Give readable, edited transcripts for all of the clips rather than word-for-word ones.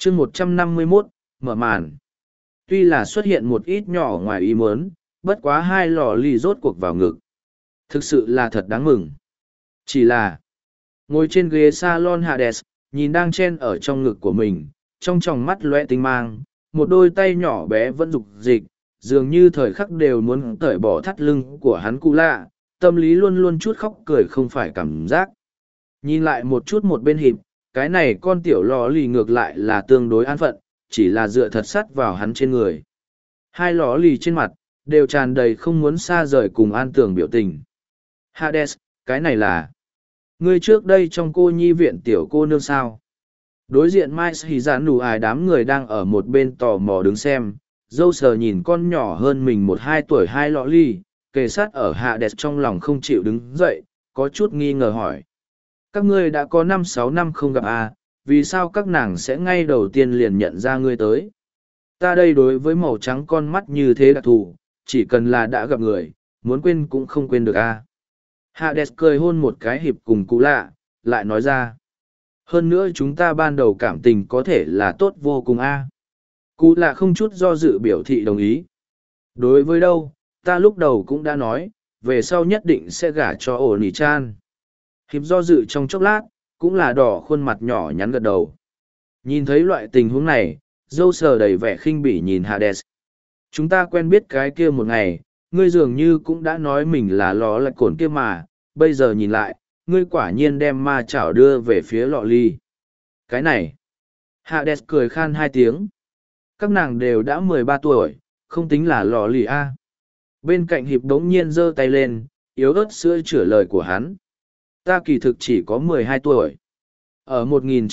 chương 151, mở màn. Tuy là xuất hiện một ít nhỏ ngoài ý muốn, bất quá hai lò ly rốt cuộc vào ngực. Thực sự là thật đáng mừng. Chỉ là, ngồi trên ghế salon Hades, nhìn đang chen ở trong ngực của mình, trong tròng mắt lóe tinh mang, một đôi tay nhỏ bé vẫn rục dịch, dường như thời khắc đều muốn cởi bỏ thắt lưng của hắn cụ lạ, tâm lý luôn luôn chút khóc cười không phải cảm giác. Nhìn lại một chút một bên hịp, cái này con tiểu lò lì ngược lại là tương đối an phận, chỉ là dựa thật sắt vào hắn trên người. Hai lò lì trên mặt, đều tràn đầy không muốn xa rời cùng an tưởng biểu tình. Hades, cái này là... Ngươi trước đây trong cô nhi viện tiểu cô nương sao? Đối diện Mai Hì Giãn Nụ Ải đám người đang ở một bên tò mò đứng xem, dâu sờ nhìn con nhỏ hơn mình 1-2 tuổi hai lọ ly, kề sát ở Hades trong lòng không chịu đứng dậy, có chút nghi ngờ hỏi. Các ngươi đã có 5-6 năm không gặp à, vì sao các nàng sẽ ngay đầu tiên liền nhận ra ngươi tới? Ta đây đối với màu trắng con mắt như thế đặc thù, chỉ cần là đã gặp người, muốn quên cũng không quên được à. Hades cười hôn một cái hiệp cùng cụ lạ, lại nói ra. Hơn nữa chúng ta ban đầu cảm tình có thể là tốt vô cùng a. Cụ lạ không chút do dự biểu thị đồng ý. Đối với đâu, ta lúc đầu cũng đã nói, về sau nhất định sẽ gả cho ổ nỉ chan. Hiệp do dự trong chốc lát, cũng là đỏ khuôn mặt nhỏ nhắn gật đầu. Nhìn thấy loại tình huống này, dâu sờ đầy vẻ khinh bỉ nhìn Hades. Chúng ta quen biết cái kia một ngày, ngươi dường như cũng đã nói mình là lò lại cồn kia mà, bây giờ nhìn lại, ngươi quả nhiên đem ma chảo đưa về phía lọ ly. Cái này, Hades cười khan 2 tiếng. Các nàng đều đã 13 tuổi, không tính là lọ ly a. Bên cạnh hiệp đống nhiên giơ tay lên, yếu ớt sữa chữa lời của hắn. Ta kỳ thực chỉ có 12 tuổi. Ở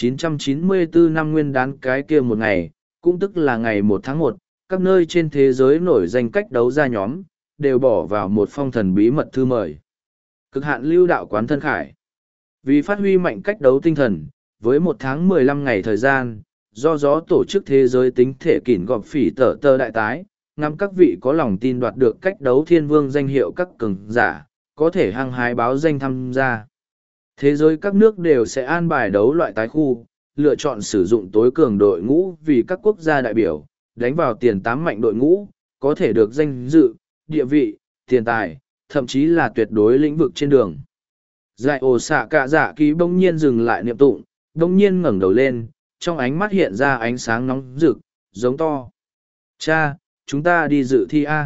1994 năm nguyên đán cái kia một ngày, cũng tức là ngày 1 tháng 1, các nơi trên thế giới nổi danh cách đấu ra nhóm, đều bỏ vào một phong thần bí mật thư mời. Cực hạn lưu đạo quán thân khải. Vì phát huy mạnh cách đấu tinh thần, với 1 tháng 15 ngày thời gian, do gió tổ chức thế giới tính thể kỷ gọp phỉ tở tơ đại tái, ngắm các vị có lòng tin đoạt được cách đấu thiên vương danh hiệu các cường giả, có thể hăng hái báo danh tham gia. Thế giới các nước đều sẽ an bài đấu loại tái khu, lựa chọn sử dụng tối cường đội ngũ vì các quốc gia đại biểu, đánh vào tiền 8 mạnh đội ngũ, có thể được danh dự, địa vị, tiền tài, thậm chí là tuyệt đối lĩnh vực trên đường. Giải ổ xạ cả dạ ký bỗng nhiên dừng lại niệm tụng, bỗng nhiên ngẩng đầu lên, trong ánh mắt hiện ra ánh sáng nóng rực, giống to. Cha, chúng ta đi dự thi A.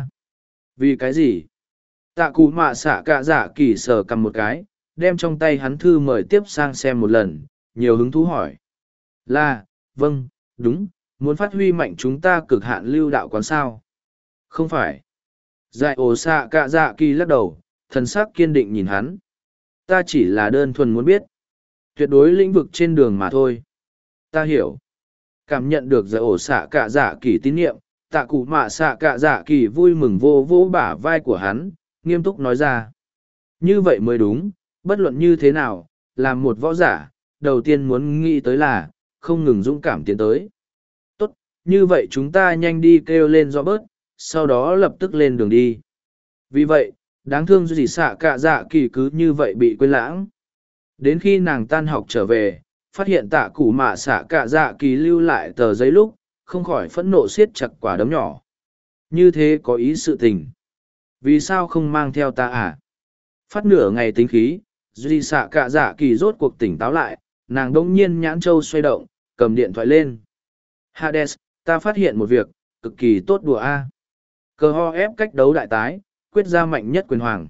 Vì cái gì? Tạ cụ mạ xạ cả dạ kỳ sờ cầm một cái, đem trong tay hắn thư mời tiếp sang xem một lần, nhiều hứng thú hỏi. Là, vâng, đúng, muốn phát huy mạnh chúng ta cực hạn lưu đạo quán sao? Không phải. Giải ổ xạ cả dạ kỳ lắc đầu, thần sắc kiên định nhìn hắn. Ta chỉ là đơn thuần muốn biết. Tuyệt đối lĩnh vực trên đường mà thôi. Ta hiểu. Cảm nhận được giải ổ xạ cả dạ kỳ tín nhiệm, tạ cụ mạ xạ cả dạ kỳ vui mừng vô vô bả vai của hắn, nghiêm túc nói ra. Như vậy mới đúng, bất luận như thế nào, làm một võ giả, đầu tiên muốn nghĩ tới là, không ngừng dũng cảm tiến tới. Tốt, như vậy chúng ta nhanh đi kêu lên do bớt, sau đó lập tức lên đường đi. Vì vậy, đáng thương gì xạ cả dạ kỳ cứ như vậy bị quên lãng. Đến khi nàng tan học trở về, phát hiện tạ củ mạ xạ cả dạ kỳ lưu lại tờ giấy lúc, không khỏi phẫn nộ siết chặt quả đấm nhỏ. Như thế có ý sự tình. Vì sao không mang theo ta à? Phát nửa ngày tính khí, duy xạ cả dạ kỳ rốt cuộc tỉnh táo lại, nàng đông nhiên nhãn châu xoay động, cầm điện thoại lên. Hades, ta phát hiện một việc, cực kỳ tốt đùa a. Cờ ho ép cách đấu đại tái, quyết ra mạnh nhất quyền hoàng.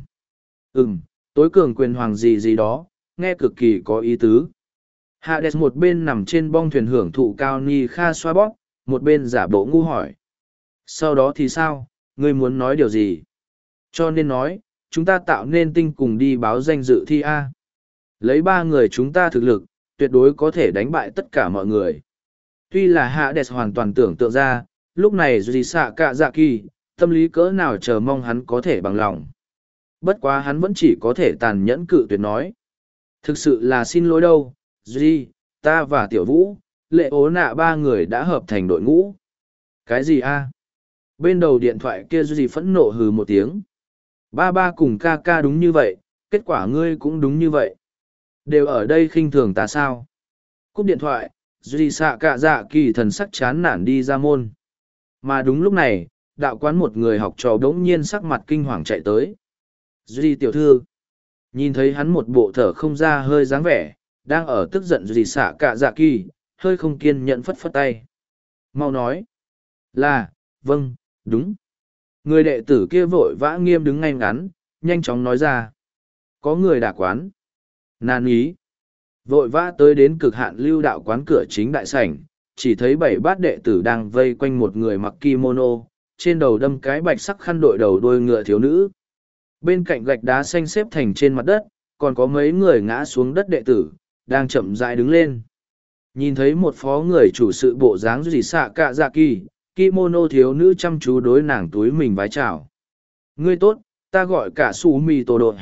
Tối cường quyền hoàng gì gì đó, nghe cực kỳ có ý tứ. Hades một bên nằm trên bong thuyền hưởng thụ cao ni kha xoa bóp, một bên giả bộ ngu hỏi. Sau đó thì sao, ngươi muốn nói điều gì? Cho nên nói, chúng ta tạo nên tinh cùng đi báo danh dự thi A. Lấy 3 người chúng ta thực lực, tuyệt đối có thể đánh bại tất cả mọi người. Tuy là Hades hoàn toàn tưởng tượng ra, lúc này Duy xạ cả dạ kỳ, tâm lý cỡ nào chờ mong hắn có thể bằng lòng. Bất quá hắn vẫn chỉ có thể tàn nhẫn cự tuyệt nói. Thực sự là xin lỗi đâu, Duy, ta và Tiểu Vũ, lệ ố nạ 3 người đã hợp thành đội ngũ. Cái gì a? Bên đầu điện thoại kia Duy phẫn nộ hừ một tiếng. Ba cùng ca đúng như vậy, kết quả ngươi cũng đúng như vậy. Đều ở đây khinh thường ta sao? Cúp điện thoại, Duy xạ cạ dạ kỳ thần sắc chán nản đi ra môn. Mà đúng lúc này, đạo quán một người học trò đống nhiên sắc mặt kinh hoàng chạy tới. Duy tiểu thư, nhìn thấy hắn một bộ thở không ra hơi dáng vẻ, đang ở tức giận Duy xạ cạ dạ kỳ, hơi không kiên nhẫn phất phất tay. Mau nói là, vâng, đúng. Người đệ tử kia vội vã nghiêm đứng ngay ngắn, nhanh chóng nói ra. Có người đả quán. Nan ý. Vội vã tới đến cực hạn lưu đạo quán cửa chính đại sảnh, chỉ thấy 7 bát đệ tử đang vây quanh một người mặc kimono, trên đầu đâm cái bạch sắc khăn đội đầu đuôi ngựa thiếu nữ. Bên cạnh gạch đá xanh xếp thành trên mặt đất, còn có mấy người ngã xuống đất đệ tử, đang chậm rãi đứng lên. Nhìn thấy một phó người chủ sự bộ dáng gì xạ cạ dạ kỳ, kimono thiếu nữ chăm chú đối nàng túi mình vái chào. Ngươi tốt, ta gọi cả su mì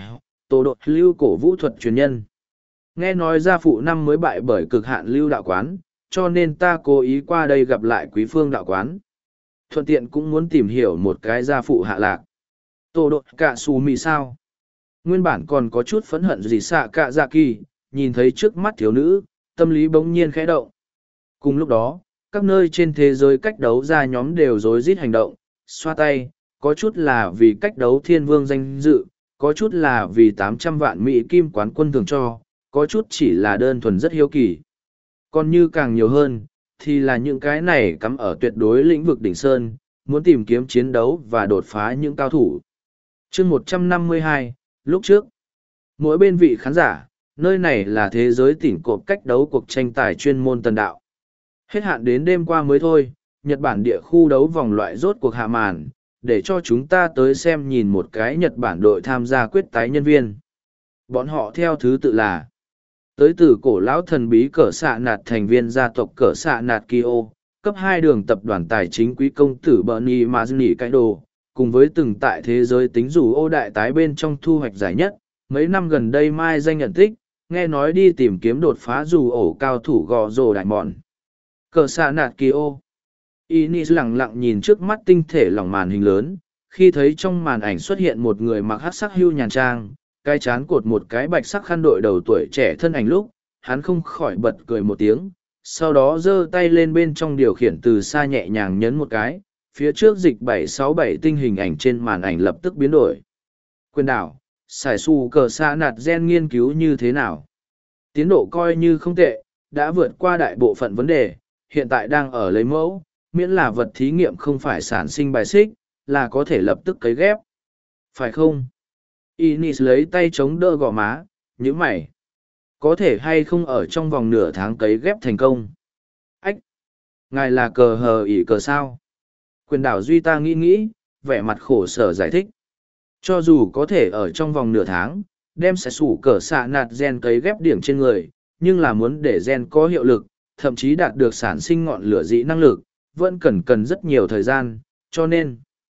tổ đội lưu cổ vũ thuật truyền nhân. Nghe nói gia phụ năm mới bại bởi cực hạn lưu đạo quán, cho nên ta cố ý qua đây gặp lại quý phương đạo quán. Thuận tiện cũng muốn tìm hiểu một cái gia phụ hạ lạc. Tổ đội cả su mì sao? Nguyên bản còn có chút phẫn hận gì xạ cạ dạ kỳ, nhìn thấy trước mắt thiếu nữ, tâm lý bỗng nhiên khẽ động. Cùng lúc đó, các nơi trên thế giới cách đấu ra nhóm đều rối rít hành động, xoa tay, có chút là vì cách đấu thiên vương danh dự, có chút là vì 800 vạn Mỹ kim quán quân thường cho, có chút chỉ là đơn thuần rất hiếu kỳ. Còn như càng nhiều hơn, thì là những cái này cắm ở tuyệt đối lĩnh vực đỉnh sơn, muốn tìm kiếm chiến đấu và đột phá những cao thủ. chương 152, lúc trước, mỗi bên vị khán giả, nơi này là thế giới tỉnh cộp cách đấu cuộc tranh tài chuyên môn tần đạo. Hết hạn đến đêm qua mới thôi, Nhật Bản địa khu đấu vòng loại rốt cuộc hạ màn, để cho chúng ta tới xem nhìn một cái Nhật Bản đội tham gia quyết tái nhân viên. Bọn họ theo thứ tự là tới từ cổ lão thần bí cỡ xạ nạt thành viên gia tộc cỡ xạ nạt Kyo, cấp 2 đường tập đoàn tài chính quý công tử Bernie Mazni Kaido, cùng với từng tại thế giới tính dù ô đại tái bên trong thu hoạch giải nhất, mấy năm gần đây mai danh nhận tích, nghe nói đi tìm kiếm đột phá dù ổ cao thủ gò rồ đại mòn. Cờ xạ nạt Kyo. Inis lặng lặng nhìn trước mắt tinh thể lỏng màn hình lớn, khi thấy trong màn ảnh xuất hiện một người mặc hắc sắc hưu nhàn trang, cái chán cột một cái bạch sắc khăn đội đầu tuổi trẻ thân ảnh lúc, hắn không khỏi bật cười một tiếng, sau đó giơ tay lên bên trong điều khiển từ xa nhẹ nhàng nhấn một cái, phía trước dịch 767 tinh hình ảnh trên màn ảnh lập tức biến đổi. Quyền đảo, xài xù cờ xa nạt gen nghiên cứu như thế nào? Tiến độ coi như không tệ, đã vượt qua đại bộ phận vấn đề, hiện tại đang ở lấy mẫu, miễn là vật thí nghiệm không phải sản sinh bài xích, là có thể lập tức cấy ghép. Phải không? Inis lấy tay chống đỡ gò má, nhíu mày. Có thể hay không ở trong vòng nửa tháng cấy ghép thành công? Ách! Ngài là cờ hờ ỉ cờ sao? Quyền đảo Duy ta nghĩ, vẻ mặt khổ sở giải thích. Cho dù có thể ở trong vòng nửa tháng, đem sẽ sủ cờ xạ nạt gen cấy ghép điểm trên người, nhưng là muốn để gen có hiệu lực, thậm chí đạt được sản sinh ngọn lửa dị năng lực, vẫn cần rất nhiều thời gian, cho nên.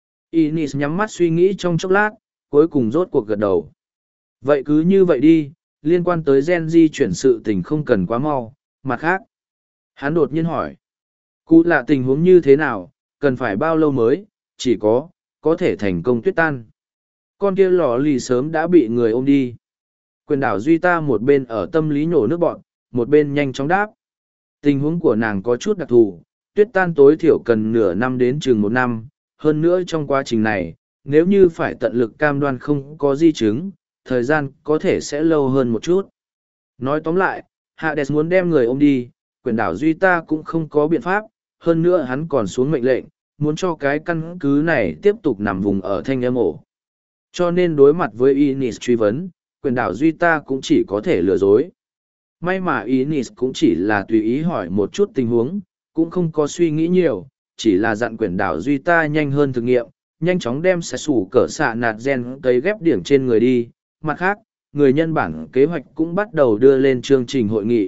Inis nhắm mắt suy nghĩ trong chốc lát, cuối cùng rốt cuộc gật đầu. Vậy cứ như vậy đi, liên quan tới gen di chuyển sự tình không cần quá mau, mặt khác. Hắn đột nhiên hỏi. Cụ là tình huống như thế nào, cần phải bao lâu mới, chỉ có thể thành công tuyết tan. Con kia lò lì sớm đã bị người ôm đi. Quyền đảo Duy ta một bên ở tâm lý nhổ nước bọn, một bên nhanh chóng đáp. Tình huống của nàng có chút đặc thù, tuyết tan tối thiểu cần nửa năm đến chừng 1 năm, hơn nữa trong quá trình này, nếu như phải tận lực cam đoan không có di chứng, thời gian có thể sẽ lâu hơn một chút. Nói tóm lại, Hades muốn đem người ôm đi, quyền đảo Duy ta cũng không có biện pháp, hơn nữa hắn còn xuống mệnh lệnh, muốn cho cái căn cứ này tiếp tục nằm vùng ở thanh âm ổ. Cho nên đối mặt với Inis truy vấn, quyền đảo Duy ta cũng chỉ có thể lừa dối. May mà Inis cũng chỉ là tùy ý hỏi một chút tình huống, cũng không có suy nghĩ nhiều, chỉ là dặn quyền đảo Duy ta nhanh hơn thực nghiệm, nhanh chóng đem sẽ sủ cỡ xạ nạt gen cấy ghép điểm trên người đi. Mặt khác, người nhân bản kế hoạch cũng bắt đầu đưa lên chương trình hội nghị,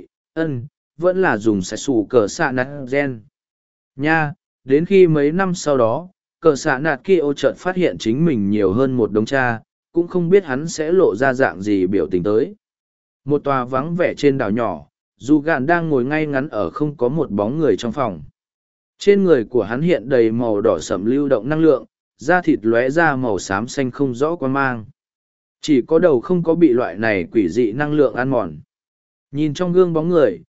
vẫn là dùng sẽ sủ cỡ xạ nạt gen. Nha, đến khi mấy năm sau đó, cờ xạ nạt kia ô chợt phát hiện chính mình nhiều hơn một đống cha, cũng không biết hắn sẽ lộ ra dạng gì biểu tình tới. Một tòa vắng vẻ trên đảo nhỏ, dù gạn đang ngồi ngay ngắn ở không có một bóng người trong phòng. Trên người của hắn hiện đầy màu đỏ sẫm lưu động năng lượng, da thịt lóe ra màu xám xanh không rõ quan mang. Chỉ có đầu không có bị loại này quỷ dị năng lượng ăn mòn. Nhìn trong gương bóng người,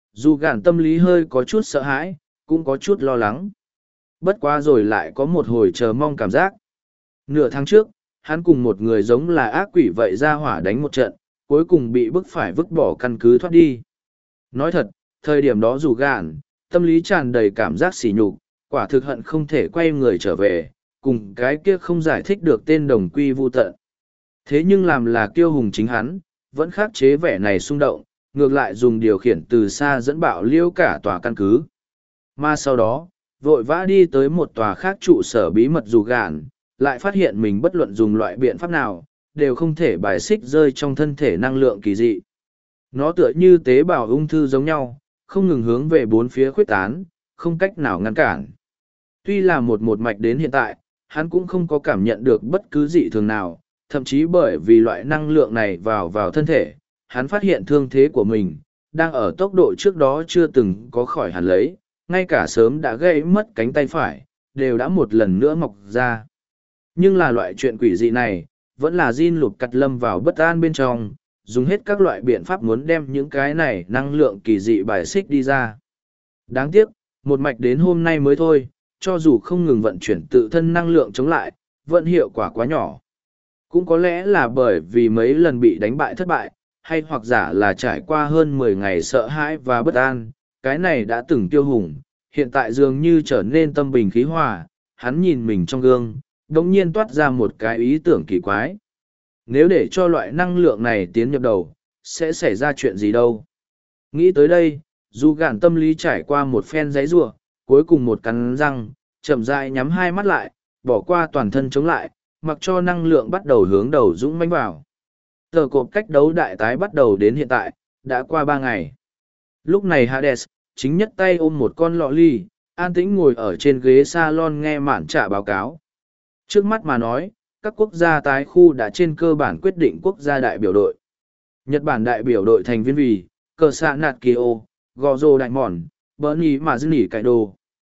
Dù gạn tâm lý hơi có chút sợ hãi, cũng có chút lo lắng. Bất quá rồi lại có một hồi chờ mong cảm giác. Nửa tháng trước, hắn cùng một người giống là ác quỷ vậy ra hỏa đánh một trận, cuối cùng bị bức phải vứt bỏ căn cứ thoát đi. Nói thật, thời điểm đó dù gạn, tâm lý tràn đầy cảm giác sỉ nhục, quả thực hận không thể quay người trở về, cùng cái kia không giải thích được tên đồng quy vu tận. Thế nhưng làm là kiêu hùng chính hắn, vẫn khắc chế vẻ này xung động, ngược lại dùng điều khiển từ xa dẫn bạo liêu cả tòa căn cứ. Mà sau đó, vội vã đi tới một tòa khác trụ sở bí mật dù gạn, lại phát hiện mình bất luận dùng loại biện pháp nào, đều không thể bài xích rơi trong thân thể năng lượng kỳ dị. Nó tựa như tế bào ung thư giống nhau, không ngừng hướng về bốn phía khuyết tán, không cách nào ngăn cản. Tuy là một mạch đến hiện tại, hắn cũng không có cảm nhận được bất cứ dị thường nào, thậm chí bởi vì loại năng lượng này vào thân thể, hắn phát hiện thương thế của mình, đang ở tốc độ trước đó chưa từng có khỏi hẳn lấy, ngay cả sớm đã gây mất cánh tay phải, đều đã một lần nữa mọc ra. Nhưng là loại chuyện quỷ dị này, vẫn là Jin Lục cắt lâm vào bất an bên trong, dùng hết các loại biện pháp muốn đem những cái này năng lượng kỳ dị bài xích đi ra. Đáng tiếc, một mạch đến hôm nay mới thôi, cho dù không ngừng vận chuyển tự thân năng lượng chống lại, vẫn hiệu quả quá nhỏ. Cũng có lẽ là bởi vì mấy lần bị đánh bại thất bại, hay hoặc giả là trải qua hơn 10 ngày sợ hãi và bất an, cái này đã từng tiêu hùng, hiện tại dường như trở nên tâm bình khí hòa, hắn nhìn mình trong gương, đống nhiên toát ra một cái ý tưởng kỳ quái. Nếu để cho loại năng lượng này tiến nhập đầu, sẽ xảy ra chuyện gì đâu? Nghĩ tới đây, dù gạn tâm lý trải qua một phen giấy rủa, cuối cùng một cắn răng, chậm rãi nhắm hai mắt lại, bỏ qua toàn thân chống lại, mặc cho năng lượng bắt đầu hướng đầu dũng mãnh vào. Tờ cộp cách đấu đại tái bắt đầu đến hiện tại, đã qua 3 ngày. Lúc này Hades, chính nhất tay ôm một con lọ ly, an tĩnh ngồi ở trên ghế salon nghe mạn trả báo cáo. Trước mắt mà nói, các quốc gia tái khu đã trên cơ bản quyết định quốc gia đại biểu đội. Nhật Bản đại biểu đội thành viên vì, Cờ Sạ Nạt Kyo, Gò Rô Đại Mòn, Bernie Mà Dư Nỉ Cải Đồ.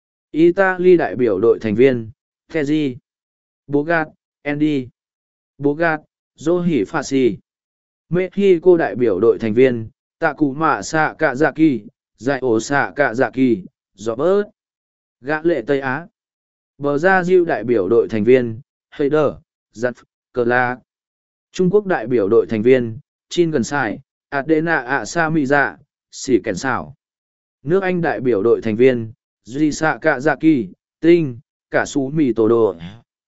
Italy đại biểu đội thành viên, Keji, Bogat, Andy, Bogat, Zohi Fassi. Mexico đại biểu đội thành viên, Tạ Cụ Mạ Sạ Cạ Dạ Kỳ, Giải Ổ Sạ Cạ Dạ Kỳ, Robert. Gã lệ Tây Á. Bờ Gia Diêu đại biểu đội thành viên, Heider, Giặt, Cờ La. Trung Quốc đại biểu đội thành viên, Chin Gần Sai, Adena ạ Sa Mị Dạ, Sỉ Kèn Xảo. Nước Anh đại biểu đội thành viên, Duy Sạ Cạ Dạ Kỳ, Tinh, Cả Sú Mì Tổ Đồ.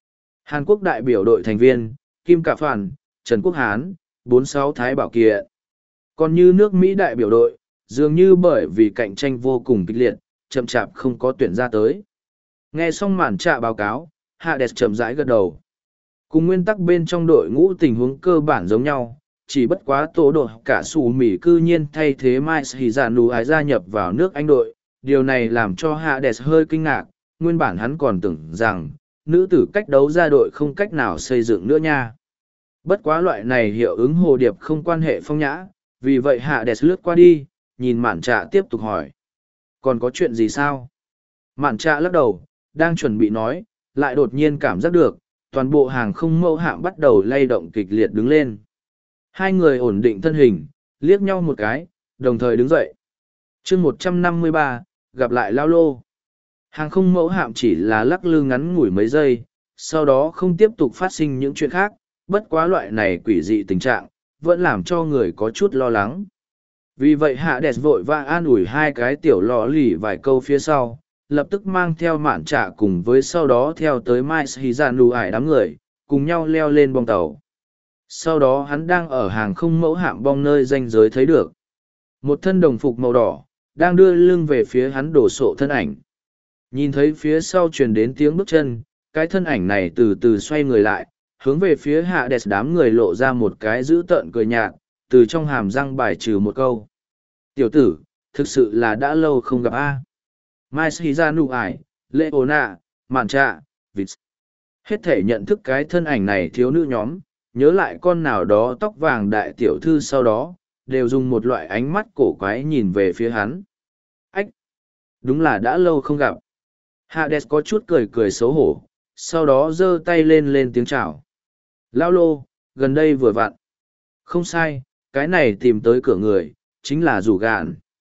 Hàn Quốc đại biểu đội thành viên, Kim Cả Phản, Trần Quốc Hán, 46 Thái Bảo Kiện. Còn như nước Mỹ đại biểu đội, dường như bởi vì cạnh tranh vô cùng kịch liệt, chậm chạp không có tuyển ra tới. Nghe xong màn trạ báo cáo, Hades chậm rãi gật đầu. Cùng nguyên tắc bên trong đội ngũ tình huống cơ bản giống nhau, chỉ bất quá tổ đội cả sủ mỉ cư nhiên thay thế Mai Sĩ Giả Nú Ái gia nhập vào nước Anh đội. Điều này làm cho Hades hơi kinh ngạc, nguyên bản hắn còn tưởng rằng, nữ tử cách đấu ra đội không cách nào xây dựng nữa nha. Bất quá loại này hiệu ứng hồ điệp không quan hệ phong nhã, vì vậy Hades lướt qua đi, nhìn mạn trạ tiếp tục hỏi. Còn có chuyện gì sao? Mạn trạ lắc đầu, đang chuẩn bị nói, lại đột nhiên cảm giác được, toàn bộ hàng không mẫu hạm bắt đầu lay động kịch liệt đứng lên. Hai người ổn định thân hình, liếc nhau một cái, đồng thời đứng dậy. chương 153, gặp lại Lao Lô. Hàng không mẫu hạm chỉ là lắc lư ngắn ngủi mấy giây, sau đó không tiếp tục phát sinh những chuyện khác, bất quá loại này quỷ dị tình trạng, vẫn làm cho người có chút lo lắng. Vì vậy Hades vội và an ủi hai cái tiểu lò lì vài câu phía sau, lập tức mang theo mạn trả cùng với sau đó theo tới Mai Sĩ Gia Nụ Ải đám người, cùng nhau leo lên bong tàu. Sau đó hắn đang ở hàng không mẫu hạm bong nơi ranh giới thấy được. Một thân đồng phục màu đỏ, đang đưa lưng về phía hắn đổ sộ thân ảnh. Nhìn thấy phía sau truyền đến tiếng bước chân, cái thân ảnh này từ từ xoay người lại, hướng về phía Hades đám người lộ ra một cái dữ tợn cười nhạt, từ trong hàm răng bài trừ một câu. Tiểu tử, thực sự là đã lâu không gặp a. Mai Sĩ Gia Nụ Ải, Leona, Mạn Trạ, Vịt. Hết thể nhận thức cái thân ảnh này thiếu nữ nhóm, nhớ lại con nào đó tóc vàng đại tiểu thư sau đó, đều dùng một loại ánh mắt cổ quái nhìn về phía hắn. Ách! Đúng là đã lâu không gặp. Hades có chút cười cười xấu hổ, sau đó giơ tay lên tiếng chào. Lao Lô, gần đây vừa vặn. Không sai, cái này tìm tới cửa người, chính là rủ gạn.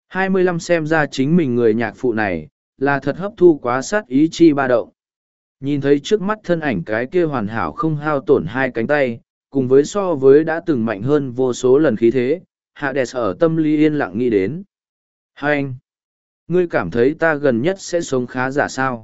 25 xem ra chính mình người nhạc phụ này, là thật hấp thu quá sát ý chi ba động. Nhìn thấy trước mắt thân ảnh cái kia hoàn hảo không hao tổn hai cánh tay, cùng với so với đã từng mạnh hơn vô số lần khí thế, Hades ở tâm lý yên lặng nghĩ đến. Hai anh, ngươi cảm thấy ta gần nhất sẽ sống khá giả sao?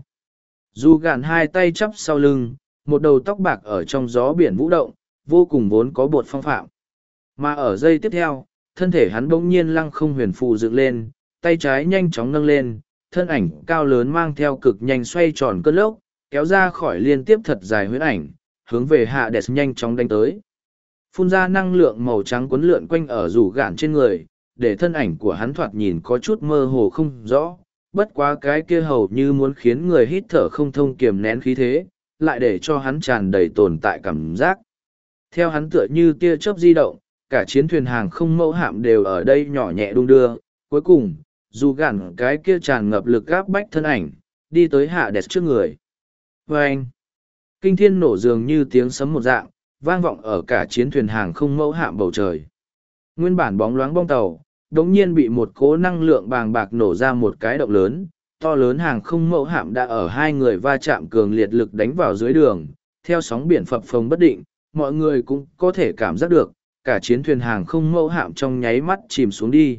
Dù gạn hai tay chắp sau lưng, một đầu tóc bạc ở trong gió biển vũ động, vô cùng vốn có bột phong phạm. Mà ở giây tiếp theo, thân thể hắn bỗng nhiên lăng không huyền phù dựng lên, tay trái nhanh chóng nâng lên, thân ảnh cao lớn mang theo cực nhanh xoay tròn cơn lốc, kéo ra khỏi liên tiếp thật dài huyễn ảnh, hướng về Hades nhanh chóng đánh tới. Phun ra năng lượng màu trắng cuốn lượn quanh ở rủ gạn trên người, để thân ảnh của hắn thoạt nhìn có chút mơ hồ không rõ, bất quá cái kia hầu như muốn khiến người hít thở không thông kiềm nén khí thế, lại để cho hắn tràn đầy tồn tại cảm giác. Theo hắn tựa như tia chớp di động, cả chiến thuyền hàng không mẫu hạm đều ở đây nhỏ nhẹ đung đưa, cuối cùng, dù gạn cái kia tràn ngập lực gáp bách thân ảnh, đi tới Hades trước người. Và anh, kinh thiên nổ dường như tiếng sấm một dạng, vang vọng ở cả chiến thuyền hàng không mẫu hạm bầu trời. Nguyên bản bóng loáng bong tàu, đống nhiên bị một cỗ năng lượng bàng bạc nổ ra một cái động lớn, to lớn hàng không mẫu hạm đã ở hai người va chạm cường liệt lực đánh vào dưới đường, theo sóng biển phập phồng bất định, mọi người cũng có thể cảm giác được, cả chiến thuyền hàng không mẫu hạm trong nháy mắt chìm xuống đi.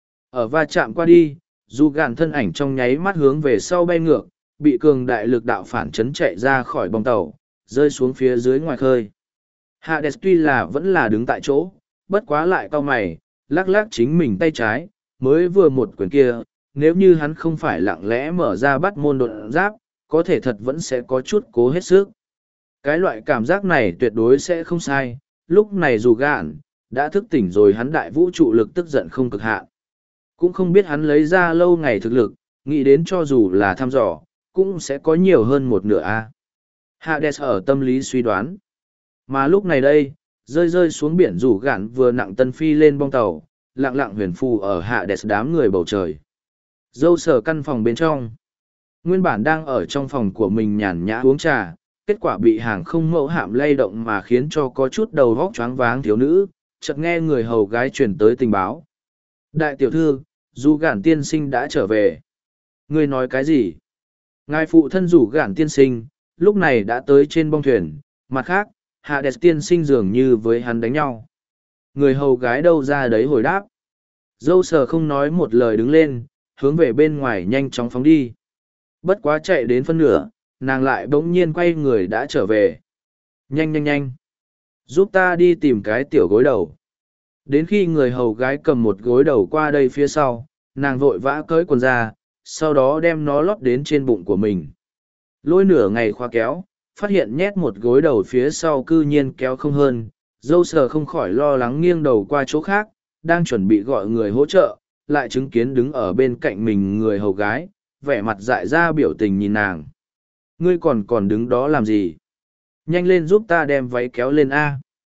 Ở va chạm qua đi, dù gạn thân ảnh trong nháy mắt hướng về sau bay ngược, bị cường đại lực đạo phản chấn chạy ra khỏi bong tàu, rơi xuống phía dưới ngoài khơi. Hades tuy là vẫn là đứng tại chỗ, bất quá lại cau mày, lắc lắc chính mình tay trái, mới vừa một quyền kia, nếu như hắn không phải lặng lẽ mở ra bắt môn đột giáp, có thể thật vẫn sẽ có chút cố hết sức. Cái loại cảm giác này tuyệt đối sẽ không sai, lúc này dù gạn, đã thức tỉnh rồi hắn đại vũ trụ lực tức giận không cực hạn. Cũng không biết hắn lấy ra lâu ngày thực lực, nghĩ đến cho dù là thăm dò, cũng sẽ có nhiều hơn một nửa a. Hades ở tâm lý suy đoán. Mà lúc này đây, rơi xuống biển rủ gạn vừa nặng tân phi lên bong tàu, lặng lặng huyền phù ở Hades đám người bầu trời. Dâu sở căn phòng bên trong. Nguyên bản đang ở trong phòng của mình nhàn nhã uống trà, kết quả bị hàng không mẫu hạm lay động mà khiến cho có chút đầu vóc choáng váng thiếu nữ, chợt nghe người hầu gái truyền tới tình báo. Đại tiểu thư, dù gạn tiên sinh đã trở về. Ngươi nói cái gì? Ngài phụ thân rủ gạn tiên sinh, lúc này đã tới trên bong thuyền, mặt khác, Hades tiên sinh dường như với hắn đánh nhau. Người hầu gái đâu ra đấy hồi đáp. Dâu sờ không nói một lời đứng lên, hướng về bên ngoài nhanh chóng phóng đi. Bất quá chạy đến phân nửa, nàng lại bỗng nhiên quay người đã trở về. Nhanh nhanh nhanh. Giúp ta đi tìm cái tiểu gối đầu. Đến khi người hầu gái cầm một gối đầu qua đây phía sau, nàng vội vã cởi quần ra, sau đó đem nó lót đến trên bụng của mình. Lôi nửa ngày khoa kéo, phát hiện nhét một gối đầu phía sau cư nhiên kéo không hơn, dâu sờ không khỏi lo lắng nghiêng đầu qua chỗ khác, đang chuẩn bị gọi người hỗ trợ, lại chứng kiến đứng ở bên cạnh mình người hầu gái, vẻ mặt dại ra biểu tình nhìn nàng. Ngươi còn đứng đó làm gì? Nhanh lên giúp ta đem váy kéo lên A.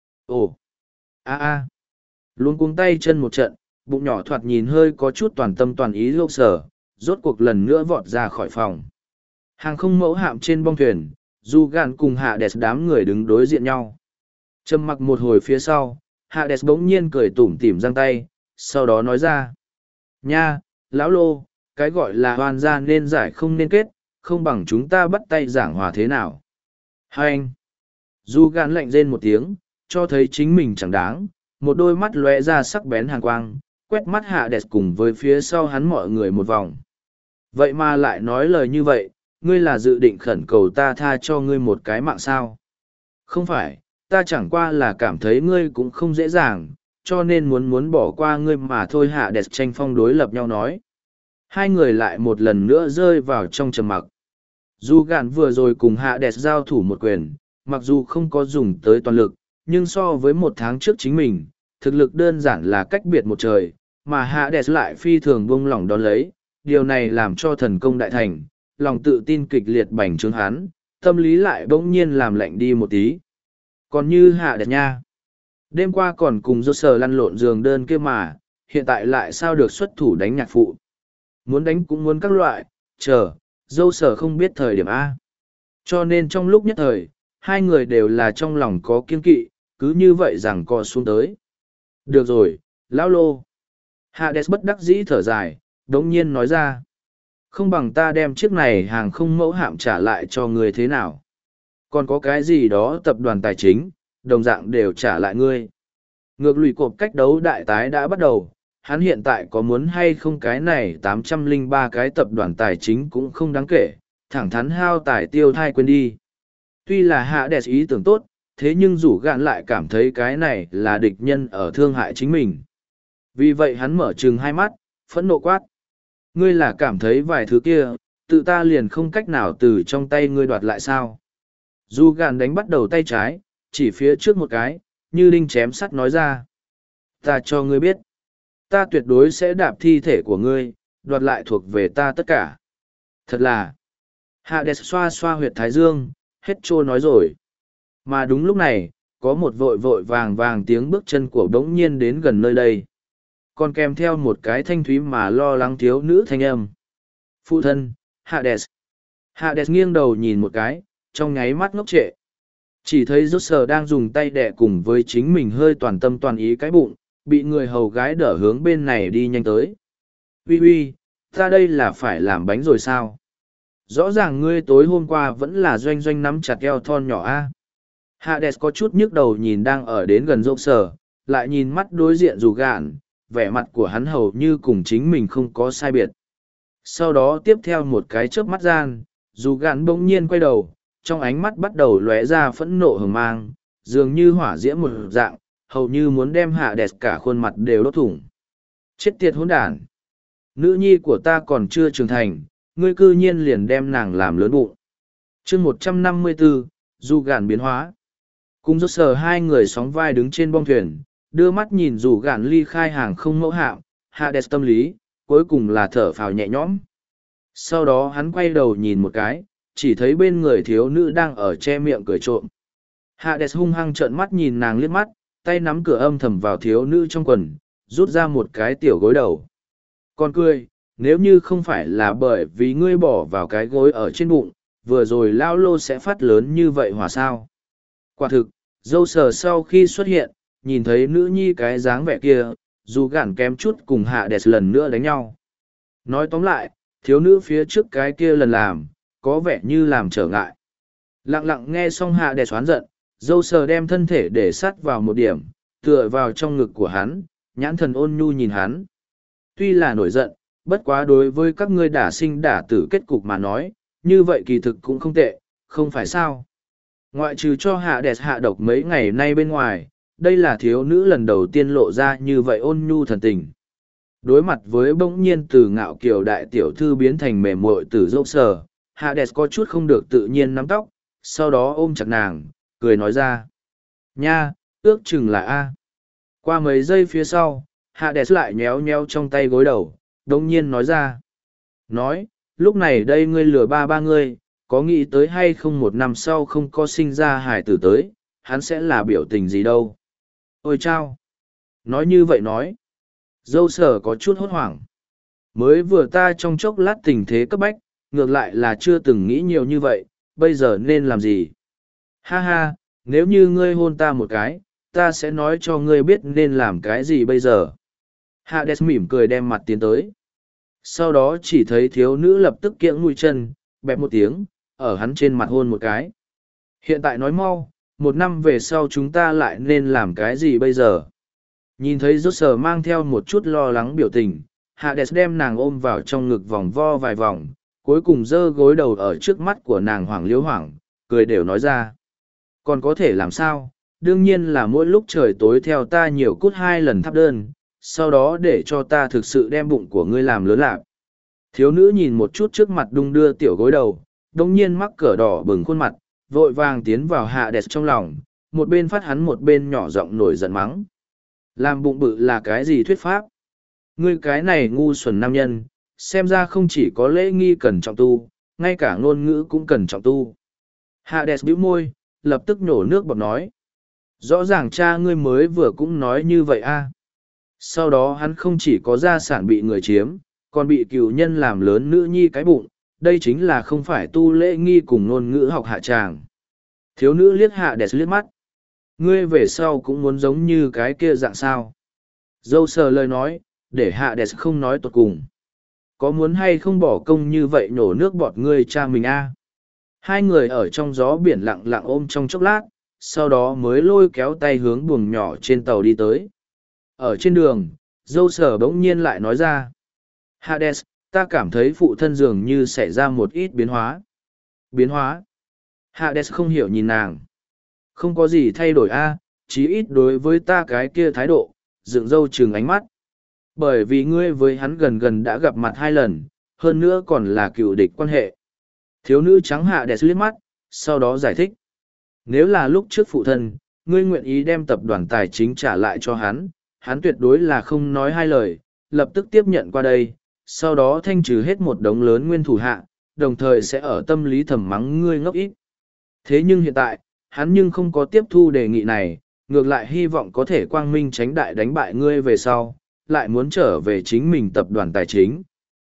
Ồ! A. Luôn cuống tay chân một trận, bụng nhỏ thoạt nhìn hơi có chút toàn tâm toàn ý lô sở, rốt cuộc lần nữa vọt ra khỏi phòng. Hàng không mẫu hạm trên bong thuyền, dù gạn cùng Hades đám người đứng đối diện nhau. Trầm mặc một hồi phía sau, Hades bỗng nhiên cười tủm tỉm giang tay, sau đó nói ra. Nha, lão lô, cái gọi là hoàn gia nên giải không nên kết, không bằng chúng ta bắt tay giảng hòa thế nào. Hai anh. Dù gạn lạnh rên một tiếng, cho thấy chính mình chẳng đáng, một đôi mắt lóe ra sắc bén hàn quang, quét mắt Hades cùng với phía sau hắn mọi người một vòng. Vậy mà lại nói lời như vậy, ngươi là dự định khẩn cầu ta tha cho ngươi một cái mạng sao? Không phải, ta chẳng qua là cảm thấy ngươi cũng không dễ dàng, cho nên muốn bỏ qua ngươi mà thôi. Hades tranh phong đối lập nhau nói. Hai người lại một lần nữa rơi vào trong trầm mặc. Dù gạn vừa rồi cùng Hades giao thủ một quyền, mặc dù không có dùng tới toàn lực, nhưng so với một tháng trước chính mình, thực lực đơn giản là cách biệt một trời, mà Hades lại phi thường buông lỏng đón lấy, điều này làm cho thần công đại thành, lòng tự tin kịch liệt bành trướng hắn, tâm lý lại bỗng nhiên làm lạnh đi một tí. Còn như Hades nha, đêm qua còn cùng dô sờ lăn lộn giường đơn kia mà, hiện tại lại sao được xuất thủ đánh nhạc phụ. Muốn đánh cũng muốn các loại, dâu sở không biết thời điểm A. Cho nên trong lúc nhất thời, hai người đều là trong lòng có kiên kỵ, cứ như vậy rằng co xuống tới. Được rồi, lão lô. Hades bất đắc dĩ thở dài, đống nhiên nói ra. Không bằng ta đem chiếc này hàng không mẫu hạm trả lại cho người thế nào. Còn có cái gì đó tập đoàn tài chính, đồng dạng đều trả lại ngươi. Ngược lùi cộp cách đấu đại tái đã bắt đầu, hắn hiện tại có muốn hay không cái này 803 cái tập đoàn tài chính cũng không đáng kể, thẳng thắn hao tài tiêu thai quên đi. Tuy là hạ đẹp ý tưởng tốt, thế nhưng rủ gạn lại cảm thấy cái này là địch nhân ở thương hại chính mình. Vì vậy hắn mở trừng hai mắt, phẫn nộ quát. Ngươi là cảm thấy vài thứ kia, tự ta liền không cách nào từ trong tay ngươi đoạt lại sao. Dù gạn đánh bắt đầu tay trái, chỉ phía trước một cái, như đinh chém sắt nói ra. Ta cho ngươi biết, ta tuyệt đối sẽ đạp thi thể của ngươi, đoạt lại thuộc về ta tất cả. Thật là, Hades xoa xoa huyệt thái dương, hết trô nói rồi. Mà đúng lúc này, có một vội vội vàng vàng tiếng bước chân của bỗng nhiên đến gần nơi đây. Còn kèm theo một cái thanh thúy mà lo lắng thiếu nữ thanh âm. Phụ thân, Hades. Hades nghiêng đầu nhìn một cái, trong nháy mắt ngốc trệ. Chỉ thấy rốt sờ đang dùng tay đẻ cùng với chính mình hơi toàn tâm toàn ý cái bụng, bị người hầu gái đỡ hướng bên này đi nhanh tới. Uy uy, ta đây là phải làm bánh rồi sao? Rõ ràng ngươi tối hôm qua vẫn là doanh doanh nắm chặt eo thon nhỏ a. Hades có chút nhức đầu nhìn đang ở đến gần rốt sờ, lại nhìn mắt đối diện dù gạn, vẻ mặt của hắn hầu như cùng chính mình không có sai biệt. Sau đó tiếp theo một cái chớp mắt gian, dù gạn bỗng nhiên quay đầu, trong ánh mắt bắt đầu lóe ra phẫn nộ hừng mang, dường như hỏa diễm một dạng, hầu như muốn đem hạ đẹp cả khuôn mặt đều đốt thủng. Chết tiệt hỗn đản! Nữ nhi của ta còn chưa trưởng thành, ngươi cư nhiên liền đem nàng làm lớn bụng. chương 154, dù gạn biến hóa. Cùng rốt sờ hai người sóng vai đứng trên bong thuyền, đưa mắt nhìn dù gạn ly khai hàng không mẫu hạm, Hades tâm lý, cuối cùng là thở phào nhẹ nhõm. Sau đó hắn quay đầu nhìn một cái, chỉ thấy bên người thiếu nữ đang ở che miệng cười trộm. Hades hung hăng trợn mắt nhìn nàng liếc mắt, tay nắm cửa âm thầm vào thiếu nữ trong quần, rút ra một cái tiểu gối đầu. Còn cười, nếu như không phải là bởi vì ngươi bỏ vào cái gối ở trên bụng, vừa rồi lao lô sẽ phát lớn như vậy hỏa sao. Quả thực, dâu sờ sau khi xuất hiện, nhìn thấy nữ nhi cái dáng vẻ kia, dù gạn kém chút cùng Hades lần nữa đánh nhau. Nói tóm lại, thiếu nữ phía trước cái kia lần làm, có vẻ như làm trở ngại. Lặng lặng nghe xong Hades oán giận, dâu sờ đem thân thể để sát vào một điểm, tựa vào trong ngực của hắn, nhãn thần ôn nhu nhìn hắn. Tuy là nổi giận, bất quá đối với các ngươi đả sinh đả tử kết cục mà nói, như vậy kỳ thực cũng không tệ, không phải sao. Ngoại trừ cho Hades hạ độc mấy ngày nay bên ngoài, đây là thiếu nữ lần đầu tiên lộ ra như vậy ôn nhu thần tình. Đối mặt với bỗng nhiên từ ngạo kiều đại tiểu thư biến thành mềm muội từ dâu sờ, Hades có chút không được tự nhiên nắm tóc, sau đó ôm chặt nàng, cười nói ra. Nha, ước chừng là A. Qua mấy giây phía sau, Hades lại nhéo nhéo trong tay gối đầu, đồng nhiên nói ra. Nói, lúc này đây ngươi lừa ba ngươi, có nghĩ tới hay không một năm sau không có sinh ra hải tử tới, hắn sẽ là biểu tình gì đâu. Ôi chao! Nói như vậy nói. Dâu sở có chút hốt hoảng. Mới vừa ta trong chốc lát tình thế cấp bách, ngược lại là chưa từng nghĩ nhiều như vậy, bây giờ nên làm gì? Ha ha, nếu như ngươi hôn ta một cái, ta sẽ nói cho ngươi biết nên làm cái gì bây giờ. Hades mỉm cười đem mặt tiến tới. Sau đó chỉ thấy thiếu nữ lập tức kiễng mũi chân, bẹp một tiếng, ở hắn trên mặt hôn một cái. Hiện tại nói mau, một năm về sau chúng ta lại nên làm cái gì bây giờ? Nhìn thấy rốt sờ mang theo một chút lo lắng biểu tình, Hades đem nàng ôm vào trong ngực vòng vo vài vòng, cuối cùng giơ gối đầu ở trước mắt của nàng hoảng liếu hoảng, cười đều nói ra. Còn có thể làm sao? Đương nhiên là mỗi lúc trời tối theo ta nhiều cút 2 lần thắp đơn, sau đó để cho ta thực sự đem bụng của ngươi làm lớn lạc. Thiếu nữ nhìn một chút trước mặt đung đưa tiểu gối đầu, đồng nhiên mắc cỡ đỏ bừng khuôn mặt, vội vàng tiến vào Hades trong lòng, một bên phát hắn một bên nhỏ giọng nổi giận mắng. Làm bụng bự là cái gì thuyết pháp? Ngươi cái này ngu xuẩn nam nhân, xem ra không chỉ có lễ nghi cần trọng tu, ngay cả ngôn ngữ cũng cần trọng tu. Hades bĩu môi, lập tức nhổ nước bọt nói. Rõ ràng cha ngươi mới vừa cũng nói như vậy a. Sau đó hắn không chỉ có gia sản bị người chiếm, còn bị cựu nhân làm lớn nữ nhi cái bụng, đây chính là không phải tu lễ nghi cùng ngôn ngữ học hạ tràng. Thiếu nữ liếc Hades liếc mắt. Ngươi về sau cũng muốn giống như cái kia dạng sao. Dâu sờ lời nói, để Hades không nói tột cùng. Có muốn hay không bỏ công như vậy nhổ nước bọt ngươi cha mình a? Hai người ở trong gió biển lặng lặng ôm trong chốc lát, sau đó mới lôi kéo tay hướng buồng nhỏ trên tàu đi tới. Ở trên đường, dâu sở bỗng nhiên lại nói ra. Hades, ta cảm thấy phụ thân dường như xảy ra một ít biến hóa. Biến hóa? Hades không hiểu nhìn nàng. Không có gì thay đổi a, chí ít đối với ta cái kia thái độ, dựng râu trừng ánh mắt. Bởi vì ngươi với hắn gần gần đã gặp mặt 2 lần, hơn nữa còn là cựu địch quan hệ. Thiếu nữ trắng Hades liếc mắt, sau đó giải thích. Nếu là lúc trước phụ thân, ngươi nguyện ý đem tập đoàn tài chính trả lại cho hắn, hắn tuyệt đối là không nói 2 lời, lập tức tiếp nhận qua đây, sau đó thanh trừ hết một đống lớn nguyên thủ hạ, đồng thời sẽ ở tâm lý thầm mắng ngươi ngốc ít. Thế nhưng hiện tại, hắn nhưng không có tiếp thu đề nghị này, ngược lại hy vọng có thể quang minh tránh đại đánh bại ngươi về sau, lại muốn trở về chính mình tập đoàn tài chính.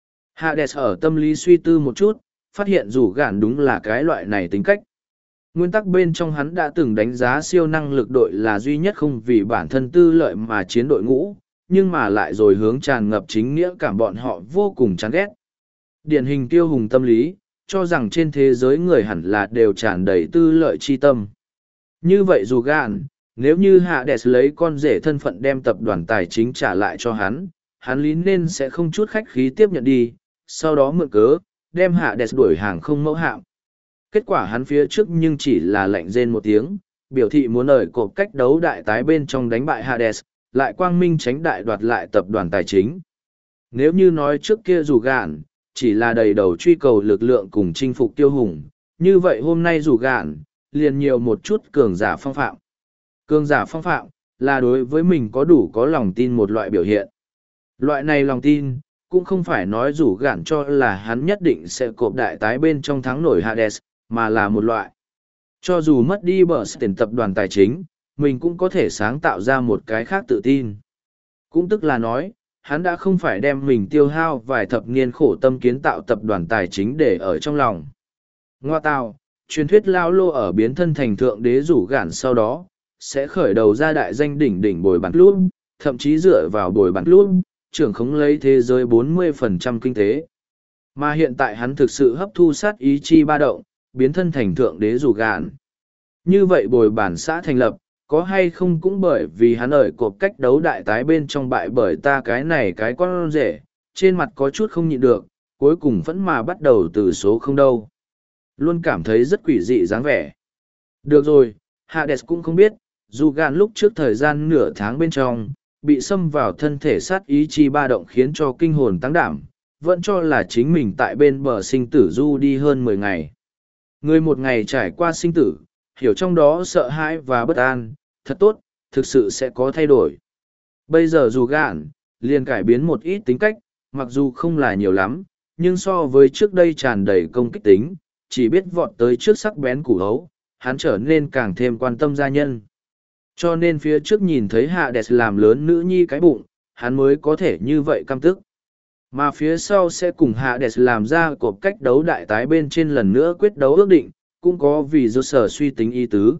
Hades ở tâm lý suy tư một chút, phát hiện rủ gạn đúng là cái loại này tính cách. Nguyên tắc bên trong hắn đã từng đánh giá siêu năng lực đội là duy nhất không vì bản thân tư lợi mà chiến đội ngũ, nhưng mà lại rồi hướng tràn ngập chính nghĩa cảm bọn họ vô cùng chán ghét. Điển hình tiêu hùng tâm lý, cho rằng trên thế giới người hẳn là đều tràn đầy tư lợi chi tâm. Như vậy dù gạn, nếu như Hades lấy con rể thân phận đem tập đoàn tài chính trả lại cho hắn lý nên sẽ không chút khách khí tiếp nhận đi, sau đó mượn cớ, đem Hades đuổi hàng không mẫu hạm. Kết quả hắn phía trước nhưng chỉ là lạnh rên một tiếng, biểu thị muốn ở cột cách đấu đại tái bên trong đánh bại Hades, lại quang minh tránh đại đoạt lại tập đoàn tài chính. Nếu như nói trước kia dù gạn, chỉ là đầy đầu truy cầu lực lượng cùng chinh phục tiêu hùng, như vậy hôm nay dù gạn, liền nhiều một chút cường giả phong phạm. Cường giả phong phạm, là đối với mình có đủ có lòng tin một loại biểu hiện. Loại này lòng tin, cũng không phải nói rủ gạn cho là hắn nhất định sẽ cộp đại tái bên trong thắng nổi Hades, mà là một loại. Cho dù mất đi bờ tiền tập đoàn tài chính, mình cũng có thể sáng tạo ra một cái khác tự tin. Cũng tức là nói, hắn đã không phải đem mình tiêu hao vài thập niên khổ tâm kiến tạo tập đoàn tài chính để ở trong lòng. Ngoa tạo, truyền thuyết lao lô ở biến thân thành thượng đế rủ gạn sau đó, sẽ khởi đầu ra đại danh đỉnh đỉnh bồi bàn lút, thậm chí dựa vào bồi bàn lút, trưởng khống lấy thế giới 40% kinh tế. Mà hiện tại hắn thực sự hấp thu sát ý chi ba động, biến thân thành thượng đế rủ gạn. Như vậy bồi bản xã thành lập, có hay không cũng bởi vì hắn ở cột cách đấu đại tái bên trong bại bởi ta cái này cái con rể, trên mặt có chút không nhịn được, cuối cùng vẫn mà bắt đầu từ số không đâu. Luôn cảm thấy rất quỷ dị dáng vẻ. Được rồi, Hades cũng không biết, dù gạn lúc trước thời gian nửa tháng bên trong, bị xâm vào thân thể sát ý chi ba động khiến cho kinh hồn tăng đảm, vẫn cho là chính mình tại bên bờ sinh tử du đi hơn 10 ngày. Người một ngày trải qua sinh tử, hiểu trong đó sợ hãi và bất an, thật tốt, thực sự sẽ có thay đổi. Bây giờ dù gạn, liền cải biến một ít tính cách, mặc dù không là nhiều lắm, nhưng so với trước đây tràn đầy công kích tính, chỉ biết vọt tới trước sắc bén củ hấu, hắn trở nên càng thêm quan tâm gia nhân. Cho nên phía trước nhìn thấy Hades làm lớn nữ nhi cái bụng, hắn mới có thể như vậy căm tức. Mà phía sau sẽ cùng Hades làm ra cột cách đấu đại tái bên trên lần nữa quyết đấu ước định, cũng có vì do sở suy tính ý tứ.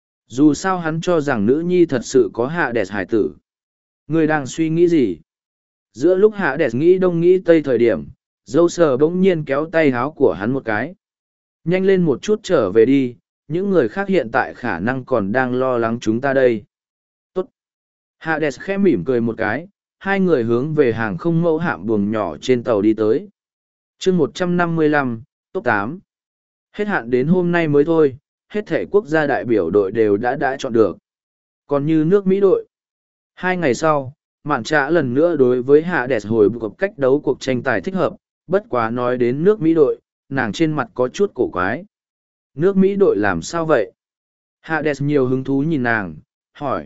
Dù sao hắn cho rằng nữ nhi thật sự có Hades hải tử. Người đang suy nghĩ gì? Giữa lúc Hades nghĩ đông nghĩ tây thời điểm, dâu sờ bỗng nhiên kéo tay háo của hắn một cái. Nhanh lên một chút trở về đi, những người khác hiện tại khả năng còn đang lo lắng chúng ta đây. Tốt. Hades khẽ mỉm cười một cái, hai người hướng về hàng không mẫu hạm buồng nhỏ trên tàu đi tới. chương 155, top 8. Hết hạn đến hôm nay mới thôi, hết thể quốc gia đại biểu đội đều đã chọn được. Còn như nước Mỹ đội. 2 ngày sau, Mạn Trạ lần nữa đối với Hades hồi buộc cách đấu cuộc tranh tài thích hợp, bất quá nói đến nước Mỹ đội, nàng trên mặt có chút cổ quái. Nước Mỹ đội làm sao vậy? Hades nhiều hứng thú nhìn nàng, hỏi.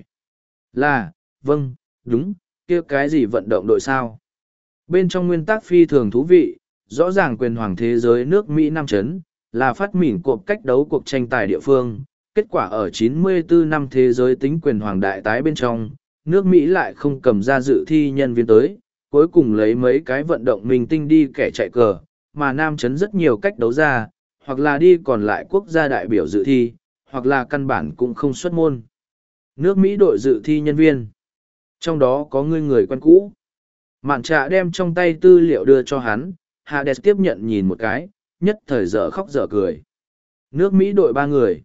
Vâng, đúng, kia cái gì vận động đội sao? Bên trong nguyên tắc phi thường thú vị, rõ ràng quyền hoàng thế giới nước Mỹ Nam Chấn, là phát mỉn cuộc cách đấu cuộc tranh tài địa phương. Kết quả ở 94 năm thế giới tính quyền hoàng đại tái bên trong, nước Mỹ lại không cầm ra dự thi nhân viên tới, cuối cùng lấy mấy cái vận động minh tinh đi kẻ chạy cờ, mà Nam Chấn rất nhiều cách đấu ra, hoặc là đi còn lại quốc gia đại biểu dự thi, hoặc là căn bản cũng không xuất môn. Nước Mỹ đội dự thi nhân viên. Trong đó có người quen cũ. Mạn trạ đem trong tay tư liệu đưa cho hắn, Hades tiếp nhận nhìn một cái, nhất thời dở khóc dở cười. Nước Mỹ đội 3 người.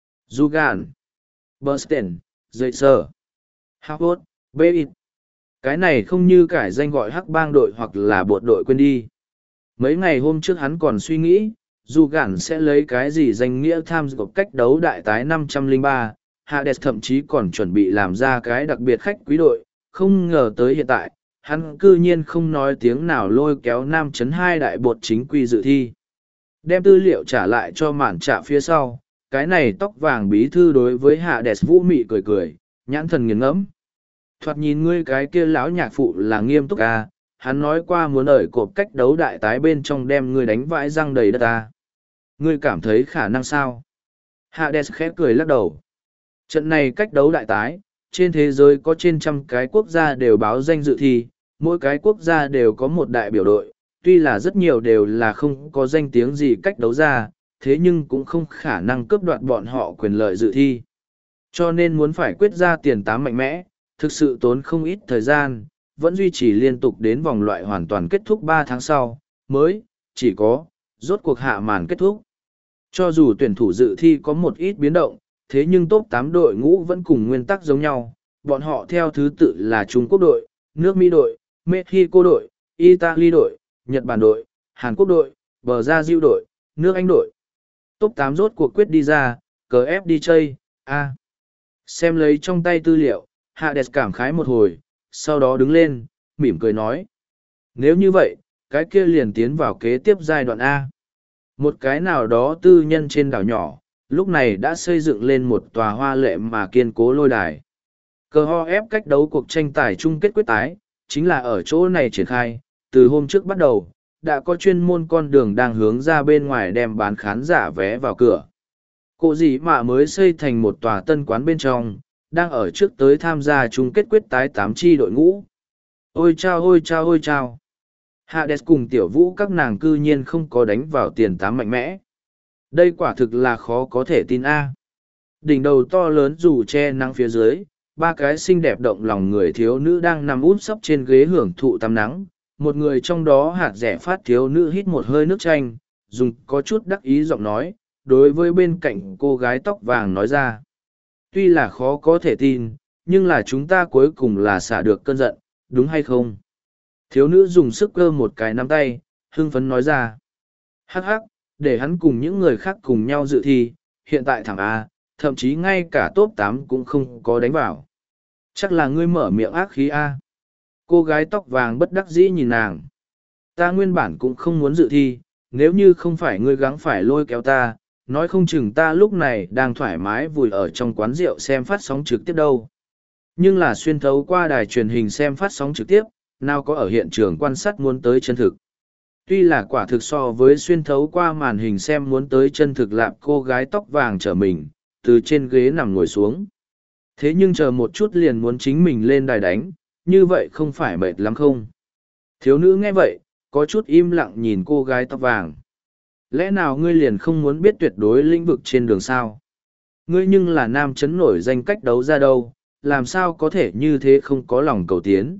Dugan, Bernstein, Dreiser, Howard, Beit. Cái này không như cải danh gọi hắc bang đội hoặc là bột đội quên đi. Mấy ngày hôm trước hắn còn suy nghĩ, Dugan sẽ lấy cái gì danh nghĩa tham dự cách đấu đại tái 503, Hades thậm chí còn chuẩn bị làm ra cái đặc biệt khách quý đội, không ngờ tới hiện tại, hắn cư nhiên không nói tiếng nào lôi kéo Nam chấn 2 đại bột chính quy dự thi. Đem tư liệu trả lại cho mạn trạ phía sau, cái này tóc vàng bí thư đối với Hades vũ mị cười cười, nhãn thần nghiền ngẫm. Thoạt nhìn ngươi cái kia lão nhạc phụ là nghiêm túc à, hắn nói qua muốn ở cột cách đấu đại tái bên trong đem ngươi đánh vãi răng đầy đất à. Ngươi cảm thấy khả năng sao? Hades khẽ cười lắc đầu. Trận này cách đấu đại tái, trên thế giới có trên 100 cái quốc gia đều báo danh dự thi, mỗi cái quốc gia đều có một đại biểu đội, tuy là rất nhiều đều là không có danh tiếng gì cách đấu ra, thế nhưng cũng không khả năng cướp đoạt bọn họ quyền lợi dự thi. Cho nên muốn phải quyết ra tiền tám mạnh mẽ, thực sự tốn không ít thời gian, vẫn duy trì liên tục đến vòng loại hoàn toàn kết thúc 3 tháng sau, mới, chỉ có, rốt cuộc hạ màn kết thúc. Cho dù tuyển thủ dự thi có một ít biến động, thế nhưng top 8 đội ngũ vẫn cùng nguyên tắc giống nhau, bọn họ theo thứ tự là Trung Quốc đội, nước Mỹ đội, Mexico đội, Italy đội, Nhật Bản đội, Hàn Quốc đội, Bờ Gia Diêu đội, nước Anh đội. Top 8 rốt cuộc quyết đi ra, cờ ép đi chơi, a. Xem lấy trong tay tư liệu, Hades cảm khái một hồi, sau đó đứng lên, mỉm cười nói. Nếu như vậy, cái kia liền tiến vào kế tiếp giai đoạn A. Một cái nào đó tư nhân trên đảo nhỏ, lúc này đã xây dựng lên một tòa hoa lệ mà kiên cố lôi đài. Cờ ho ép cách đấu cuộc tranh tài chung kết quyết tái, chính là ở chỗ này triển khai, từ hôm trước bắt đầu, đã có chuyên môn con đường đang hướng ra bên ngoài đem bán khán giả vé vào cửa. Cô dĩ mạ mới xây thành một tòa tân quán bên trong, đang ở trước tới tham gia chung kết quyết tái 8 chi đội ngũ. Ôi chao ôi chao ôi chao. Hades cùng tiểu vũ các nàng cư nhiên không có đánh vào tiền tám mạnh mẽ. Đây quả thực là khó có thể tin a. Đỉnh đầu to lớn dù che nắng phía dưới, 3 cái xinh đẹp động lòng người thiếu nữ đang nằm úp sấp trên ghế hưởng thụ tắm nắng. Một người trong đó hạt rẻ phát thiếu nữ hít một hơi nước chanh, dùng có chút đắc ý giọng nói, đối với bên cạnh cô gái tóc vàng nói ra. Tuy là khó có thể tin, nhưng là chúng ta cuối cùng là xả được cơn giận, đúng hay không? Thiếu nữ dùng sức cơ một cái nắm tay, hưng phấn nói ra. Hắc hắc, để hắn cùng những người khác cùng nhau dự thi, hiện tại thằng A, thậm chí ngay cả top 8 cũng không có đánh vào. Chắc là ngươi mở miệng ác khí A. Cô gái tóc vàng bất đắc dĩ nhìn nàng. Ta nguyên bản cũng không muốn dự thi, nếu như không phải ngươi gắng phải lôi kéo ta, nói không chừng ta lúc này đang thoải mái vùi ở trong quán rượu xem phát sóng trực tiếp đâu. Nhưng là xuyên thấu qua đài truyền hình xem phát sóng trực tiếp, nào có ở hiện trường quan sát muốn tới chân thực. Tuy là quả thực so với xuyên thấu qua màn hình xem muốn tới chân thực lạp cô gái tóc vàng trở mình, từ trên ghế nằm ngồi xuống. Thế nhưng chờ một chút liền muốn chính mình lên đài đánh, như vậy không phải mệt lắm không? Thiếu nữ nghe vậy, có chút im lặng nhìn cô gái tóc vàng. Lẽ nào ngươi liền không muốn biết tuyệt đối lĩnh vực trên đường sao? Ngươi nhưng là nam chấn nổi danh cách đấu ra đâu, làm sao có thể như thế không có lòng cầu tiến?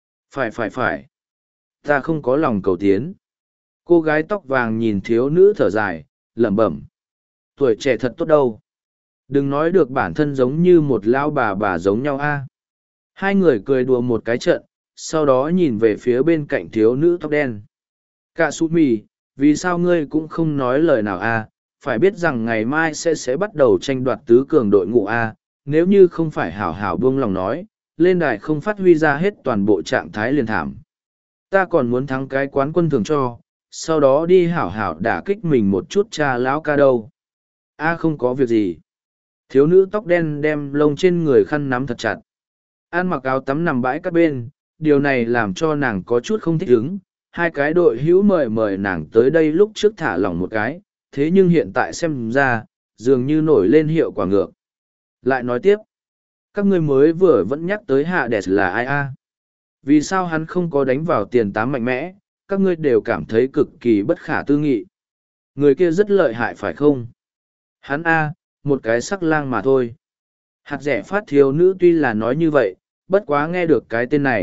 Phải. Ta không có lòng cầu tiến. Cô gái tóc vàng nhìn thiếu nữ thở dài, lẩm bẩm. Tuổi trẻ thật tốt đâu. Đừng nói được bản thân giống như một lão bà giống nhau a. Hai người cười đùa một cái trận, sau đó nhìn về phía bên cạnh thiếu nữ tóc đen. Cả sụ mì, vì sao ngươi cũng không nói lời nào a? Phải biết rằng ngày mai sẽ bắt đầu tranh đoạt tứ cường đội ngũ a, nếu như không phải hảo hảo buông lòng nói, lên đài không phát huy ra hết toàn bộ trạng thái liền thảm. Ta còn muốn thắng cái quán quân thường cho, sau đó đi hảo hảo đả kích mình một chút cha lão ca đâu. A không có việc gì. Thiếu nữ tóc đen đem lông trên người khăn nắm thật chặt. An mặc áo tắm nằm bãi các bên, điều này làm cho nàng có chút không thích ứng. Hai cái đội hữu mời nàng tới đây lúc trước thả lỏng một cái, thế nhưng hiện tại xem ra, dường như nổi lên hiệu quả ngược. Lại nói tiếp, các ngươi mới vừa vẫn nhắc tới Hades là ai a? Vì sao hắn không có đánh vào tiền tám mạnh mẽ, các ngươi đều cảm thấy cực kỳ bất khả tư nghị. Người kia rất lợi hại phải không? Hắn a, một cái sắc lang mà thôi. Hạt rẻ phát thiếu nữ tuy là nói như vậy, bất quá nghe được cái tên này,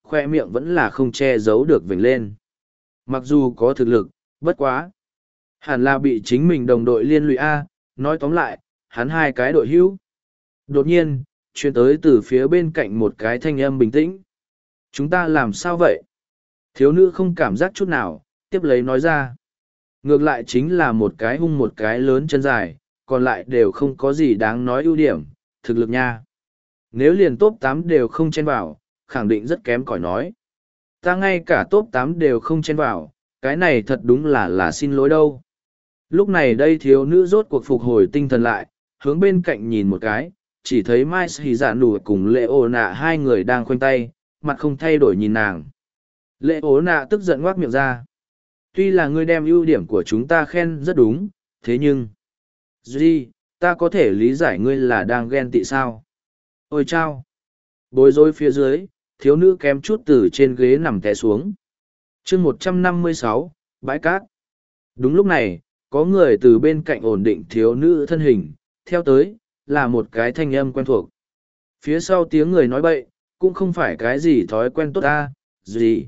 khoe miệng vẫn là không che giấu được vểnh lên. Mặc dù có thực lực, bất quá. Hẳn là bị chính mình đồng đội liên lụy A, nói tóm lại, hắn hai cái đội hữu. Đột nhiên, truyền tới từ phía bên cạnh một cái thanh âm bình tĩnh. Chúng ta làm sao vậy? Thiếu nữ không cảm giác chút nào, tiếp lấy nói ra. Ngược lại chính là một cái hung một cái lớn chân dài, còn lại đều không có gì đáng nói ưu điểm, thực lực nha. Nếu liền top 8 đều không chen vào, khẳng định rất kém cỏi nói. Ta ngay cả top 8 đều không chen vào, cái này thật đúng là xin lỗi đâu. Lúc này đây thiếu nữ rốt cuộc phục hồi tinh thần lại, hướng bên cạnh nhìn một cái, chỉ thấy Mai Hỉ Dạ Nụ cùng Lệ Ổ Nạ hai người đang khoanh tay, mặt không thay đổi nhìn nàng. Lệ Ổ Nạ tức giận ngoác miệng ra. Tuy là ngươi đem ưu điểm của chúng ta khen rất đúng, thế nhưng... Duy, ta có thể lý giải ngươi là đang ghen tị sao? Ôi chao! Bối rối phía dưới, thiếu nữ kém chút từ trên ghế nằm té xuống. chương 156, bãi cát. Đúng lúc này, có người từ bên cạnh ổn định thiếu nữ thân hình, theo tới, là một cái thanh âm quen thuộc. Phía sau tiếng người nói bậy, cũng không phải cái gì thói quen tốt ta, gì.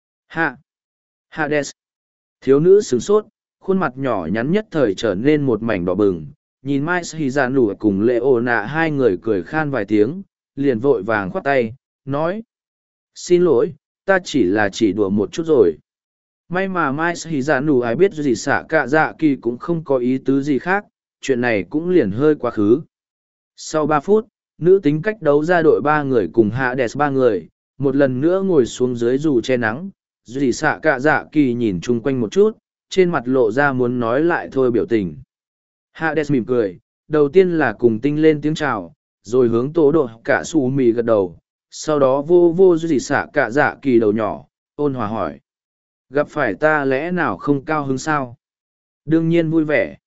Hades. Thiếu nữ sửng sốt, khuôn mặt nhỏ nhắn nhất thời trở nên một mảnh đỏ bừng, nhìn Mai Hỉ Dạ Nụ cùng Lệ Ổ Nạ hai người cười khan vài tiếng, liền vội vàng khoát tay, nói. Xin lỗi, ta chỉ đùa một chút rồi. May mà Mai Hỉ Dạ Nụ ai biết gì xạ cả dạ kỳ cũng không có ý tứ gì khác, chuyện này cũng liền hơi quá khứ. Sau 3 phút, nữ tính cách đấu ra đội 3 người cùng Hades 3 người, một lần nữa ngồi xuống dưới dù che nắng. Dì xạ cả dạ kỳ nhìn chung quanh một chút, trên mặt lộ ra muốn nói lại thôi biểu tình. Hades mỉm cười, đầu tiên là cùng tinh lên tiếng chào, rồi hướng tố độ cả su mì gật đầu, sau đó vô vô dì xạ cả dạ kỳ đầu nhỏ, ôn hòa hỏi. Gặp phải ta lẽ nào không cao hứng sao? Đương nhiên vui vẻ.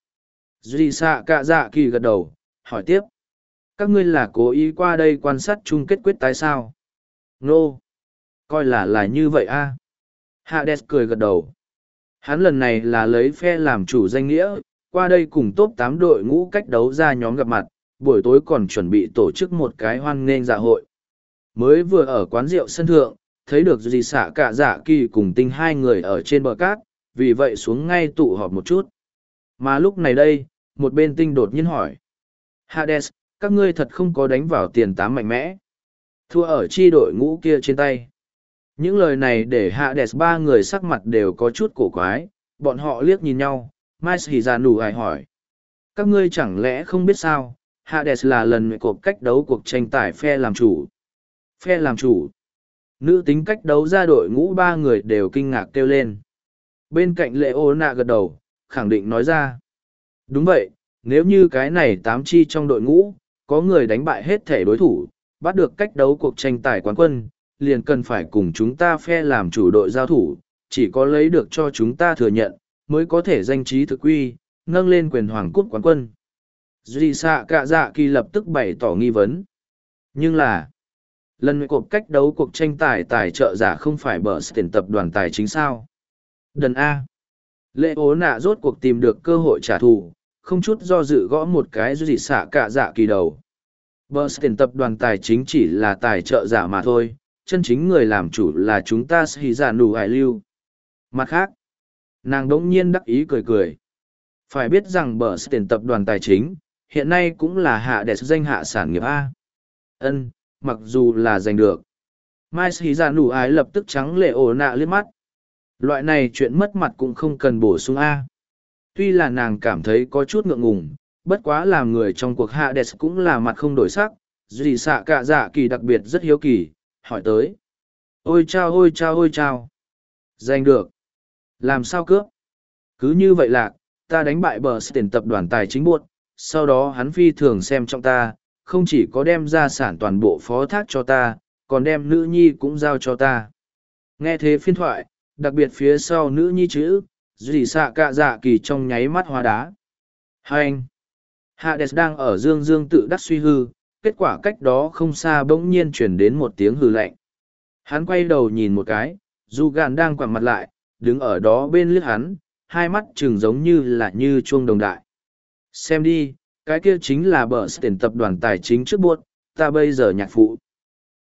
Dì xạ cả dạ kỳ gật đầu, hỏi tiếp. Các ngươi là cố ý qua đây quan sát chung kết quyết tái sao? Nô! Coi là như vậy a. Hades cười gật đầu. Hắn lần này là lấy phe làm chủ danh nghĩa, qua đây cùng top 8 đội ngũ cách đấu ra nhóm gặp mặt, buổi tối còn chuẩn bị tổ chức một cái hoan nghênh dạ hội. Mới vừa ở quán rượu sân thượng, thấy được dì xạ cả dạ kỳ cùng tinh hai người ở trên bờ cát, vì vậy xuống ngay tụ họp một chút. Mà lúc này đây, một bên tinh đột nhiên hỏi. Hades, các ngươi thật không có đánh vào tiền tám mạnh mẽ. Thua ở chi đội ngũ kia trên tay. Những lời này để Hades 3 người sắc mặt đều có chút cổ quái, bọn họ liếc nhìn nhau, Mai Hỉ Dạ Nụ ai hỏi. Các ngươi chẳng lẽ không biết sao, Hades là lần cột cách đấu cuộc tranh tài phe làm chủ. Phe làm chủ. Nữ tính cách đấu ra đội ngũ 3 người đều kinh ngạc kêu lên. Bên cạnh Lệ Ổ Nạ gật đầu, khẳng định nói ra. Đúng vậy, nếu như cái này 8 chi trong đội ngũ, có người đánh bại hết thể đối thủ, bắt được cách đấu cuộc tranh tài quán quân, liền cần phải cùng chúng ta phe làm chủ đội giao thủ, chỉ có lấy được cho chúng ta thừa nhận, mới có thể danh trí thực quy, nâng lên quyền hoàng cúp quán quân. Duy xạ cả dạ kỳ lập tức bày tỏ nghi vấn. Nhưng là, lần cuộc cách đấu cuộc tranh tài tài trợ giả không phải bờ tiền tập đoàn tài chính sao? Đần A. Lệ Ố Nạ rốt cuộc tìm được cơ hội trả thù, không chút do dự gõ một cái duy xạ cả dạ kỳ đầu. Bờ tiền tập đoàn tài chính chỉ là tài trợ giả mà thôi, chân chính người làm chủ là chúng ta Hỉ Dạ Nụ Hải Lưu. Mặt khác, nàng đỗng nhiên đắc ý cười cười. Phải biết rằng bờ tiền tập đoàn tài chính, hiện nay cũng là hạ đẹp danh hạ sản nghiệp A. Ân, mặc dù là giành được. Mai Hỉ Dạ Nụ Ái lập tức trắng Lệ Ổ Nạ liếc mắt. Loại này chuyện mất mặt cũng không cần bổ sung A. Tuy là nàng cảm thấy có chút ngượng ngùng, bất quá làm người trong cuộc hạ đẹp cũng là mặt không đổi sắc, dì xạ cả dạ kỳ đặc biệt rất hiếu kỳ, hỏi tới. Ôi chao ôi chao ôi chao. Giành được. Làm sao cướp? Cứ như vậy lạc, ta đánh bại bờ tiền tập đoàn tài chính buộc, sau đó hắn phi thường xem trọng ta, không chỉ có đem gia sản toàn bộ phó thác cho ta, còn đem nữ nhi cũng giao cho ta. Nghe thế phiên thoại, đặc biệt phía sau nữ nhi chữ, dì xạ cả dạ kỳ trong nháy mắt hóa đá. Hai anh. Hades đang ở dương dương tự đắc suy hư, kết quả cách đó không xa bỗng nhiên chuyển đến một tiếng hư lạnh. Hắn quay đầu nhìn một cái, dù gàn đang quẳng mặt lại, đứng ở đó bên liếc hắn, hai mắt trừng giống như là như chuông đồng đại. Xem đi, cái kia chính là bờ tiền tập đoàn tài chính trước buốt, ta bây giờ nhạc phụ.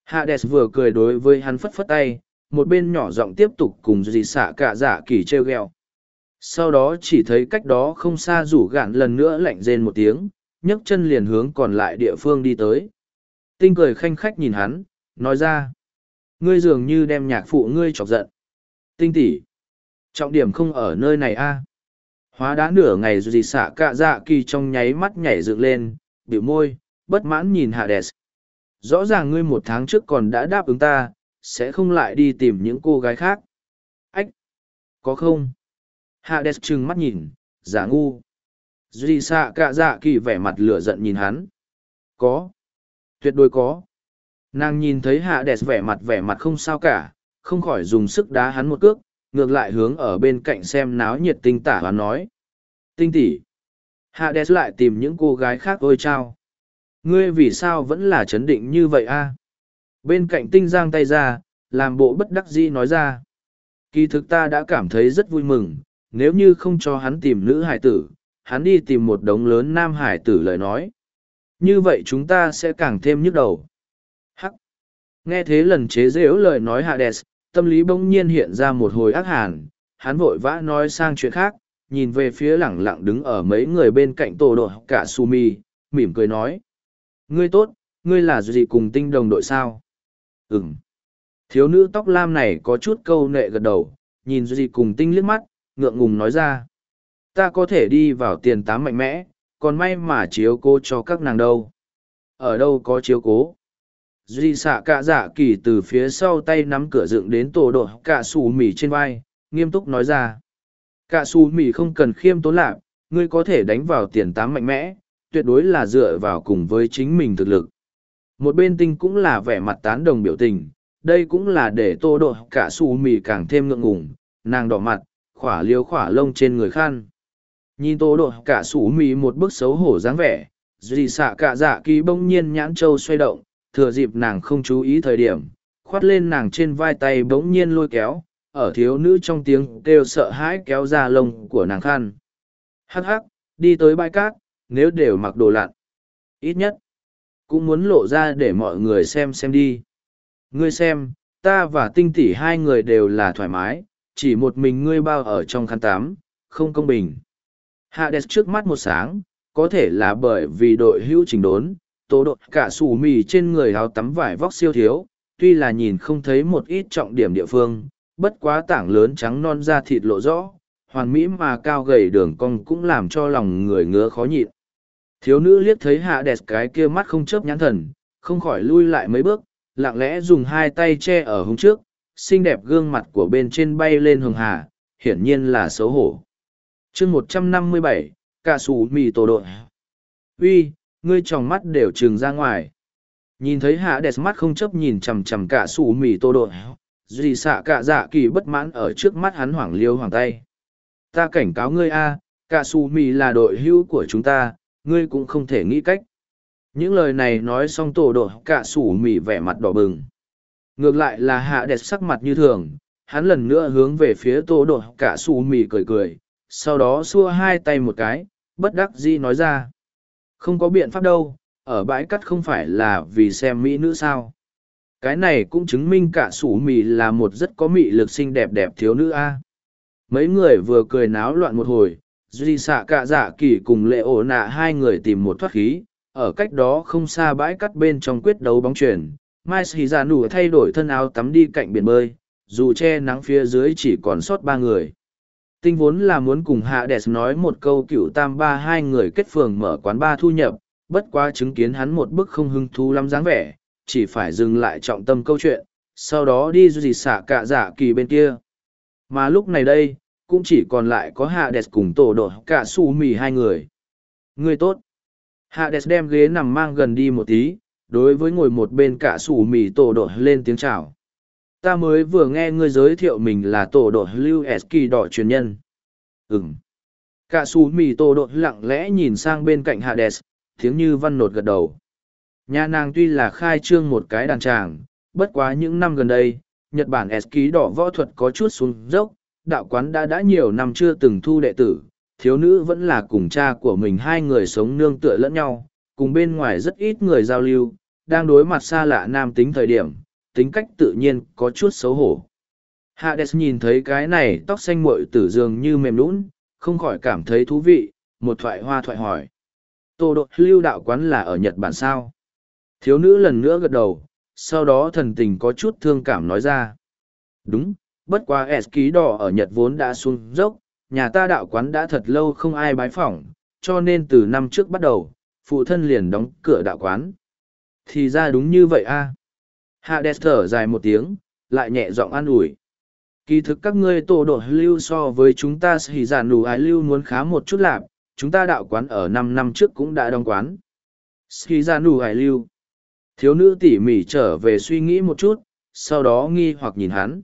Hades vừa cười đối với hắn phất phất tay, một bên nhỏ giọng tiếp tục cùng dì xạ cả dạ kỳ treo ghẹo. Sau đó chỉ thấy cách đó không xa rủ gạn lần nữa lạnh rên một tiếng, nhấc chân liền hướng còn lại địa phương đi tới. Tinh cười khanh khách nhìn hắn, nói ra. Ngươi dường như đem nhạc phụ ngươi chọc giận. Tinh tỷ, trọng điểm không ở nơi này a. Hóa đã nửa ngày dì xạ cả dạ kỳ trong nháy mắt nhảy dựng lên, bĩu môi, bất mãn nhìn Hades. Rõ ràng ngươi 1 tháng trước còn đã đáp ứng ta, sẽ không lại đi tìm những cô gái khác. Ách! Có không? Hades trừng mắt nhìn, giả ngu. Duy xạ cả dạ kỳ vẻ mặt lửa giận nhìn hắn. Có. Tuyệt đối có. Nàng nhìn thấy Hades vẻ mặt không sao cả, không khỏi dùng sức đá hắn một cước, ngược lại hướng ở bên cạnh xem náo nhiệt tinh tả và nói. Tinh tỷ. Hades lại tìm những cô gái khác ôi chao. Ngươi vì sao vẫn là chấn định như vậy a? Bên cạnh tinh giang tay ra, làm bộ bất đắc dĩ nói ra. Kỳ thực ta đã cảm thấy rất vui mừng, nếu như không cho hắn tìm nữ hải tử, hắn đi tìm một đống lớn nam hải tử lời nói. Như vậy chúng ta sẽ càng thêm nhức đầu. Hắc! Nghe thế lần chế giễu lời nói Hades, tâm lý bỗng nhiên hiện ra một hồi ác hàn, hắn vội vã nói sang chuyện khác, nhìn về phía lẳng lặng đứng ở mấy người bên cạnh tổ đội cả Sumi, mỉm cười nói. Ngươi tốt, ngươi là gì cùng tinh đồng đội sao? Ừm. Thiếu nữ tóc lam này có chút câu nệ gật đầu, nhìn gì cùng tinh liếc mắt, ngượng ngùng nói ra. Ta có thể đi vào tiền tám mạnh mẽ, còn may mà chiếu cố cho các nàng đâu. Ở đâu có chiếu cố? Duy xạ cả dạ kỳ từ phía sau tay nắm cửa dựng đến tổ đội cả xù mì trên vai, nghiêm túc nói ra. Cả xù mì không cần khiêm tốn lạc, ngươi có thể đánh vào tiền tám mạnh mẽ, tuyệt đối là dựa vào cùng với chính mình thực lực. Một bên tinh cũng là vẻ mặt tán đồng biểu tình, đây cũng là để tô độ cả xù mì càng thêm ngượng ngùng, nàng đỏ mặt, khỏa liếu khỏa lông trên người khăn. Nhìn tô độ cả xù mì một bức xấu hổ dáng vẻ, duy xạ cả dạ kỳ bỗng nhiên nhãn châu xoay động, thừa dịp nàng không chú ý thời điểm, khoát lên nàng trên vai tay bỗng nhiên lôi kéo, ở thiếu nữ trong tiếng kêu sợ hãi kéo ra lông của nàng khăn. Hắc hắc, đi tới bãi cát, nếu đều mặc đồ lặn. Ít nhất, cũng muốn lộ ra để mọi người xem đi. Ngươi xem, ta và tinh tỷ hai người đều là thoải mái, chỉ một mình ngươi bao ở trong khăn tắm, không công bình. Hades trước mắt một sáng, có thể là bởi vì đội hữu trình đốn, tố độ cả sủ mì trên người áo tắm vải vóc siêu thiếu, tuy là nhìn không thấy một ít trọng điểm địa phương, bất quá tảng lớn trắng non da thịt lộ rõ, hoàn mỹ mà cao gầy đường cong cũng làm cho lòng người ngứa khó nhịn. Thiếu nữ liếc thấy Hades cái kia mắt không chớp nhãn thần, không khỏi lui lại mấy bước, lặng lẽ dùng hai tay che ở hông trước, xinh đẹp gương mặt của bên trên bay lên hường hà, hiển nhiên là xấu hổ. chương 157, cả sủ mì tổ đội. Uy, ngươi tròng mắt đều trừng ra ngoài. Nhìn thấy Hades mắt không chấp nhìn chằm chằm cả sủ mì tổ đội, dì xạ cả dạ kỳ bất mãn ở trước mắt hắn hoảng liêu hoàng tay. Ta cảnh cáo ngươi a, cả sủ mì là đội hữu của chúng ta, ngươi cũng không thể nghĩ cách. Những lời này nói xong tổ đội cả sủ mì vẻ mặt đỏ bừng. Ngược lại là Hades sắc mặt như thường, hắn lần nữa hướng về phía tổ đội cả sủ mì cười cười, sau đó xua hai tay một cái, bất đắc dĩ nói ra. Không có biện pháp đâu, ở bãi cắt không phải là vì xem mỹ nữ sao. Cái này cũng chứng minh cả sủ mì là một rất có mị lực xinh đẹp đẹp thiếu nữ a. Mấy người vừa cười náo loạn một hồi, duy xạ cả dạ kỳ cùng lệ ổ nạ hai người tìm một thoát khí, ở cách đó không xa bãi cắt bên trong quyết đấu bóng chuyền. Mai Sĩ Giả Nụ thay đổi thân áo tắm đi cạnh biển bơi, dù che nắng phía dưới chỉ còn sót 3 người. Tinh vốn là muốn cùng Hades nói một câu cựu tam ba hai người kết phường mở quán bar thu nhập, bất quá chứng kiến hắn một bức không hứng thú lắm dáng vẻ, chỉ phải dừng lại trọng tâm câu chuyện, sau đó đi dì xạ cả dạ kỳ bên kia. Mà lúc này đây, cũng chỉ còn lại có Hades cùng tổ đội cả su mì hai người. Người tốt. Hades đem ghế nằm mang gần đi một tí, đối với ngồi một bên cả su mì tổ đội lên tiếng chào. Ta mới vừa nghe ngươi giới thiệu mình là tổ đội lưu Eski đỏ truyền nhân. Ừm. Cả su mì tổ đội lặng lẽ nhìn sang bên cạnh Hades, tiếng như văn nột gật đầu. Nhà nàng tuy là khai trương một cái đàn tràng, bất quá những năm gần đây, Nhật Bản Eski đỏ võ thuật có chút xuống dốc, đạo quán đã nhiều năm chưa từng thu đệ tử, thiếu nữ vẫn là cùng cha của mình hai người sống nương tựa lẫn nhau, cùng bên ngoài rất ít người giao lưu, đang đối mặt xa lạ nam tính thời điểm, tính cách tự nhiên có chút xấu hổ. Hades nhìn thấy cái này tóc xanh muội tử dường như mềm nũng, không khỏi cảm thấy thú vị, một thoại hoa thoại hỏi. Tô độ lưu đạo quán là ở Nhật Bản sao? Thiếu nữ lần nữa gật đầu, sau đó thần tình có chút thương cảm nói ra. Đúng, bất quá S ký đỏ ở Nhật vốn đã xuống dốc, nhà ta đạo quán đã thật lâu không ai bái phỏng, cho nên từ năm trước bắt đầu, phụ thân liền đóng cửa đạo quán. Thì ra đúng như vậy a. Hades thở dài một tiếng, lại nhẹ giọng an ủi. Kỳ thực các ngươi tổ độ lưu so với chúng ta hỉ giản đủ ái lưu muốn khá một chút lạc, chúng ta đạo quán ở 5 năm trước cũng đã đóng quán. Hỉ giản đủ ái lưu. Thiếu nữ tỉ mỉ trở về suy nghĩ một chút, sau đó nghi hoặc nhìn hắn.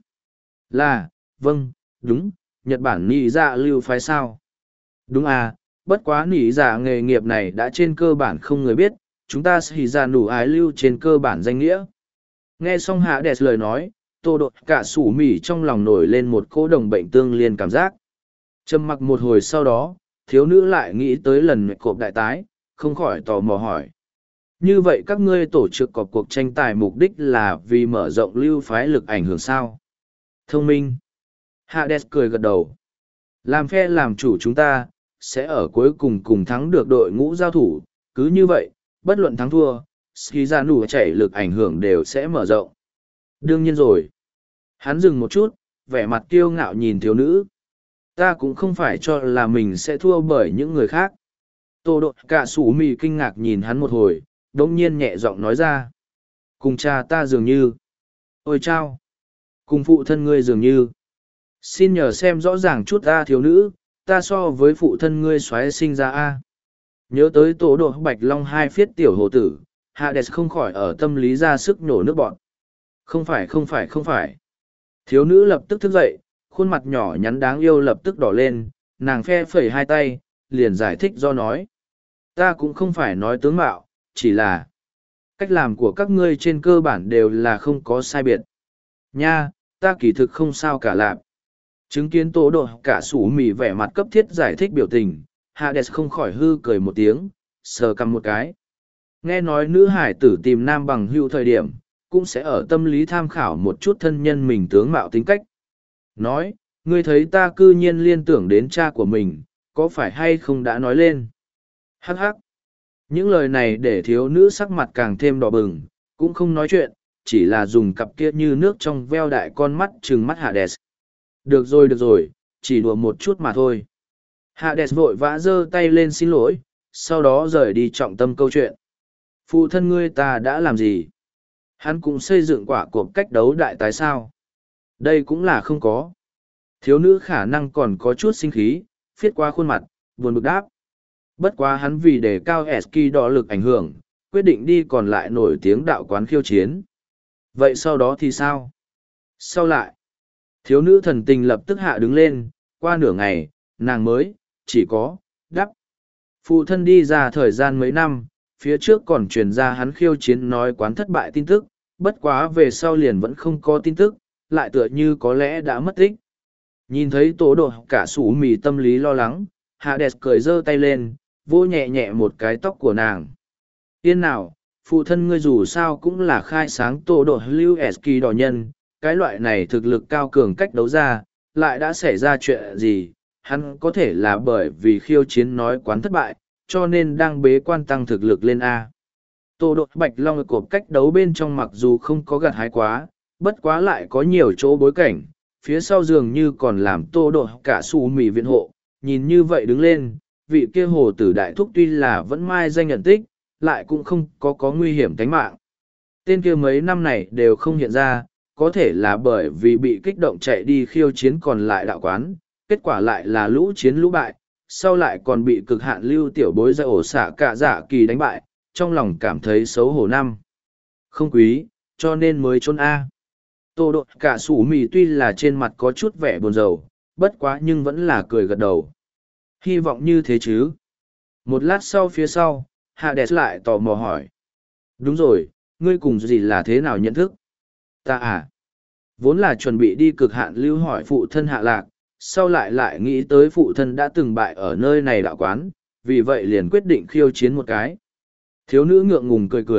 Là, vâng, đúng, Nhật Bản nỉ dạ lưu phái sao? Đúng à, bất quá nỉ dạ nghề nghiệp này đã trên cơ bản không người biết, chúng ta hỉ giản đủ ái lưu trên cơ bản danh nghĩa. Nghe xong hạ đẹp lời nói, tô đột cả sủ mỉ trong lòng nổi lên một cỗ đồng bệnh tương liên cảm giác. Trầm mặc một hồi sau đó, thiếu nữ lại nghĩ tới lần cộp đại tái, không khỏi tò mò hỏi. Như vậy các ngươi tổ chức có cuộc tranh tài mục đích là vì mở rộng lưu phái lực ảnh hưởng sao? Thông minh. Hades cười gật đầu. Làm phe làm chủ chúng ta, sẽ ở cuối cùng cùng thắng được đội ngũ giao thủ, cứ như vậy, bất luận thắng thua, ski ra nụ chảy lực ảnh hưởng đều sẽ mở rộng. Đương nhiên rồi. Hắn dừng một chút, vẻ mặt kiêu ngạo nhìn thiếu nữ. Ta cũng không phải cho là mình sẽ thua bởi những người khác. Tô độ cả sủ mì kinh ngạc nhìn hắn một hồi, đống nhiên nhẹ giọng nói ra. Cùng cha ta dường như. Ôi chao. Cùng phụ thân ngươi dường như. Xin nhờ xem rõ ràng chút ta thiếu nữ, ta so với phụ thân ngươi xoáy sinh ra a. Nhớ tới tổ độ bạch long hai phiết tiểu hồ tử, Hades không khỏi ở tâm lý ra sức nổ nước bọn. Không phải không phải không phải. Thiếu nữ lập tức thức dậy, khuôn mặt nhỏ nhắn đáng yêu lập tức đỏ lên, nàng phe phẩy hai tay, liền giải thích do nói. Ta cũng không phải nói tướng mạo, chỉ là cách làm của các ngươi trên cơ bản đều là không có sai biệt. Nha, ta kỳ thực không sao cả lạp. Chứng kiến tổ độ cả sủ mì vẻ mặt cấp thiết giải thích biểu tình, Hades không khỏi hư cười một tiếng, sờ cằm một cái. Nghe nói nữ hải tử tìm nam bằng hữu thời điểm, cũng sẽ ở tâm lý tham khảo một chút thân nhân mình tướng mạo tính cách. Nói, ngươi thấy ta cư nhiên liên tưởng đến cha của mình, có phải hay không đã nói lên? Hắc hắc. Những lời này để thiếu nữ sắc mặt càng thêm đỏ bừng, cũng không nói chuyện, chỉ là dùng cặp kia như nước trong veo đại con mắt trừng mắt Hades. Được rồi, chỉ đùa một chút mà thôi. Hades vội vã giơ tay lên xin lỗi, sau đó rời đi trọng tâm câu chuyện. Phụ thân ngươi ta đã làm gì? Hắn cũng xây dựng quả cuộc cách đấu đại tái sao? Đây cũng là không có. Thiếu nữ khả năng còn có chút sinh khí, phiết qua khuôn mặt, buồn bực đáp. Bất quá hắn vì đề cao Eski đỏ lực ảnh hưởng, quyết định đi còn lại nổi tiếng đạo quán khiêu chiến. Vậy sau đó thì sao? Sau lại, thiếu nữ thần tình lập tức hạ đứng lên, qua nửa ngày, nàng mới, chỉ có, đắp. Phụ thân đi ra thời gian mấy năm, phía trước còn truyền ra hắn khiêu chiến nói quán thất bại tin tức, bất quá về sau liền vẫn không có tin tức, lại tựa như có lẽ đã mất tích. Nhìn thấy tổ độ cả sủ mì tâm lý lo lắng, Hades cười giơ tay lên, vỗ nhẹ nhẹ một cái tóc của nàng. Yên nào, phụ thân ngươi dù sao cũng là khai sáng tổ độ lưu Eski đỏ nhân, cái loại này thực lực cao cường cách đấu ra, lại đã xảy ra chuyện gì, hắn có thể là bởi vì khiêu chiến nói quán thất bại, cho nên đang bế quan tăng thực lực lên A. Tô độ bạch long cộp cách đấu bên trong mặc dù không có gặt hái quá, bất quá lại có nhiều chỗ bối cảnh, phía sau dường như còn làm tô độ cả su mì viện hộ, nhìn như vậy đứng lên, vị kia hồ tử đại thúc tuy là vẫn mai danh nhận tích, lại cũng không có nguy hiểm tính mạng. Tên kia mấy năm này đều không hiện ra, có thể là bởi vì bị kích động chạy đi khiêu chiến còn lại đạo quán, kết quả lại là lũ chiến lũ bại, sau lại còn bị cực hạn lưu tiểu bối ra ổ xả cả giả kỳ đánh bại, trong lòng cảm thấy xấu hổ năm. Không quý, cho nên mới trốn A. Tô độ cả sủ mì tuy là trên mặt có chút vẻ buồn rầu, bất quá nhưng vẫn là cười gật đầu. Hy vọng như thế chứ. Một lát sau phía sau, Hades lại tò mò hỏi. Đúng rồi, ngươi cùng gì là thế nào nhận thức? Ta à? Vốn là chuẩn bị đi cực hạn lưu hỏi phụ thân Hạ Lạc, sau lại nghĩ tới phụ thân đã từng bại ở nơi này đạo quán, vì vậy liền quyết định khiêu chiến một cái. Thiếu nữ ngượng ngùng cười cười,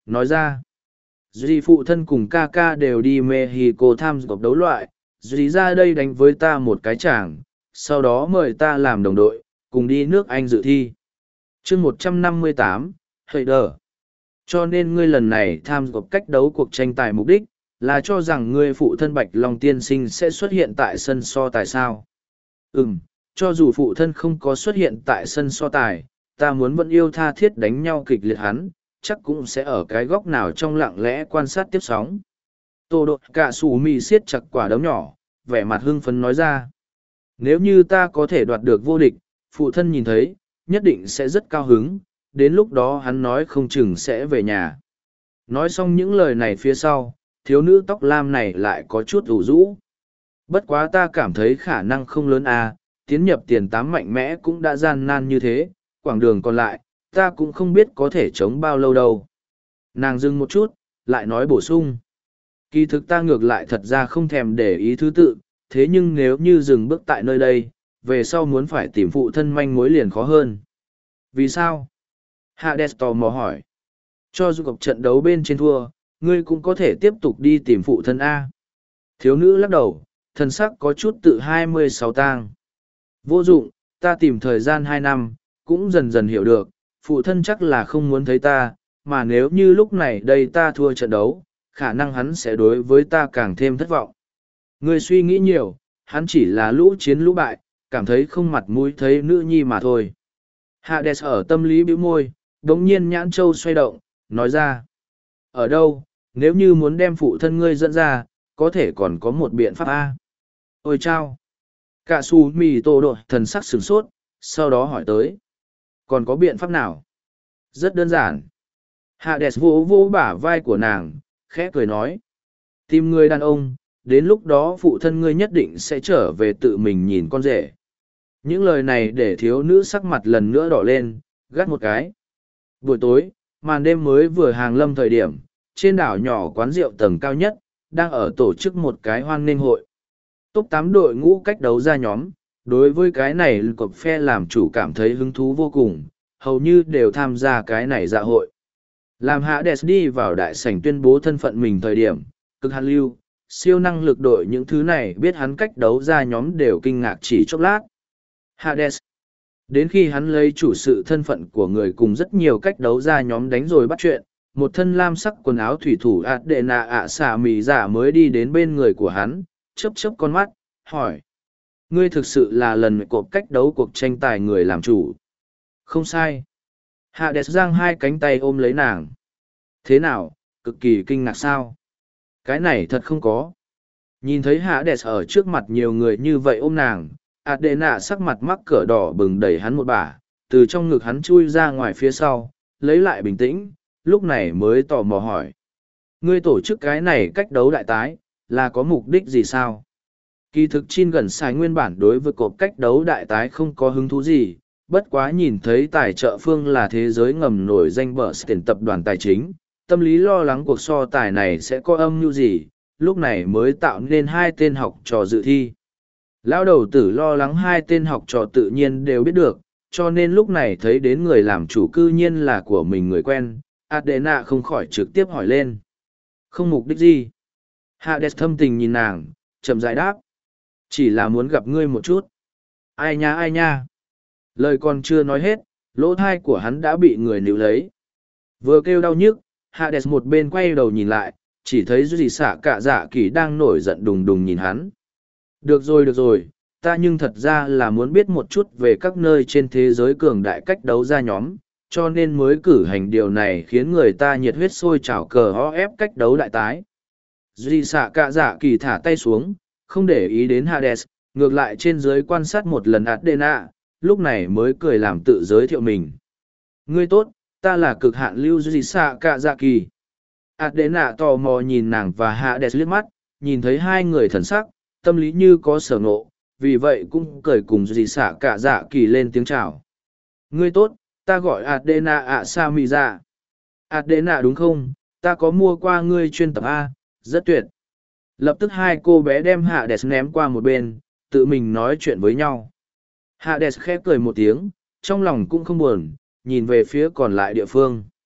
nói ra. Duy phụ thân cùng ca ca đều đi Mexico tham dự đấu loại, Duy ra đây đánh với ta một cái chàng, sau đó mời ta làm đồng đội, cùng đi nước Anh dự thi. chương 158, Hây Đờ. Cho nên ngươi lần này tham dự cách đấu cuộc tranh tài mục đích, là cho rằng ngươi phụ thân Bạch Long tiên sinh sẽ xuất hiện tại sân so tài sao? Cho dù phụ thân không có xuất hiện tại sân so tài, ta muốn vẫn yêu tha thiết đánh nhau kịch liệt hắn, chắc cũng sẽ ở cái góc nào trong lặng lẽ quan sát tiếp sóng. Tô đột cả sủ mì siết chặt quả đấm nhỏ, vẻ mặt hưng phấn nói ra. Nếu như ta có thể đoạt được vô địch, phụ thân nhìn thấy, nhất định sẽ rất cao hứng, đến lúc đó hắn nói không chừng sẽ về nhà. Nói xong những lời này phía sau, thiếu nữ tóc lam này lại có chút ủ rũ. Bất quá ta cảm thấy khả năng không lớn à, tiến nhập tiền tám mạnh mẽ cũng đã gian nan như thế, quãng đường còn lại, ta cũng không biết có thể chống bao lâu đâu. Nàng dừng một chút, lại nói bổ sung. Kỳ thực ta ngược lại thật ra không thèm để ý thứ tự, thế nhưng nếu như dừng bước tại nơi đây, về sau muốn phải tìm phụ thân manh mối liền khó hơn. Vì sao? Hades tò mò hỏi. Cho dù gặp trận đấu bên trên thua, ngươi cũng có thể tiếp tục đi tìm phụ thân A. Thiếu nữ lắc đầu, thân sắc có chút tự 26 tang. Vô dụng, ta tìm thời gian 2 năm, cũng dần dần hiểu được, phụ thân chắc là không muốn thấy ta, mà nếu như lúc này đây ta thua trận đấu, khả năng hắn sẽ đối với ta càng thêm thất vọng. Ngươi suy nghĩ nhiều, hắn chỉ là lũ chiến lũ bại, cảm thấy không mặt mũi thấy nữ nhi mà thôi. Hades ở tâm lý bĩu môi, đống nhiên nhãn châu xoay động, nói ra. Ở đâu, nếu như muốn đem phụ thân ngươi dẫn ra, có thể còn có một biện pháp A. Ôi chao! Cả su mì tô đội thần sắc sửng sốt, sau đó hỏi tới. Còn có biện pháp nào? Rất đơn giản. Hades vỗ vỗ bả vai của nàng, khẽ cười nói. Tìm người đàn ông, đến lúc đó phụ thân ngươi nhất định sẽ trở về tự mình nhìn con rể. Những lời này để thiếu nữ sắc mặt lần nữa đỏ lên, gắt một cái. Buổi tối, màn đêm mới vừa hàng lâm thời điểm, trên đảo nhỏ quán rượu tầng cao nhất, đang ở tổ chức một cái hoan nghênh hội. Top 8 đội ngũ cách đấu ra nhóm, đối với cái này cột phe làm chủ cảm thấy hứng thú vô cùng, hầu như đều tham gia cái này dạ hội. Làm Hades đi vào đại sảnh tuyên bố thân phận mình thời điểm, cực hạt lưu, siêu năng lực đội những thứ này biết hắn cách đấu ra nhóm đều kinh ngạc chỉ chốc lát. Hades. Đến khi hắn lấy chủ sự thân phận của người cùng rất nhiều cách đấu ra nhóm đánh rồi bắt chuyện, một thân lam sắc quần áo thủy thủ Adena ạ xả mì giả mới đi đến bên người của hắn, chớp chớp con mắt, hỏi. Ngươi thực sự là lần cột cách đấu cuộc tranh tài người làm chủ. Không sai. Hades giang hai cánh tay ôm lấy nàng. Thế nào, cực kỳ kinh ngạc sao? Cái này thật không có. Nhìn thấy Hades ở trước mặt nhiều người như vậy ôm nàng, Adena sắc mặt mắc cỡ đỏ bừng đẩy hắn một bả, từ trong ngực hắn chui ra ngoài phía sau, lấy lại bình tĩnh, lúc này mới tò mò hỏi. Ngươi tổ chức cái này cách đấu đại tái, là có mục đích gì sao? Kỳ thực Chin gần sai nguyên bản đối với cột cách đấu đại tái không có hứng thú gì, bất quá nhìn thấy tài trợ phương là thế giới ngầm nổi danh bờ tiền tập đoàn tài chính, tâm lý lo lắng cuộc so tài này sẽ có âm mưu gì, lúc này mới tạo nên hai tên học trò dự thi. Lão đầu tử lo lắng hai tên học trò tự nhiên đều biết được, cho nên lúc này thấy đến người làm chủ cư nhiên là của mình người quen, Adena không khỏi trực tiếp hỏi lên. Không mục đích gì? Hades thâm tình nhìn nàng, chậm rãi đáp. Chỉ là muốn gặp ngươi một chút. Ai nha ai nha. Lời còn chưa nói hết, lỗ thai của hắn đã bị người níu lấy. Vừa kêu đau nhức, Hades một bên quay đầu nhìn lại, chỉ thấy Duy xạ cả dạ kỳ đang nổi giận đùng đùng nhìn hắn. Được rồi, ta nhưng thật ra là muốn biết một chút về các nơi trên thế giới cường đại cách đấu ra nhóm, cho nên mới cử hành điều này khiến người ta nhiệt huyết sôi trào cờ ho ép cách đấu đại tái. Duy xạ cả dạ kỳ thả tay xuống, không để ý đến Hades, ngược lại trên dưới quan sát một lần Adena, lúc này mới cười làm tự giới thiệu mình. Ngươi tốt, ta là cực hạn lưu Duy xạ cả dạ kỳ. Adena tò mò nhìn nàng và Hades liếc mắt, nhìn thấy hai người thần sắc, tâm lý như có sở ngộ, vì vậy cũng cười cùng Duy xạ cả dạ kỳ lên tiếng chào. Ngươi tốt, ta gọi Adena ạ sa mì dạ. Adena đúng không, ta có mua qua ngươi chuyên tập A, rất tuyệt. Lập tức hai cô bé đem Hades ném qua một bên, tự mình nói chuyện với nhau. Hades khẽ cười một tiếng, trong lòng cũng không buồn, nhìn về phía còn lại địa phương.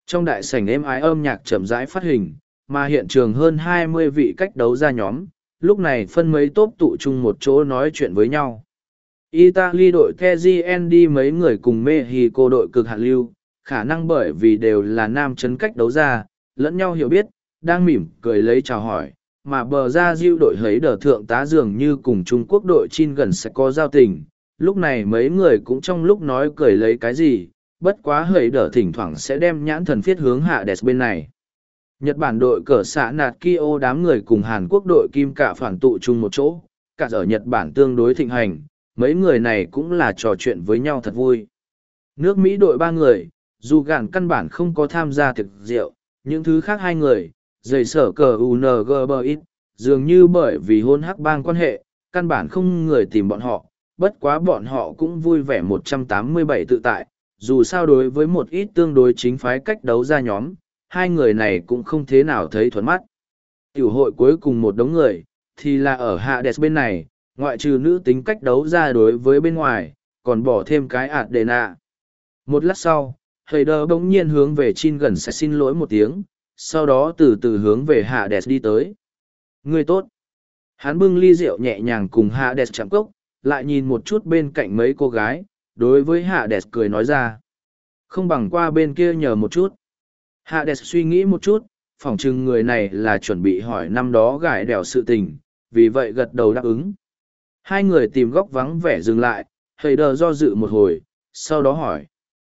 Trong đại sảnh êm ái âm nhạc chậm rãi phát hình, mà hiện trường hơn 20 vị cách đấu ra nhóm, lúc này phân mấy tốp tụ chung một chỗ nói chuyện với nhau. Italy đội KGND mấy người cùng Mexico đội cực hạn lưu, khả năng bởi vì đều là nam chấn cách đấu ra, lẫn nhau hiểu biết, đang mỉm cười lấy chào hỏi, mà bờ ra diêu đội hấy đờ thượng tá dường như cùng Trung Quốc đội Chin gần sẽ có giao tình. Lúc này mấy người cũng trong lúc nói cười lấy cái gì, bất quá hấy đờ thỉnh thoảng sẽ đem nhãn thần phiết hướng hạ đẹp bên này. Nhật Bản đội cờ xạ nạt Kyo đám người cùng Hàn Quốc đội Kim Cả phản tụ chung một chỗ, cả ở Nhật Bản tương đối thịnh hành, mấy người này cũng là trò chuyện với nhau thật vui. Nước Mỹ đội 3 người, dù gạn căn bản không có tham gia thực rượu, những thứ khác 2 người, giày sở cờ UNGBIT, dường như bởi vì hôn hắc bang quan hệ, căn bản không người tìm bọn họ, bất quá bọn họ cũng vui vẻ 187 tự tại, dù sao đối với một ít tương đối chính phái cách đấu ra nhóm, 2 người này cũng không thế nào thấy thuận mắt. Tiểu hội cuối cùng một đống người, thì là ở Hades bên này, ngoại trừ nữ tính cách đấu ra đối với bên ngoài, còn bỏ thêm cái Adena. Một lát sau, Hader bỗng nhiên hướng về Chin gần sẽ xin lỗi một tiếng, sau đó từ từ hướng về Hades đi tới. Người tốt. Hắn bưng ly rượu nhẹ nhàng cùng Hades chạm cốc, lại nhìn một chút bên cạnh mấy cô gái, đối với Hades cười nói ra. Không bằng qua bên kia nhờ một chút. Hades suy nghĩ một chút, phỏng chừng người này là chuẩn bị hỏi năm đó gải đèo sự tình, vì vậy gật đầu đáp ứng. 2 người tìm góc vắng vẻ dừng lại, Hader do dự một hồi, sau đó hỏi.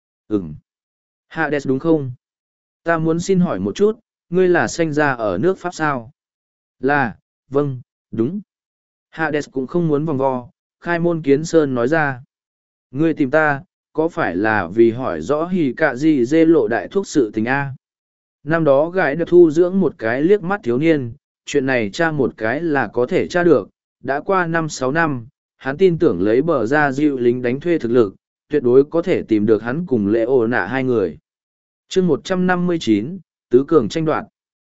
Hades đúng không? Ta muốn xin hỏi một chút, ngươi là sinh ra ở nước Pháp sao? Là, vâng, đúng. Hades cũng không muốn vòng vo, khai môn kiến sơn nói ra. Ngươi tìm ta, có phải là vì hỏi rõ hì cạ gì dê lộ đại thuốc sự tình A? Năm đó gái được thu dưỡng một cái liếc mắt thiếu niên, chuyện này tra một cái là có thể tra được, đã qua 5-6 năm, hắn tin tưởng lấy bờ ra dịu lính đánh thuê thực lực, tuyệt đối có thể tìm được hắn cùng lệ ổ nạ 2 người. chương 159, Tứ Cường tranh đoạt.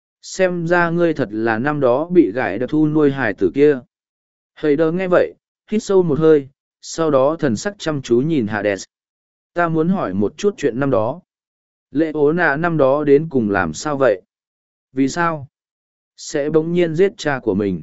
Xem ra ngươi thật là năm đó bị gái được thu nuôi hài tử kia. Hader nghe vậy, hít sâu một hơi, sau đó thần sắc chăm chú nhìn Hades. Ta muốn hỏi một chút chuyện năm đó. Lệ ố nạ năm đó đến cùng làm sao vậy? Vì sao? Sẽ bỗng nhiên giết cha của mình.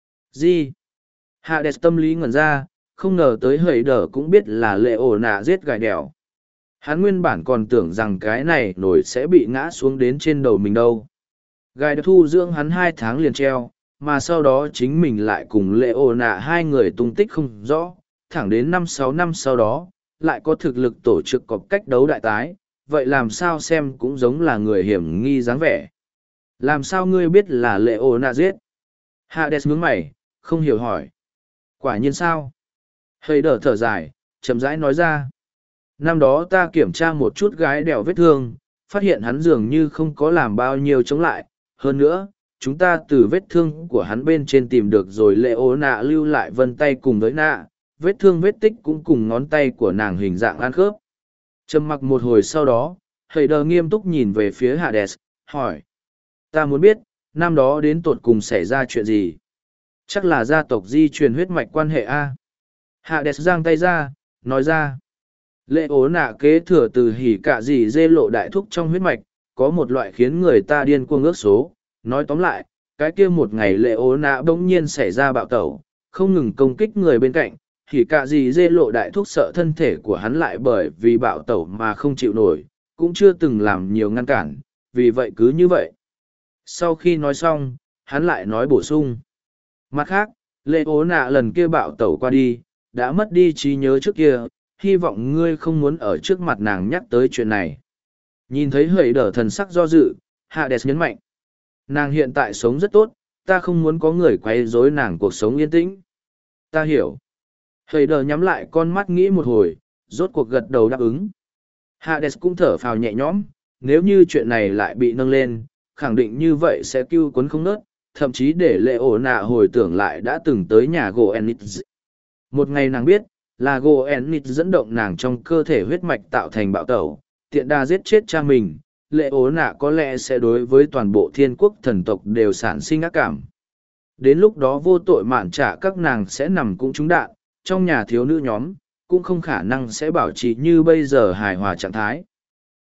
Gì? Hades tâm lý ngẩn ra, không ngờ tới Hader cũng biết là lệ ổ nạ giết gài đèo. Hắn nguyên bản còn tưởng rằng cái này nổi sẽ bị ngã xuống đến trên đầu mình đâu. Gài đèo thu dưỡng hắn 2 tháng liền treo, mà sau đó chính mình lại cùng lệ ổ nạ 2 người tung tích không rõ, thẳng đến 5-6 năm sau đó, lại có thực lực tổ chức cọp cách đấu đại tái, vậy làm sao xem cũng giống là người hiểm nghi dáng vẻ. Làm sao ngươi biết là lệ ổ nạ giết? Hades nhướng mày, không hiểu hỏi. Quả nhiên sao? Hader thở dài, chậm rãi nói ra. Năm đó ta kiểm tra một chút gái đèo vết thương, phát hiện hắn dường như không có làm bao nhiêu chống lại. Hơn nữa, chúng ta từ vết thương của hắn bên trên tìm được rồi lệ ố nạ lưu lại vân tay cùng với nạ, vết thương vết tích cũng cùng ngón tay của nàng hình dạng ăn khớp. Trầm mặc một hồi sau đó, Hader nghiêm túc nhìn về phía Hades, hỏi. Ta muốn biết, năm đó đến tột cùng xảy ra chuyện gì? Chắc là gia tộc di truyền huyết mạch quan hệ A. Hades giang tay ra, nói ra. Lệ ố nạ kế thừa từ hỉ cạ gì dê lộ đại thúc trong huyết mạch, có một loại khiến người ta điên cuồng ước số. Nói tóm lại, cái kia một ngày lệ ố nạ bỗng nhiên xảy ra bạo tẩu, không ngừng công kích người bên cạnh, hỉ cạ gì dê lộ đại thúc sợ thân thể của hắn lại bởi vì bạo tẩu mà không chịu nổi, cũng chưa từng làm nhiều ngăn cản, vì vậy cứ như vậy. Sau khi nói xong, hắn lại nói bổ sung. Mặt khác, lệ ố nạ lần kia bạo tẩu qua đi, đã mất đi trí nhớ trước kia, hy vọng ngươi không muốn ở trước mặt nàng nhắc tới chuyện này. Nhìn thấy hầy đờ thần sắc do dự, Hades nhấn mạnh. Nàng hiện tại sống rất tốt, ta không muốn có người quấy rối nàng cuộc sống yên tĩnh. Ta hiểu. Hầy đờ nhắm lại con mắt nghĩ một hồi, rốt cuộc gật đầu đáp ứng. Hades cũng thở phào nhẹ nhõm, nếu như chuyện này lại bị nâng lên, khẳng định như vậy sẽ cứu cuốn không nớt, thậm chí để lệ ổ nạ hồi tưởng lại đã từng tới nhà gỗ Enix. Một ngày nàng biết, là gỗ Enix dẫn động nàng trong cơ thể huyết mạch tạo thành bạo tẩu, tiện đa giết chết cha mình, lệ ố nạ có lẽ sẽ đối với toàn bộ thiên quốc thần tộc đều sản sinh ác cảm. Đến lúc đó vô tội mạn trả các nàng sẽ nằm cũng trúng đạn, trong nhà thiếu nữ nhóm, cũng không khả năng sẽ bảo trì như bây giờ hài hòa trạng thái.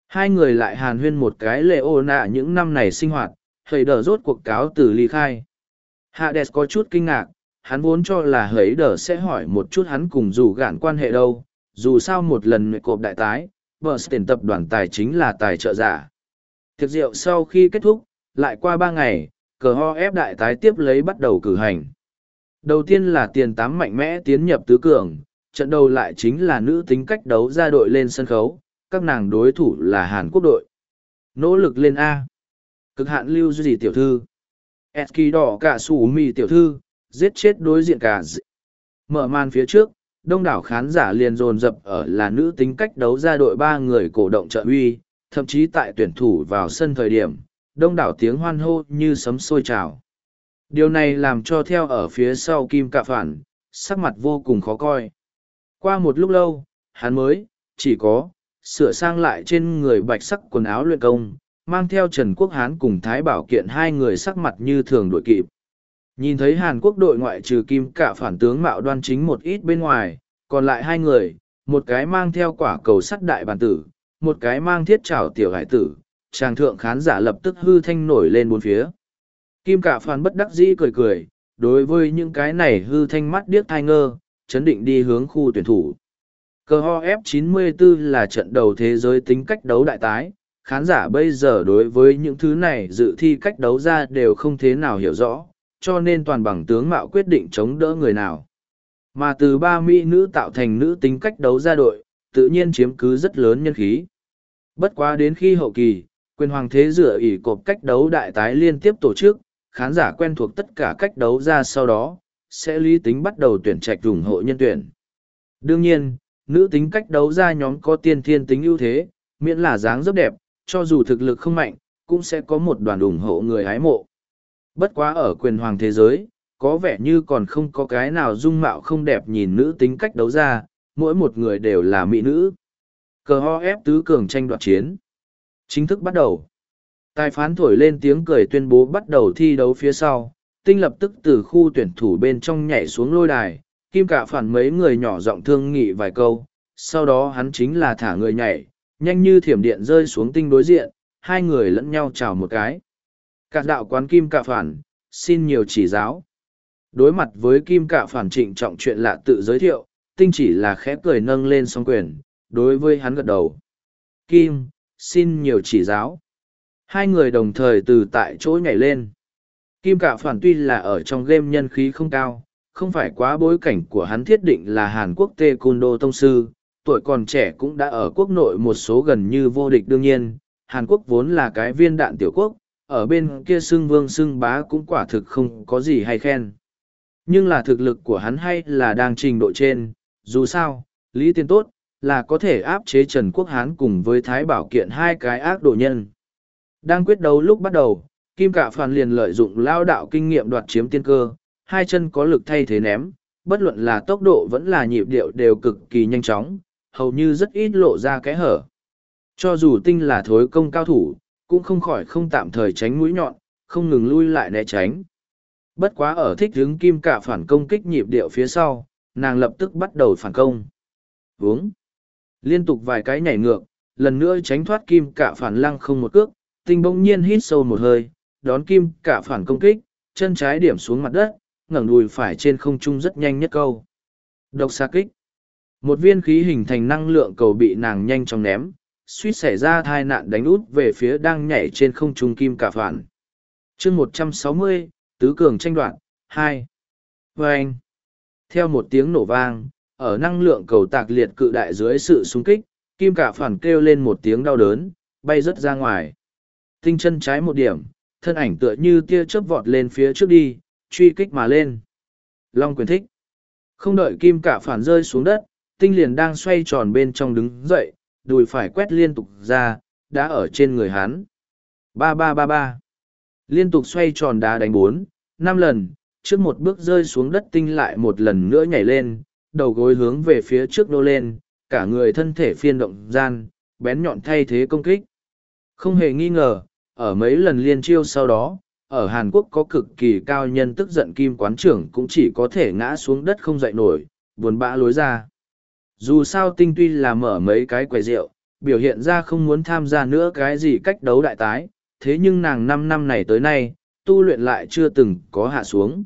Hai người lại hàn huyên một cái lệ ô nạ những năm này sinh hoạt, hầy đờ rốt cuộc cáo từ ly khai. Hades có chút kinh ngạc, hắn vốn cho là hầy đờ sẽ hỏi một chút hắn cùng dù gạn quan hệ đâu, dù sao một lần mẹ cộp đại tái, Bernstein tập đoàn tài chính là tài trợ giả. Tiệc rượu sau khi kết thúc, lại qua 3 ngày, cờ ho ép đại tái tiếp lấy bắt đầu cử hành. Đầu tiên là tiền tám mạnh mẽ tiến nhập tứ cường, trận đầu lại chính là nữ tính cách đấu ra đội lên sân khấu, các nàng đối thủ là Hàn Quốc đội. Nỗ lực lên A. Cực hạn lưu duy tiểu thư. Eski đỏ cả sủ mì tiểu thư, giết chết đối diện cả mở màn phía trước, đông đảo khán giả liền dồn dập ở là nữ tính cách đấu ra đội 3 người cổ động trợ uy, thậm chí tại tuyển thủ vào sân thời điểm, đông đảo tiếng hoan hô như sấm sôi trào. Điều này làm cho theo ở phía sau Kim Cạ Phản, sắc mặt vô cùng khó coi. Qua một lúc lâu, hắn mới, chỉ có, sửa sang lại trên người bạch sắc quần áo luyện công, mang theo Trần Quốc Hán cùng Thái Bảo Kiện hai người sắc mặt như thường đội kịp. Nhìn thấy Hàn Quốc đội ngoại trừ Kim Cạ Phản tướng mạo đoan chính một ít bên ngoài, còn lại hai người, một cái mang theo quả cầu sắt đại bản tử, một cái mang thiết trảo tiểu hải tử, tràng thượng khán giả lập tức hư thanh nổi lên bốn phía. Kim Cạ Phản bất đắc dĩ cười cười, đối với những cái này hư thanh mắt điếc thai ngơ, chấn định đi hướng khu tuyển thủ. Cờ ho F94 là trận đầu thế giới tính cách đấu đại tái, khán giả bây giờ đối với những thứ này dự thi cách đấu ra đều không thế nào hiểu rõ, cho nên toàn bằng tướng mạo quyết định chống đỡ người nào. Mà từ 3 mỹ nữ tạo thành nữ tính cách đấu ra đội, tự nhiên chiếm cứ rất lớn nhân khí. Bất quá đến khi hậu kỳ, quyền hoàng thế dựa ỷ cộp cách đấu đại tái liên tiếp tổ chức, khán giả quen thuộc tất cả cách đấu ra sau đó, sẽ lý tính bắt đầu tuyển trạch ủng hộ nhân tuyển. Đương nhiên, nữ tính cách đấu ra nhóm có tiên thiên tính ưu thế, miễn là dáng rất đẹp, cho dù thực lực không mạnh, cũng sẽ có một đoàn ủng hộ người hái mộ. Bất quá ở quyền hoàng thế giới, có vẻ như còn không có cái nào dung mạo không đẹp nhìn nữ tính cách đấu ra, mỗi một người đều là mỹ nữ. Cờ ho ép tứ cường tranh đoạt chiến. Chính thức bắt đầu. Tài phán thổi lên tiếng cười tuyên bố bắt đầu thi đấu phía sau, Tinh lập tức từ khu tuyển thủ bên trong nhảy xuống lôi đài, Kim Cạ Phản mấy người nhỏ giọng thương nghị vài câu, sau đó hắn chính là thả người nhảy, nhanh như thiểm điện rơi xuống Tinh đối diện, hai người lẫn nhau chào một cái. Các đạo quán Kim Cạ Phản, xin nhiều chỉ giáo. Đối mặt với Kim Cạ Phản trịnh trọng chuyện lạ tự giới thiệu, Tinh chỉ là khẽ cười nâng lên song quyền, đối với hắn gật đầu. Kim, xin nhiều chỉ giáo. Hai người đồng thời từ tại chỗ nhảy lên. Kim Cạ Phản tuy là ở trong game nhân khí không cao, không phải quá bối cảnh của hắn thiết định là Hàn Quốc Taekwondo tông sư, tuổi còn trẻ cũng đã ở quốc nội một số gần như vô địch đương nhiên, Hàn Quốc vốn là cái viên đạn tiểu quốc, ở bên kia xưng vương xưng bá cũng quả thực không có gì hay khen. Nhưng là thực lực của hắn hay là đang trình độ trên, dù sao, Lý Tiên Tốt, là có thể áp chế Trần Quốc Hán cùng với Thái Bảo Kiện hai cái ác độ nhân. Đang quyết đấu lúc bắt đầu, Kim Cạ Phản liền lợi dụng lao đạo kinh nghiệm đoạt chiếm tiên cơ, hai chân có lực thay thế ném, bất luận là tốc độ vẫn là nhịp điệu đều cực kỳ nhanh chóng, hầu như rất ít lộ ra kẽ hở. Cho dù Tinh là thối công cao thủ, cũng không khỏi không tạm thời tránh mũi nhọn, không ngừng lui lại né tránh. Bất quá ở thích hướng Kim Cạ Phản công kích nhịp điệu phía sau, nàng lập tức bắt đầu phản công. Vướng. Liên tục vài cái nhảy ngược, lần nữa tránh thoát Kim Cạ Phản lăng không một cước, Tinh bỗng nhiên hít sâu một hơi, đón Kim Cạ Phản công kích, chân trái điểm xuống mặt đất, ngẩng đùi phải trên không trung rất nhanh nhất câu. Độc xạ kích. Một viên khí hình thành năng lượng cầu bị nàng nhanh chóng ném, suýt xảy ra tai nạn đánh út về phía đang nhảy trên không trung Kim Cạ Phản. Chương 160, tứ cường tranh đoạt 2. Vâng. Theo một tiếng nổ vang, ở năng lượng cầu tạc liệt cự đại dưới sự xung kích, Kim Cạ Phản kêu lên một tiếng đau đớn, bay rớt ra ngoài. Tinh chân trái một điểm, thân ảnh tựa như tia chớp vọt lên phía trước đi, truy kích mà lên. Long quyền thích. Không đợi Kim Cạ Phản rơi xuống đất, Tinh liền đang xoay tròn bên trong đứng dậy, đùi phải quét liên tục ra, đã ở trên người hắn. 3-3-3-3. Liên tục xoay tròn đá đánh 4-5 lần, trước một bước rơi xuống đất Tinh lại một lần nữa nhảy lên, đầu gối hướng về phía trước nô lên, cả người thân thể phiên động gian, bén nhọn thay thế công kích. Không hề nghi ngờ, ở mấy lần liên chiêu sau đó, ở Hàn Quốc có cực kỳ cao nhân tức giận Kim quán trưởng cũng chỉ có thể ngã xuống đất không dậy nổi, buồn bã lối ra. Dù sao Tinh tuy là mở mấy cái quầy rượu, biểu hiện ra không muốn tham gia nữa cái gì cách đấu đại tái, thế nhưng nàng 5 năm này tới nay, tu luyện lại chưa từng có hạ xuống.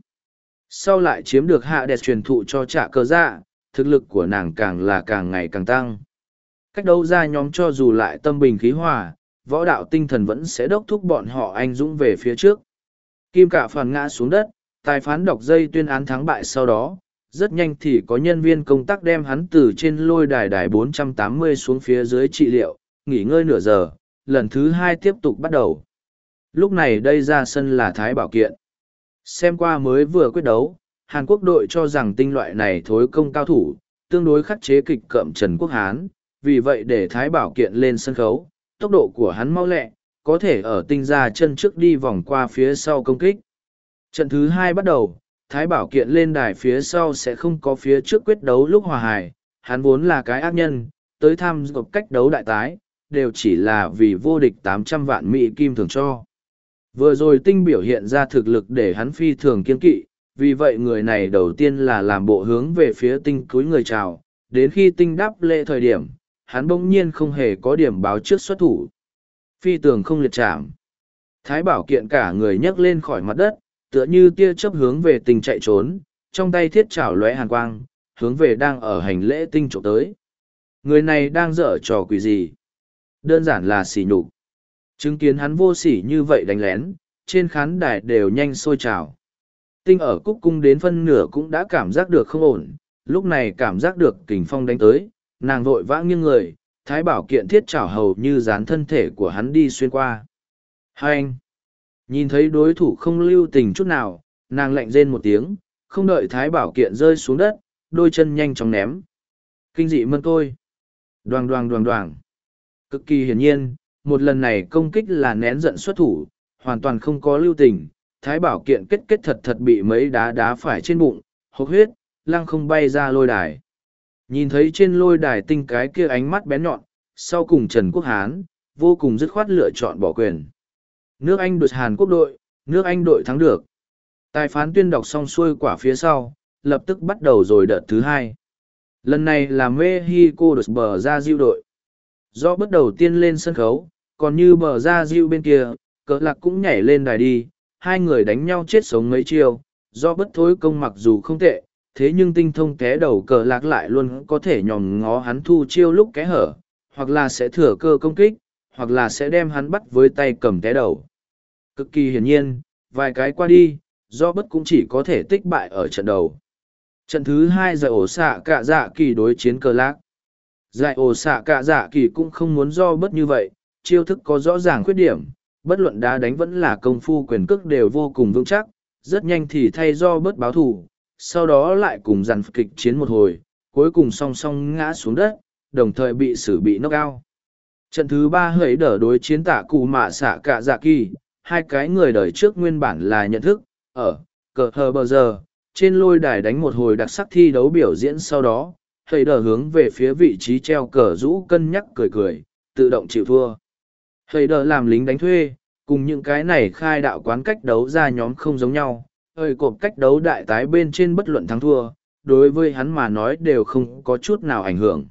Sau lại chiếm được hạ đẹp truyền thụ cho trả cờ dạ, thực lực của nàng càng là càng ngày càng tăng. Cách đấu ra nhóm cho dù lại tâm bình khí hòa, võ đạo tinh thần vẫn sẽ đốc thúc bọn họ anh dũng về phía trước. Kim Cả Phàn ngã xuống đất, tài phán đọc dây tuyên án thắng bại sau đó, rất nhanh thì có nhân viên công tác đem hắn từ trên lôi đài 480 xuống phía dưới trị liệu, nghỉ ngơi nửa giờ, lần thứ 2 tiếp tục bắt đầu. Lúc này đây ra sân là Thái Bảo Kiện. Xem qua mới vừa quyết đấu, Hàn Quốc đội cho rằng tinh loại này thối công cao thủ, tương đối khắc chế kịch cậm Trần Quốc Hán, vì vậy để Thái Bảo Kiện lên sân khấu, tốc độ của hắn mau lẹ, có thể ở tinh ra chân trước đi vòng qua phía sau công kích. Trận thứ 2 bắt đầu, Thái Bảo Kiện lên đài phía sau sẽ không có phía trước quyết đấu lúc hòa hài, hắn vốn là cái ác nhân, tới tham dự cách đấu đại tái, đều chỉ là vì vô địch 800 vạn Mỹ kim thường cho. Vừa rồi tinh biểu hiện ra thực lực để hắn phi thường kiên kỵ, vì vậy người này đầu tiên là làm bộ hướng về phía tinh cúi người chào, đến khi tinh đáp lễ thời điểm, hắn bỗng nhiên không hề có điểm báo trước xuất thủ. Phi tường không liệt chạm. Thái Bảo Kiện cả người nhấc lên khỏi mặt đất, tựa như tia chớp hướng về tinh chạy trốn, trong tay thiết chảo lóe hàn quang, hướng về đang ở hành lễ tinh trộm tới. Người này đang dở trò quỷ gì? Đơn giản là sỉ nhục. Chứng kiến hắn vô sỉ như vậy đánh lén, trên khán đài đều nhanh sôi trào. Tinh ở cúc cung đến phân nửa cũng đã cảm giác được không ổn, lúc này cảm giác được kình phong đánh tới, nàng vội vã nghiêng người, Thái Bảo Kiện thiết chảo hầu như dán thân thể của hắn đi xuyên qua. Hai anh! Nhìn thấy đối thủ không lưu tình chút nào, nàng lạnh rên một tiếng, không đợi Thái Bảo Kiện rơi xuống đất, đôi chân nhanh chóng ném. Kinh dị mân tôi! Đoàng đoàng đoàng đoàng! Cực kỳ hiển nhiên, một lần này công kích là nén giận xuất thủ, hoàn toàn không có lưu tình. Thái Bảo Kiện kết thật thật bị mấy đá đá phải trên bụng, hộc huyết, lăng không bay ra lôi đài. Nhìn thấy trên lôi đài tinh cái kia ánh mắt bén nhọn, sau cùng Trần Quốc Hán, vô cùng dứt khoát lựa chọn bỏ quyền. Nước Anh đuổi Hàn Quốc đội, nước Anh đội thắng được. Tài phán tuyên đọc xong xuôi quả phía sau, lập tức bắt đầu rồi đợt thứ 2. Lần này là Mexico đuổi bờ ra diêu đội. Do bắt đầu tiên lên sân khấu, còn như bờ ra diêu bên kia, cỡ lạc cũng nhảy lên đài đi, hai người đánh nhau chết sống mấy chiêu, do bất thối công mặc dù không tệ, thế nhưng tinh thông té đầu cờ lạc lại luôn có thể nhòm ngó hắn thu chiêu lúc kẽ hở, hoặc là sẽ thừa cơ công kích, hoặc là sẽ đem hắn bắt với tay cầm té đầu. Cực kỳ hiển nhiên, vài cái qua đi, do bất cũng chỉ có thể tích bại ở trận đầu. Trận thứ 2 giải ổ xạ cả dạ kỳ đối chiến cờ lạc. Giải ổ xạ cả dạ kỳ cũng không muốn do bất như vậy, chiêu thức có rõ ràng khuyết điểm, bất luận đá đánh vẫn là công phu quyền cước đều vô cùng vững chắc, rất nhanh thì thay do bất báo thù, sau đó lại cùng dàn kịch chiến một hồi, cuối cùng song song ngã xuống đất, đồng thời bị xử bị knock out. Trận thứ 3 hỡi đỡ đối chiến tạ cụ mạ xạ cả dạ kỳ, hai cái người đời trước nguyên bản là nhận thức, ở cờ hờ bờ giờ, trên lôi đài đánh một hồi đặc sắc thi đấu biểu diễn sau đó, hỡi đỡ hướng về phía vị trí treo cờ rũ cân nhắc cười cười, tự động chịu thua. Hỡi đỡ làm lính đánh thuê, cùng những cái này khai đạo quán cách đấu ra nhóm không giống nhau, hơi cộp cách đấu đại tái bên trên bất luận thắng thua, đối với hắn mà nói đều không có chút nào ảnh hưởng.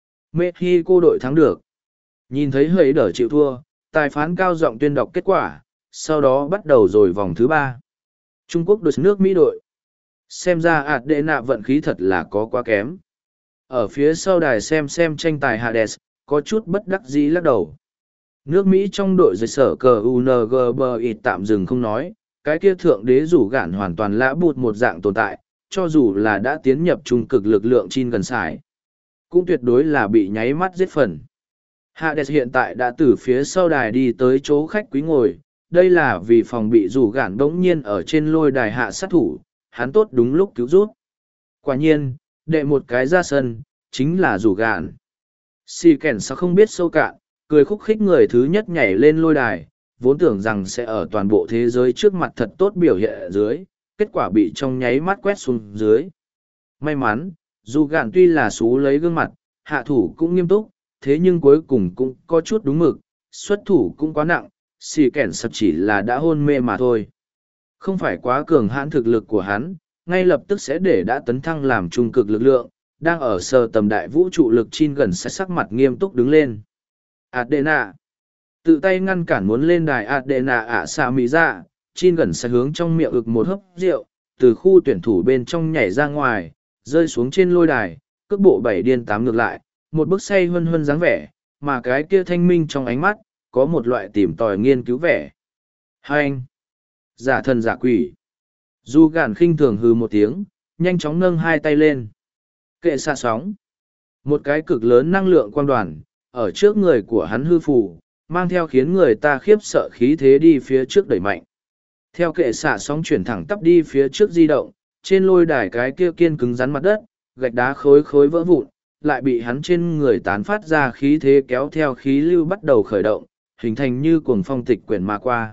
Mexico đội thắng được. Nhìn thấy hỡi đỡ chịu thua, tài phán cao giọng tuyên đọc kết quả, sau đó bắt đầu rồi vòng thứ 3. Trung Quốc đối nước Mỹ đội. Xem ra ạt đệ nạ vận khí thật là có quá kém. Ở phía sau đài xem tranh tài Hades, có chút bất đắc dĩ lắc đầu. Nước Mỹ trong đội dịch sở cờ UNGBIT tạm dừng không nói, cái kia thượng đế rủ gạn hoàn toàn lã bụt một dạng tồn tại, cho dù là đã tiến nhập trung cực lực lượng chin gần sải, cũng tuyệt đối là bị nháy mắt giết phần. Hades hiện tại đã từ phía sau đài đi tới chỗ khách quý ngồi, đây là vì phòng bị rủ gạn bỗng nhiên ở trên lôi đài hạ sát thủ, hắn tốt đúng lúc cứu rút. Quả nhiên, đệ một cái ra sân, chính là rủ gạn. Si kèn sao không biết sâu cạn, cười khúc khích người thứ nhất nhảy lên lôi đài, vốn tưởng rằng sẽ ở toàn bộ thế giới trước mặt thật tốt biểu hiện ở dưới, kết quả bị trong nháy mắt quét xuống dưới. May mắn, dù gạn tuy là xú lấy gương mặt, hạ thủ cũng nghiêm túc, thế nhưng cuối cùng cũng có chút đúng mực, xuất thủ cũng quá nặng, xì kẻn sập chỉ là đã hôn mê mà thôi. Không phải quá cường hãn thực lực của hắn, ngay lập tức sẽ để đã tấn thăng làm trung cực lực lượng, đang ở sơ tầm đại vũ trụ lực chin gần sẽ sắc mặt nghiêm túc đứng lên. Adena. Tự tay ngăn cản muốn lên đài Adena ạ xạ mỹ dạ, Chin gần sẽ hướng trong miệng ực một hớp rượu, từ khu tuyển thủ bên trong nhảy ra ngoài, rơi xuống trên lôi đài, cước bộ bảy điên tám ngược lại, một bức say huân huân dáng vẻ, mà cái kia thanh minh trong ánh mắt, có một loại tìm tòi nghiên cứu vẻ. Hai anh! Giả thần giả quỷ! Du gàn khinh thường hừ một tiếng, nhanh chóng nâng hai tay lên. Kệ xạ sóng! Một cái cực lớn năng lượng quang đoàn, ở trước người của hắn hư phù, mang theo khiến người ta khiếp sợ khí thế đi phía trước đẩy mạnh. Theo kệ xạ sóng chuyển thẳng tắp đi phía trước di động, trên lôi đài cái kia kiên cứng rắn mặt đất, gạch đá khối khối vỡ vụn, lại bị hắn trên người tán phát ra khí thế kéo theo khí lưu bắt đầu khởi động, hình thành như cuồng phong tịch quyển mà qua.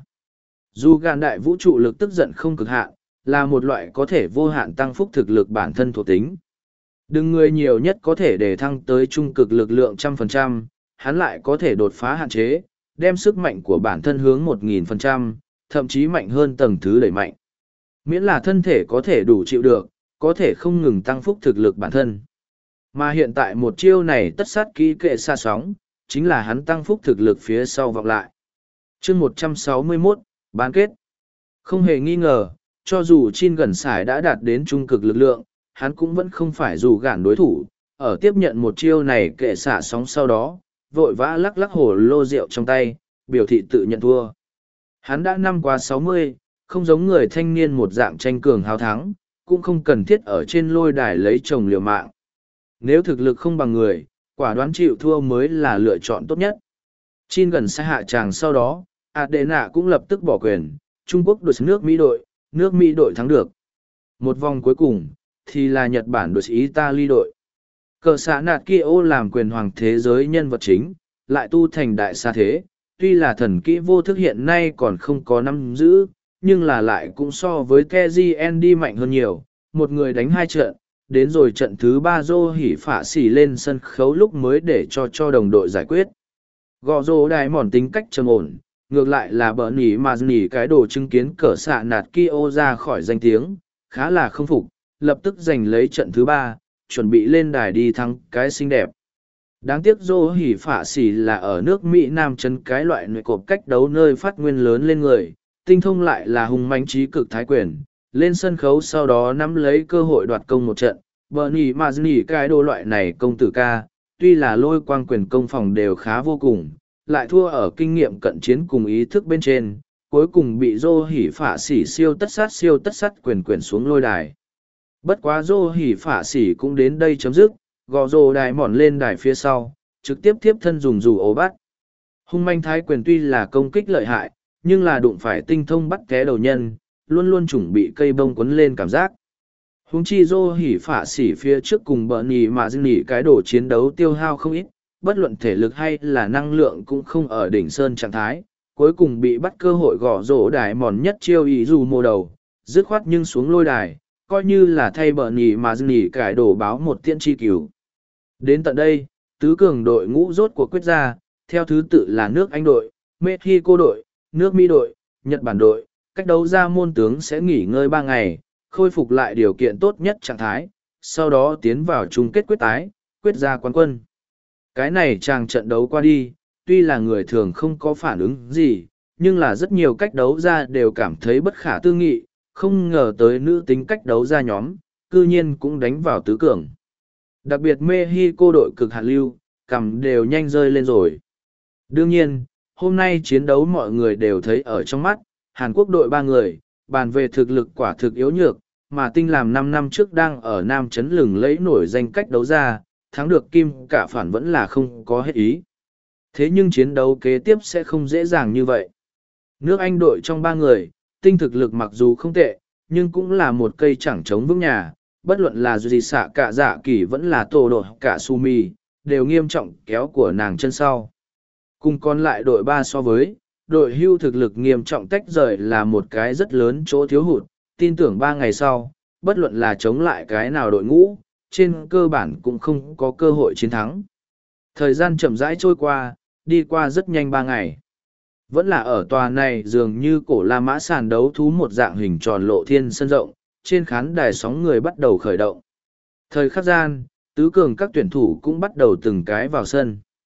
Dù gàn đại vũ trụ lực tức giận không cực hạn, là một loại có thể vô hạn tăng phúc thực lực bản thân thuộc tính. Đừng người nhiều nhất có thể để thăng tới trung cực lực lượng 100%, hắn lại có thể đột phá hạn chế, đem sức mạnh của bản thân hướng 1000%, thậm chí mạnh hơn tầng thứ đẩy mạnh. Miễn là thân thể có thể đủ chịu được, có thể không ngừng tăng phúc thực lực bản thân. Mà hiện tại một chiêu này tất sát kỹ kệ xa sóng, chính là hắn tăng phúc thực lực phía sau vọng lại. chương 161, bán kết. Không hề nghi ngờ, cho dù Chin gần sải đã đạt đến trung cực lực lượng, hắn cũng vẫn không phải dù gản đối thủ. Ở tiếp nhận một chiêu này kệ xả sóng sau đó, vội vã lắc lắc hồ lô rượu trong tay, biểu thị tự nhận thua. Hắn đã năm qua 60, không giống người thanh niên một dạng tranh cường hào thắng, cũng không cần thiết ở trên lôi đài lấy chồng liều mạng. Nếu thực lực không bằng người, quả đoán chịu thua mới là lựa chọn tốt nhất. Chin gần sẽ hạ tràng sau đó, Adena cũng lập tức bỏ quyền, Trung Quốc đội nước Mỹ đội thắng được. Một vòng cuối cùng, thì là Nhật Bản đội Italy đội. Cờ xã nạt Kyo làm quyền hoàng thế giới nhân vật chính, lại tu thành đại sa thế, tuy là thần kỹ vô thức hiện nay còn không có nắm giữ, nhưng là lại cũng so với Keiji Andy mạnh hơn nhiều, một người đánh hai trận, đến rồi trận thứ ba Dô hỉ phả xỉ lên sân khấu lúc mới để cho đồng đội giải quyết. Gò rô đài mòn tính cách trầm ổn, ngược lại là bờ nỉ mà nỉ cái đồ chứng kiến cờ xạ nạt Kyo ra khỏi danh tiếng, khá là không phục, lập tức giành lấy trận thứ ba, chuẩn bị lên đài đi thắng cái xinh đẹp. Đáng tiếc Dô hỉ phả xỉ là ở nước Mỹ Nam chân cái loại nội cộp cách đấu nơi phát nguyên lớn lên người, tinh thông lại là hùng mãnh trí cực thái quyền, lên sân khấu sau đó nắm lấy cơ hội đoạt công một trận. Bernie Mazni cái đồ loại này công tử ca, tuy là lôi quang quyền công phòng đều khá vô cùng, lại thua ở kinh nghiệm cận chiến cùng ý thức bên trên, cuối cùng bị Dô hỉ phả xỉ siêu tất sát quyền xuống lôi đài. Bất quá Dô hỉ phả xỉ cũng đến đây chấm dứt, gò rồ đài mòn lên đài phía sau, trực tiếp tiếp thân dùng dù ố bắt. Hung manh thái quyền tuy là công kích lợi hại, nhưng là đụng phải tinh thông bắt té đầu nhân, luôn luôn chuẩn bị cây bông quấn lên cảm giác. Huống chi Dô hỉ phả xỉ phía trước cùng bờ nỉ mà dưng nỉ cái đồ chiến đấu tiêu hao không ít, bất luận thể lực hay là năng lượng cũng không ở đỉnh sơn trạng thái, cuối cùng bị bắt cơ hội gõ rổ đài mòn nhất chiêu ý dù mô đầu, dứt khoát nhưng xuống lôi đài, coi như là thay bờ nỉ mà dưng nỉ cái đồ báo một tiễn chi cứu. Đến tận đây, tứ cường đội ngũ rốt của quyết ra, theo thứ tự là nước Anh đội, Mexico đội, nước Mỹ đội, Nhật Bản đội, cách đấu ra môn tướng sẽ nghỉ ngơi 3 ngày, khôi phục lại điều kiện tốt nhất trạng thái, sau đó tiến vào chung kết quyết tái, quyết ra quán quân. Cái này chàng trận đấu qua đi, tuy là người thường không có phản ứng gì, nhưng là rất nhiều cách đấu ra đều cảm thấy bất khả tư nghị, không ngờ tới nữ tính cách đấu ra nhóm, cư nhiên cũng đánh vào tứ cường. Đặc biệt Mexico đội cực hạn lưu, cầm đều nhanh rơi lên rồi. Đương nhiên, hôm nay chiến đấu mọi người đều thấy ở trong mắt, Hàn Quốc đội 3 người, bàn về thực lực quả thực yếu nhược, mà tinh làm 5 năm trước đang ở Nam Chấn lừng lẫy nổi danh cách đấu ra, thắng được kim cả phản vẫn là không có hết ý. Thế nhưng chiến đấu kế tiếp sẽ không dễ dàng như vậy. Nước Anh đội trong 3 người, tinh thực lực mặc dù không tệ, nhưng cũng là một cây chẳng chống vững nhà, bất luận là gì xạ cả dạ kỳ vẫn là tổ đội cả Sumi, đều nghiêm trọng kéo của nàng chân sau. Cùng còn lại đội 3 so với, đội hưu thực lực nghiêm trọng tách rời là một cái rất lớn chỗ thiếu hụt, tin tưởng 3 ngày sau, bất luận là chống lại cái nào đội ngũ, trên cơ bản cũng không có cơ hội chiến thắng. Thời gian chậm rãi trôi qua, đi qua rất nhanh 3 ngày. Vẫn là ở tòa này dường như cổ La Mã sàn đấu thú một dạng hình tròn lộ thiên sân rộng, trên khán đài sóng người bắt đầu khởi động. Thời khắc gian, tứ cường các tuyển thủ cũng bắt đầu từng cái vào sân.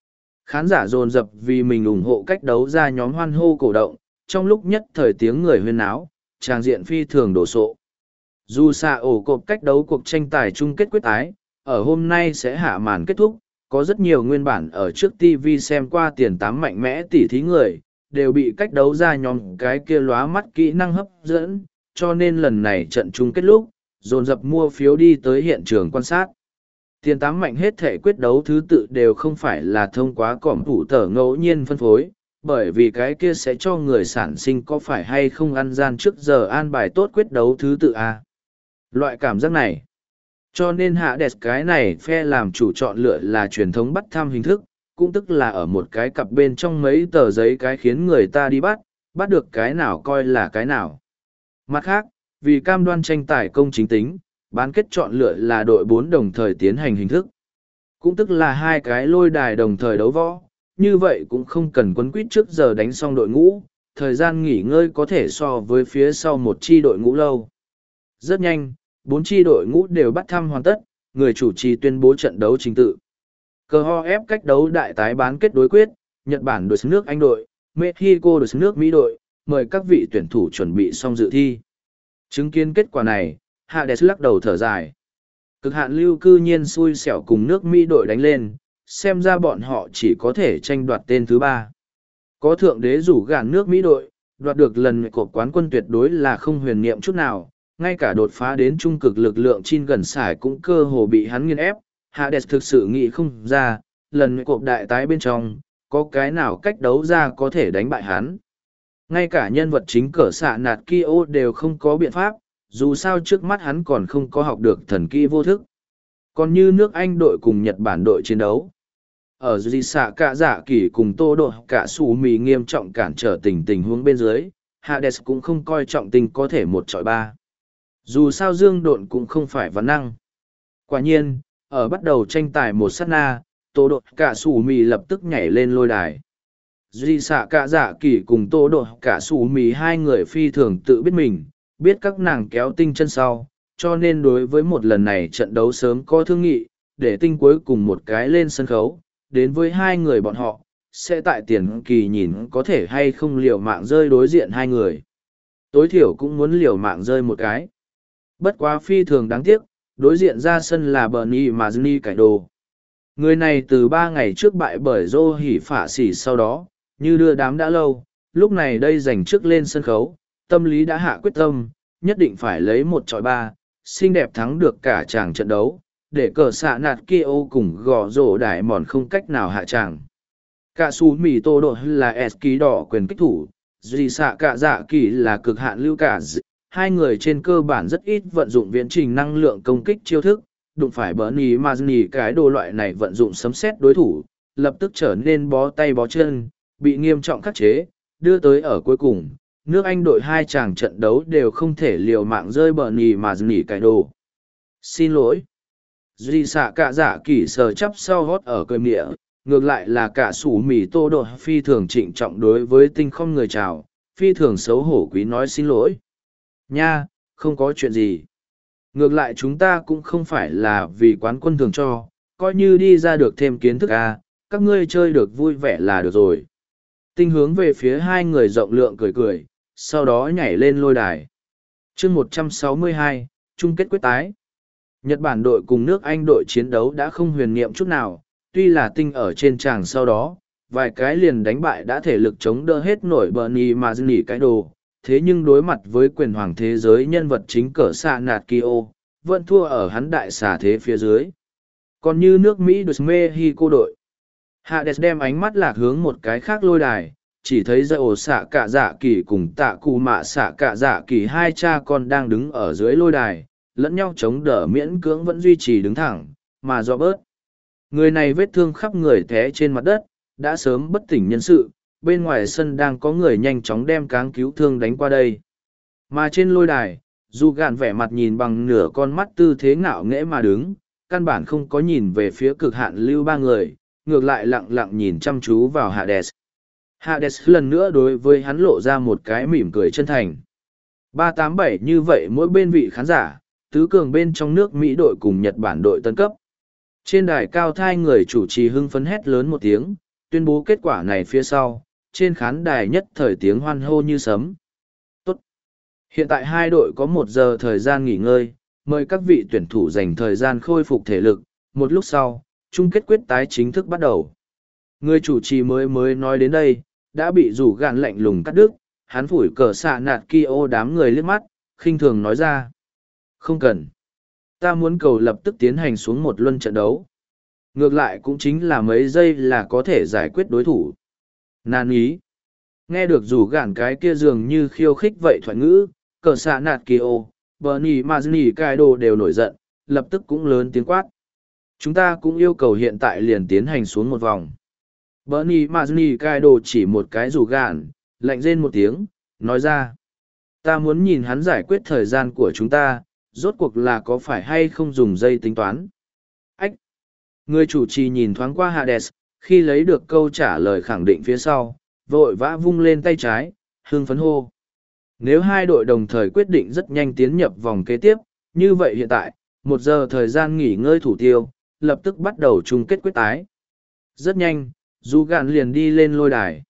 Khán giả dồn dập vì mình ủng hộ cách đấu ra nhóm hoan hô cổ động, trong lúc nhất thời tiếng người huyên náo, tràng diện phi thường đổ sộ. Dù xạ ổ cộp cách đấu cuộc tranh tài chung kết quyết tái, ở hôm nay sẽ hạ màn kết thúc, có rất nhiều nguyên bản ở trước TV xem qua tiền tám mạnh mẽ tỉ thí người, đều bị cách đấu ra nhóm cái kia lóa mắt kỹ năng hấp dẫn, cho nên lần này trận chung kết lúc, dồn dập mua phiếu đi tới hiện trường quan sát. Tiền tám mạnh hết thể quyết đấu thứ tự đều không phải là thông qua cỏm thủ tờ ngẫu nhiên phân phối, bởi vì cái kia sẽ cho người sản sinh có phải hay không ăn gian trước giờ an bài tốt quyết đấu thứ tự à. Loại cảm giác này. Cho nên hạ đẹp cái này phe làm chủ chọn lựa là truyền thống bắt thăm hình thức, cũng tức là ở một cái cặp bên trong mấy tờ giấy cái khiến người ta đi bắt được cái nào coi là cái nào. Mặt khác, vì cam đoan tranh tài công chính tính, bán kết chọn lựa là đội 4 đồng thời tiến hành hình thức. Cũng tức là hai cái lôi đài đồng thời đấu võ, như vậy cũng không cần quấn quýt trước giờ đánh xong đội ngũ, thời gian nghỉ ngơi có thể so với phía sau một chi đội ngũ lâu. Rất nhanh, 4 chi đội ngũ đều bắt thăm hoàn tất, người chủ trì tuyên bố trận đấu trình tự. Cờ ho ép cách đấu đại tái bán kết đối quyết, Nhật Bản đối nước Anh đội, Mexico đối nước Mỹ đội, mời các vị tuyển thủ chuẩn bị xong dự thi. Chứng kiến kết quả này, Hades lắc đầu thở dài. Cực hạn lưu cư nhiên xui xẻo cùng nước Mỹ đội đánh lên, xem ra bọn họ chỉ có thể tranh đoạt tên thứ 3. Có thượng đế rủ gạn nước Mỹ đội, đoạt được lần cột quán quân tuyệt đối là không huyền niệm chút nào, ngay cả đột phá đến trung cực lực lượng chin gần sải cũng cơ hồ bị hắn nghiền ép. Hades thực sự nghĩ không ra, lần cột đại tái bên trong, có cái nào cách đấu ra có thể đánh bại hắn. Ngay cả nhân vật chính cỡ xạ nạt Kyo đều không có biện pháp, dù sao trước mắt hắn còn không có học được thần kỹ vô thức. Còn như nước Anh đội cùng Nhật Bản đội chiến đấu. Ở dì xạ cả dạ kỳ cùng tô độ cả sủ mì nghiêm trọng cản trở tình huống bên dưới, Hades cũng không coi trọng tình có thể 1-3. Dù sao dương độn cũng không phải vấn năng. Quả nhiên, ở bắt đầu tranh tài một sát na, tô độ cả sủ mì lập tức nhảy lên lôi đài. Dì xạ cả dạ kỳ cùng tô độ cả sủ mì hai người phi thường tự biết mình, biết các nàng kéo tinh chân sau, cho nên đối với một lần này trận đấu sớm có thương nghị, để tinh cuối cùng một cái lên sân khấu, đến với hai người bọn họ, sẽ tại tiền kỳ nhìn có thể hay không liều mạng rơi đối diện hai người. Tối thiểu cũng muốn liều mạng rơi một cái. Bất quá phi thường đáng tiếc, đối diện ra sân là Bernie Mazni cải đồ. Người này từ 3 ngày trước bại bởi Dô Hỉ Phả Sỉ sau đó, như đưa đám đã lâu, lúc này đây giành trước lên sân khấu, tâm lý đã hạ quyết tâm, nhất định phải lấy 1-3, xinh đẹp thắng được cả chàng trận đấu, để cờ xạ nạt Kyo cùng gò rổ đại mòn không cách nào hạ chàng. Cả su mì tô độ là S ký đỏ quyền kích thủ, dì xạ cả dạ kỳ là cực hạn lưu cả hai người trên cơ bản rất ít vận dụng viễn trình năng lượng công kích chiêu thức, đụng phải Bernie Mazni cái đồ loại này vận dụng sấm xét đối thủ, lập tức trở nên bó tay bó chân, bị nghiêm trọng khắc chế, đưa tới ở cuối cùng, nước Anh đội hai chàng trận đấu đều không thể liều mạng rơi Bernie Mazni cái đồ. Xin lỗi. Dì xạ cả dạ kỳ sờ chắp sau hót ở cơi mịa, ngược lại là cả sủ mì tô độ phi thường trịnh trọng đối với tinh không người chào, phi thường xấu hổ quý nói xin lỗi. Nha, không có chuyện gì. Ngược lại chúng ta cũng không phải là vì quán quân thường cho, coi như đi ra được thêm kiến thức à, các ngươi chơi được vui vẻ là được rồi. Tinh hướng về phía hai người rộng lượng cười cười, sau đó nhảy lên lôi đài. chương 162, chung kết quyết tái. Nhật Bản đội cùng nước Anh đội chiến đấu đã không huyền niệm chút nào, tuy là tinh ở trên tràng sau đó, vài cái liền đánh bại đã thể lực chống đỡ hết nổi Bernie Mazni cái đồ, thế nhưng đối mặt với quyền hoàng thế giới nhân vật chính cỡ xạ nạt Kyo, vẫn thua ở hắn đại xà thế phía dưới. Còn như nước Mỹ đối Mexico đội, Hades đem ánh mắt lạc hướng một cái khác lôi đài, chỉ thấy dây ổ xạ cả dạ kỳ cùng tạ cù mạ xạ cả dạ kỳ hai cha con đang đứng ở dưới lôi đài, lẫn nhau chống đỡ miễn cưỡng vẫn duy trì đứng thẳng, mà do bớt. Người này vết thương khắp người té trên mặt đất, đã sớm bất tỉnh nhân sự, bên ngoài sân đang có người nhanh chóng đem cáng cứu thương đánh qua đây. Mà trên lôi đài, dù gạn vẻ mặt nhìn bằng nửa con mắt tư thế ngạo nghễ mà đứng, căn bản không có nhìn về phía cực hạn lưu ba người, ngược lại lặng lặng nhìn chăm chú vào Hades. Hades lần nữa đối với hắn lộ ra một cái mỉm cười chân thành. 387 như vậy mỗi bên vị khán giả, tứ cường bên trong nước Mỹ đội cùng Nhật Bản đội tân cấp. Trên đài cao thai người chủ trì hưng phấn hét lớn một tiếng, tuyên bố kết quả này phía sau, trên khán đài nhất thời tiếng hoan hô như sấm. Tốt! Hiện tại hai đội có 1 giờ thời gian nghỉ ngơi, mời các vị tuyển thủ dành thời gian khôi phục thể lực. Một lúc sau, chung kết quyết tái chính thức bắt đầu. Người chủ trì mới nói đến đây, đã bị rủ gạn lạnh lùng cắt đứt, hắn phủi cờ xạ nạt Kyo đám người liếc mắt, khinh thường nói ra. Không cần. Ta muốn cầu lập tức tiến hành xuống một luân trận đấu. Ngược lại cũng chính là mấy giây là có thể giải quyết đối thủ. Nan ý. Nghe được rủ gạn cái kia dường như khiêu khích vậy thoại ngữ, cờ xạ nạt Kyo, Bernie Mazni Kaido đều nổi giận, lập tức cũng lớn tiếng quát. Chúng ta cũng yêu cầu hiện tại liền tiến hành xuống một vòng. Bernie Mazni Kaido chỉ một cái rủ gạn, lạnh rên một tiếng, nói ra. Ta muốn nhìn hắn giải quyết thời gian của chúng ta, rốt cuộc là có phải hay không dùng dây tính toán. Ách! Người chủ trì nhìn thoáng qua Hades, khi lấy được câu trả lời khẳng định phía sau, vội vã vung lên tay trái, hưng phấn hô. Nếu hai đội đồng thời quyết định rất nhanh tiến nhập vòng kế tiếp, như vậy hiện tại, 1 giờ thời gian nghỉ ngơi thủ tiêu, lập tức bắt đầu chung kết quyết tái. Rất nhanh, dù gạn liền đi lên lôi đài.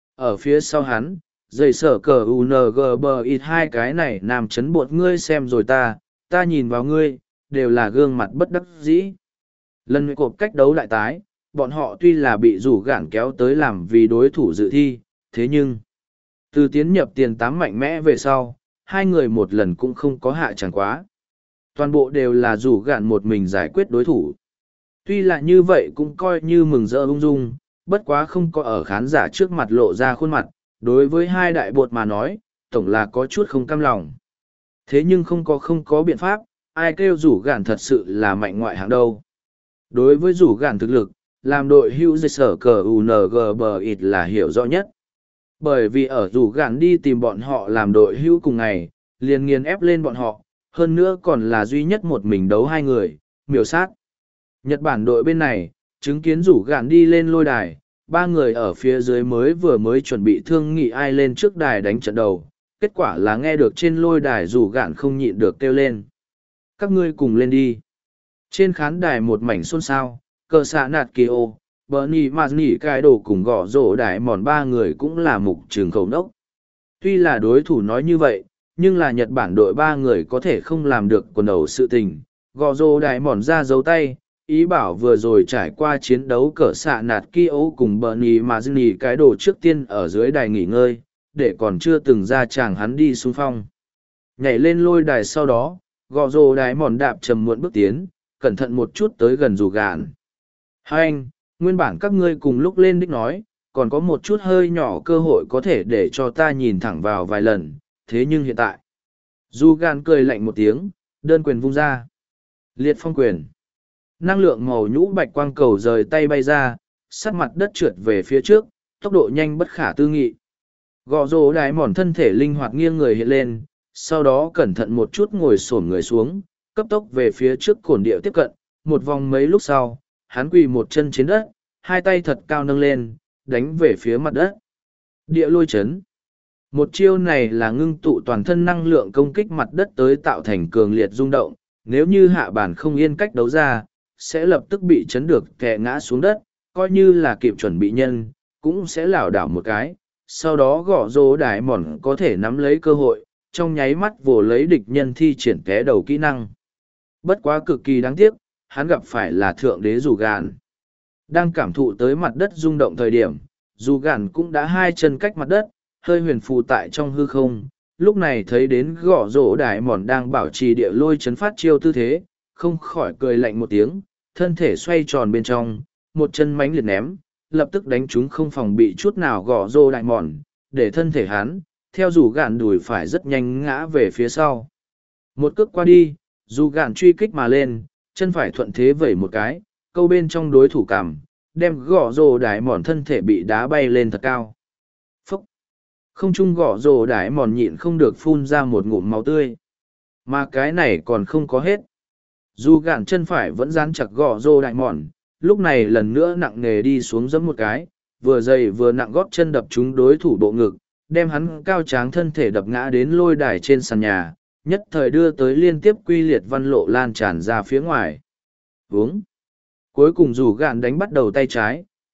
Ở phía sau hắn, dây sở cờ UNG bờ ít hai cái này làm chấn bột ngươi xem rồi ta nhìn vào ngươi, đều là gương mặt bất đắc dĩ. Lần cộp cách đấu lại tái, bọn họ tuy là bị rủ gạn kéo tới làm vì đối thủ dự thi, thế nhưng từ tiến nhập tiền 8 mạnh mẽ về sau, hai người một lần cũng không có hạ chẳng quá. Toàn bộ đều là rủ gạn một mình giải quyết đối thủ. Tuy là như vậy cũng coi như mừng rỡ ung dung, bất quá không có ở khán giả trước mặt lộ ra khuôn mặt, đối với hai đại bột mà nói, tổng là có chút không cam lòng. Thế nhưng không có biện pháp, ai kêu rủ gạn thật sự là mạnh ngoại hạng đâu. Đối với rủ gạn thực lực, làm đội hữu dây sở cờ UNG bờ ít là hiểu rõ nhất. Bởi vì ở rủ gạn đi tìm bọn họ làm đội hữu cùng ngày, liền nghiền ép lên bọn họ, hơn nữa còn là duy nhất một mình đấu hai người, miểu sát. Nhật Bản đội bên này, chứng kiến rủ gạn đi lên lôi đài, 3 người ở phía dưới mới chuẩn bị thương nghị ai lên trước đài đánh trận đầu. Kết quả là nghe được trên lôi đài rủ gạn không nhịn được kêu lên. Các ngươi cùng lên đi. Trên khán đài một mảnh xôn xao, cờ xạ nạt Kyo, Bernie Mazni Kaido cùng gõ rổ đài mòn 3 người cũng là mục trường khẩu nốc. Tuy là đối thủ nói như vậy, nhưng là Nhật Bản đội 3 người có thể không làm được quần đầu sự tình. Gõ rổ đài mòn ra dấu tay, ý bảo vừa rồi trải qua chiến đấu cỡ xạ nạt Kyo cùng Bernie Mazni Kaido trước tiên ở dưới đài nghỉ ngơi, để còn chưa từng ra chàng hắn đi xung phong. Nhảy lên lôi đài sau đó, gõ rổ đài mòn đạp trầm muộn bước tiến, cẩn thận một chút tới gần rủ gạn. Hai anh, nguyên bản các ngươi cùng lúc lên đích nói, còn có một chút hơi nhỏ cơ hội có thể để cho ta nhìn thẳng vào vài lần, thế nhưng hiện tại. Dù gạn cười lạnh một tiếng, đơn quyền vung ra. Liệt phong quyền. Năng lượng màu nhũ bạch quang cầu rời tay bay ra, sát mặt đất trượt về phía trước, tốc độ nhanh bất khả tư nghị. Gõ rổ đái mòn thân thể linh hoạt nghiêng người hiện lên, sau đó cẩn thận một chút ngồi xổm người xuống, cấp tốc về phía trước cổn điệu tiếp cận, một vòng mấy lúc sau, hắn quỳ một chân trên đất, hai tay thật cao nâng lên, đánh về phía mặt đất. Địa lôi chấn. Một chiêu này là ngưng tụ toàn thân năng lượng công kích mặt đất tới tạo thành cường liệt rung động, nếu như hạ bản không yên cách đấu ra, sẽ lập tức bị chấn được kẹ ngã xuống đất, coi như là kịp chuẩn bị nhân, cũng sẽ lảo đảo một cái, sau đó gõ rổ đái mòn có thể nắm lấy cơ hội, trong nháy mắt vồ lấy địch nhân thi triển té đầu kỹ năng. Bất quá cực kỳ đáng tiếc, hắn gặp phải là thượng đế rủ gạn. Đang cảm thụ tới mặt đất rung động thời điểm, rủ gạn cũng đã hai chân cách mặt đất, hơi huyền phù tại trong hư không. Lúc này thấy đến gõ rổ đái mòn đang bảo trì địa lôi chấn phát chiêu tư thế, không khỏi cười lạnh một tiếng, thân thể xoay tròn bên trong, một chân mánh liệt ném, lập tức đánh chúng không phòng bị chút nào gõ rổ đái mòn, để thân thể hắn, theo rủ gạn đùi phải rất nhanh ngã về phía sau. Một cước qua đi, dù gạn truy kích mà lên, chân phải thuận thế vẩy một cái, câu bên trong đối thủ cằm, đem gõ rổ đái mòn thân thể bị đá bay lên thật cao. Phúc! Không trung gõ rổ đái mòn nhịn không được phun ra một ngụm máu tươi. Mà cái này còn không có hết. Dù gạn chân phải vẫn dán chặt gõ rổ đái mòn, lúc này lần nữa nặng nề đi xuống giẫm một cái, vừa dày vừa nặng góp chân đập trúng đối thủ bộ ngực, đem hắn cao tráng thân thể đập ngã đến lôi đài trên sàn nhà, nhất thời đưa tới liên tiếp quy liệt văn lộ lan tràn ra phía ngoài. Vướng. Cuối cùng dù gạn đánh bắt đầu tay trái,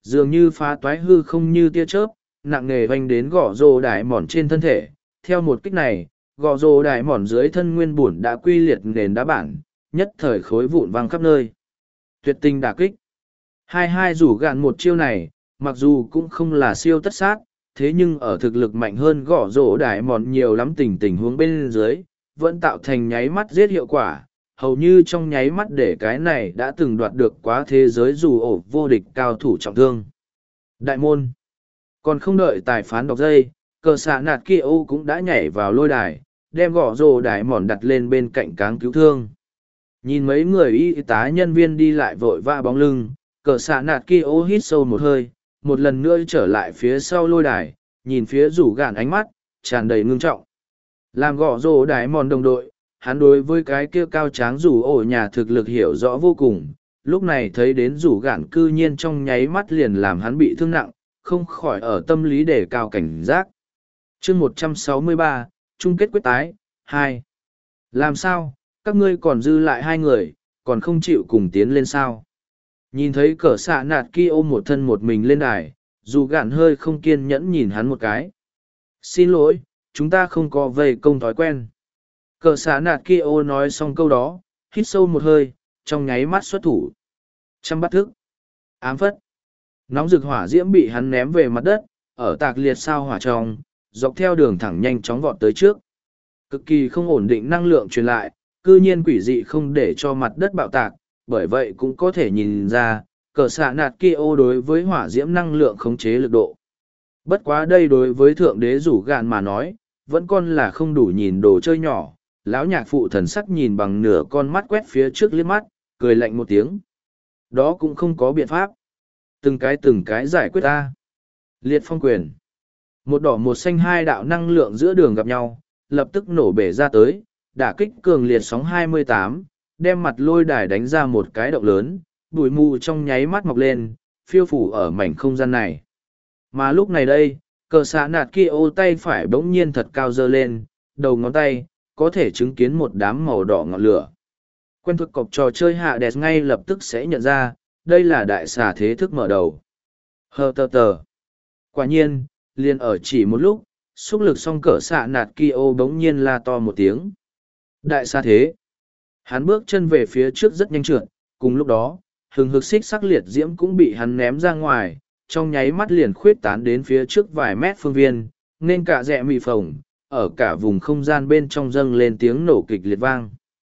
Dường như phá toái hư không như tia chớp, nặng nề vanh đến gõ rồ đại mòn trên thân thể. Theo một kích này, gõ rồ đại mòn dưới thân nguyên bùn đã quy liệt nền đá bản, nhất thời khối vụn văng khắp nơi. Tuyệt tình đả kích. Hai rủ gạn một chiêu này, mặc dù cũng không là siêu tất sát, thế nhưng ở thực lực mạnh hơn gõ rổ đại mòn nhiều lắm tình huống bên dưới, vẫn tạo thành nháy mắt giết hiệu quả, hầu như trong nháy mắt để cái này đã từng đoạt được quá thế giới dù ổ vô địch cao thủ trọng thương. Đại môn. Còn không đợi tài phán đọc dây, cờ xạ nạt kia ô cũng đã nhảy vào lôi đài, đem gõ rổ đại mòn đặt lên bên cạnh cáng cứu thương. Nhìn mấy người y tá nhân viên đi lại vội vã bóng lưng, cờ xạ nạt kia ô hít sâu một hơi, một lần nữa trở lại phía sau lôi đài, nhìn phía rủ gạn ánh mắt, tràn đầy ngưng trọng. Làm gõ rổ đái mòn đồng đội, hắn đối với cái kia cao tráng rủ ổ nhà thực lực hiểu rõ vô cùng, lúc này thấy đến rủ gạn cư nhiên trong nháy mắt liền làm hắn bị thương nặng, không khỏi ở tâm lý để cao cảnh giác. chương 163, chung kết quyết tái, 2. Làm sao, các ngươi còn dư lại hai người, còn không chịu cùng tiến lên sao? Nhìn thấy cờ xạ nạt kia ôm một thân một mình lên đài, dù gạn hơi không kiên nhẫn nhìn hắn một cái. Xin lỗi, chúng ta không có vây công thói quen. Cờ xạ nạt kia ô nói xong câu đó, hít sâu một hơi, trong nháy mắt xuất thủ. Trăm bắt thức. Ám phất. Nóng rực hỏa diễm bị hắn ném về mặt đất, ở tạc liệt sao hỏa trong, dọc theo đường thẳng nhanh chóng vọt tới trước. Cực kỳ không ổn định năng lượng truyền lại, cư nhiên quỷ dị không để cho mặt đất bạo tạc, bởi vậy cũng có thể nhìn ra, cờ xạ nạt kia ô đối với hỏa diễm năng lượng khống chế lực độ. Bất quá đây đối với thượng đế rủ gạn mà nói, vẫn còn là không đủ nhìn đồ chơi nhỏ. Lão nhạc phụ thần sắc nhìn bằng nửa con mắt quét phía trước liếc mắt, cười lạnh một tiếng. Đó cũng không có biện pháp. Từng cái giải quyết ta. Liệt phong quyền. Một đỏ một xanh hai đạo năng lượng giữa đường gặp nhau, lập tức nổ bể ra tới, đả kích cường liệt sóng 28, đem mặt lôi đài đánh ra một cái động lớn, bụi mù trong nháy mắt mọc lên, phiêu phủ ở mảnh không gian này. Mà lúc này đây, cờ xạ nạt kia ô tay phải bỗng nhiên thật cao dơ lên, đầu ngón tay, có thể chứng kiến một đám màu đỏ ngọn lửa. Quen thuộc cọc trò chơi hạ đẹp ngay lập tức sẽ nhận ra, đây là đại xà thế thức mở đầu. Hờ tờ tờ. Quả nhiên, liền ở chỉ một lúc, xúc lực song cỡ xạ nạt kia ô bỗng nhiên la to một tiếng. Đại xà thế. Hắn bước chân về phía trước rất nhanh trượt, cùng lúc đó, hừng hực xích sắc liệt diễm cũng bị hắn ném ra ngoài, trong nháy mắt liền khuyết tán đến phía trước vài mét phương viên, nên cả rẽ mì phồng, ở cả vùng không gian bên trong dâng lên tiếng nổ kịch liệt vang.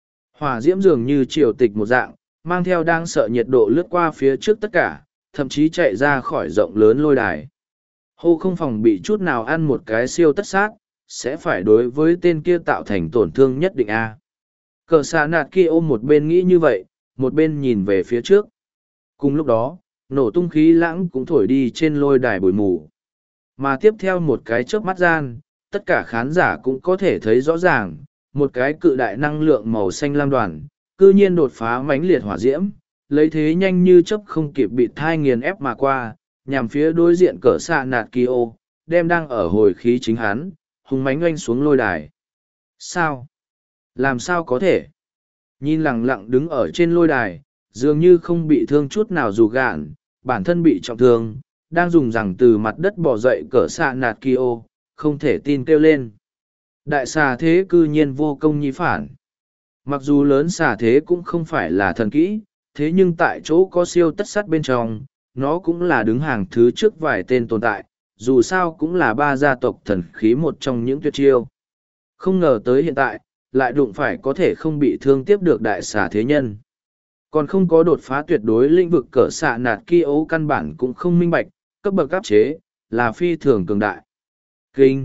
Hỏa diễm dường như triều tịch một dạng, mang theo đang sợ nhiệt độ lướt qua phía trước tất cả, thậm chí chạy ra khỏi rộng lớn lôi đài. Hô không phòng bị chút nào ăn một cái siêu tất sát, sẽ phải đối với tên kia tạo thành tổn thương nhất định a. Cờ xạ nạt kia ôm một bên nghĩ như vậy, một bên nhìn về phía trước. Cùng lúc đó, nổ tung khí lãng cũng thổi đi trên lôi đài bụi mù. Mà tiếp theo một cái chớp mắt gian, tất cả khán giả cũng có thể thấy rõ ràng, một cái cự đại năng lượng màu xanh lam đoàn, cư nhiên đột phá mãnh liệt hỏa diễm, lấy thế nhanh như chớp không kịp bị thai nghiền ép mà qua, nhằm phía đối diện cỡ xạ nạt kia ô, đem đang ở hồi khí chính hắn, hùng mãnh oanh xuống lôi đài. Sao? Làm sao có thể? Nhìn lặng lặng đứng ở trên lôi đài, dường như không bị thương chút nào dù gạn, bản thân bị trọng thương, đang dùng rằng từ mặt đất bò dậy cỡ xạ nạt kia ô, không thể tin kêu lên. Đại xà thế cư nhiên vô công nhi phản. Mặc dù lớn xà thế cũng không phải là thần kỹ, thế nhưng tại chỗ có siêu tất sắt bên trong, nó cũng là đứng hàng thứ trước vài tên tồn tại, dù sao cũng là ba gia tộc thần khí một trong những tuyệt chiêu. Không ngờ tới hiện tại, lại đụng phải có thể không bị thương tiếp được đại xà thế nhân. Còn không có đột phá tuyệt đối lĩnh vực cỡ xạ nạt kia ấu căn bản cũng không minh bạch, cấp bậc áp chế, là phi thường cường đại. Kinh!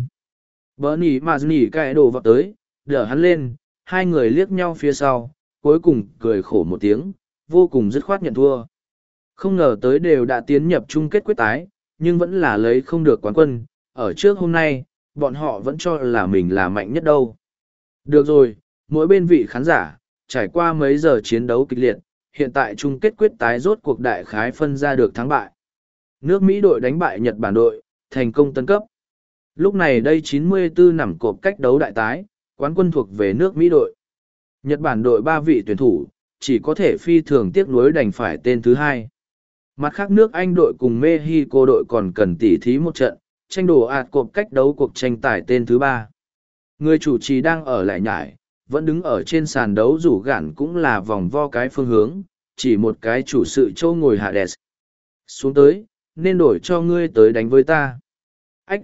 Bỡ nỉ mà nỉ cái đồ vào tới, đỡ hắn lên, hai người liếc nhau phía sau, cuối cùng cười khổ một tiếng, vô cùng dứt khoát nhận thua. Không ngờ tới đều đã tiến nhập chung kết quyết tái, nhưng vẫn là lấy không được quán quân, ở trước hôm nay, bọn họ vẫn cho là mình là mạnh nhất đâu. Được rồi, mỗi bên vị khán giả, trải qua mấy giờ chiến đấu kịch liệt, hiện tại chung kết quyết tái rốt cuộc đại khái phân ra được thắng bại. Nước Mỹ đội đánh bại Nhật Bản đội, thành công tấn cấp. Lúc này đây 94 nằm cộp cách đấu đại tái, quán quân thuộc về nước Mỹ đội. Nhật Bản đội 3 vị tuyển thủ, chỉ có thể phi thường tiếc nuối đành phải tên thứ hai. Mặt khác nước Anh đội cùng Mexico đội còn cần tỉ thí một trận, tranh đồ ạt cộp cách đấu cuộc tranh tài tên thứ 3. Người chủ trì đang ở lại nhải, vẫn đứng ở trên sàn đấu rủ gạn cũng là vòng vo cái phương hướng, chỉ một cái chủ sự châu ngồi Hades. Xuống tới, nên đổi cho ngươi tới đánh với ta. Ách!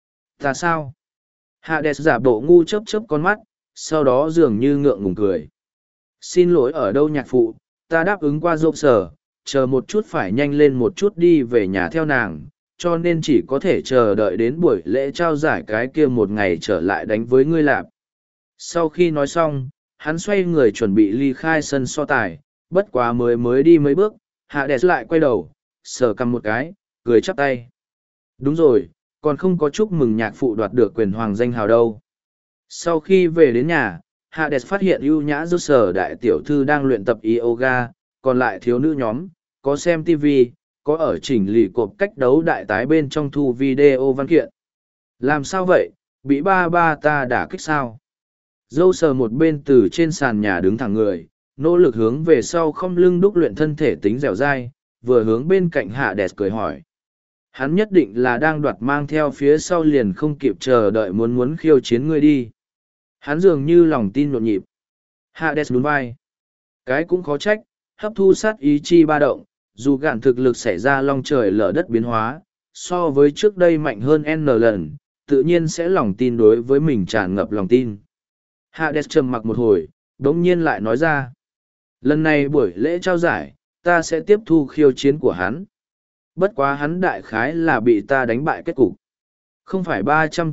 Ta sao? Hades giả bộ ngu chớp chớp con mắt, sau đó dường như ngượng ngùng cười. Xin lỗi ở đâu nhạc phụ, ta đáp ứng qua rộp sở, chờ một chút phải nhanh lên một chút đi về nhà theo nàng, cho nên chỉ có thể chờ đợi đến buổi lễ trao giải cái kia một ngày trở lại đánh với ngươi lạp. Sau khi nói xong, hắn xoay người chuẩn bị ly khai sân so tài, bất quá mới đi mấy bước, Hades lại quay đầu, sờ cầm một cái, cười chắp tay. Đúng rồi, còn không có chúc mừng nhạc phụ đoạt được quyền hoàng danh hào đâu. Sau khi về đến nhà, Hades phát hiện ưu nhã rốt sở đại tiểu thư đang luyện tập yoga, còn lại thiếu nữ nhóm, có xem TV, có ở chỉnh lì cộp cách đấu đại tái bên trong thu video văn kiện. Làm sao vậy, bị ba ta đả kích sao? Dâu sờ một bên từ trên sàn nhà đứng thẳng người, nỗ lực hướng về sau không lưng đúc luyện thân thể tính dẻo dai, vừa hướng bên cạnh Hades cười hỏi. Hắn nhất định là đang đoạt mang theo phía sau liền không kịp chờ đợi muốn khiêu chiến ngươi đi. Hắn dường như lòng tin nhộn nhịp. Hades nhún vai. Cái cũng khó trách, hấp thu sát ý chi ba động, dù gạn thực lực xảy ra long trời lở đất biến hóa, so với trước đây mạnh hơn N lần, tự nhiên sẽ lòng tin đối với mình tràn ngập lòng tin. Hades trầm mặc một hồi, đống nhiên lại nói ra. Lần này buổi lễ trao giải, ta sẽ tiếp thu khiêu chiến của hắn. Bất quá hắn đại khái là bị ta đánh bại kết cục. Không phải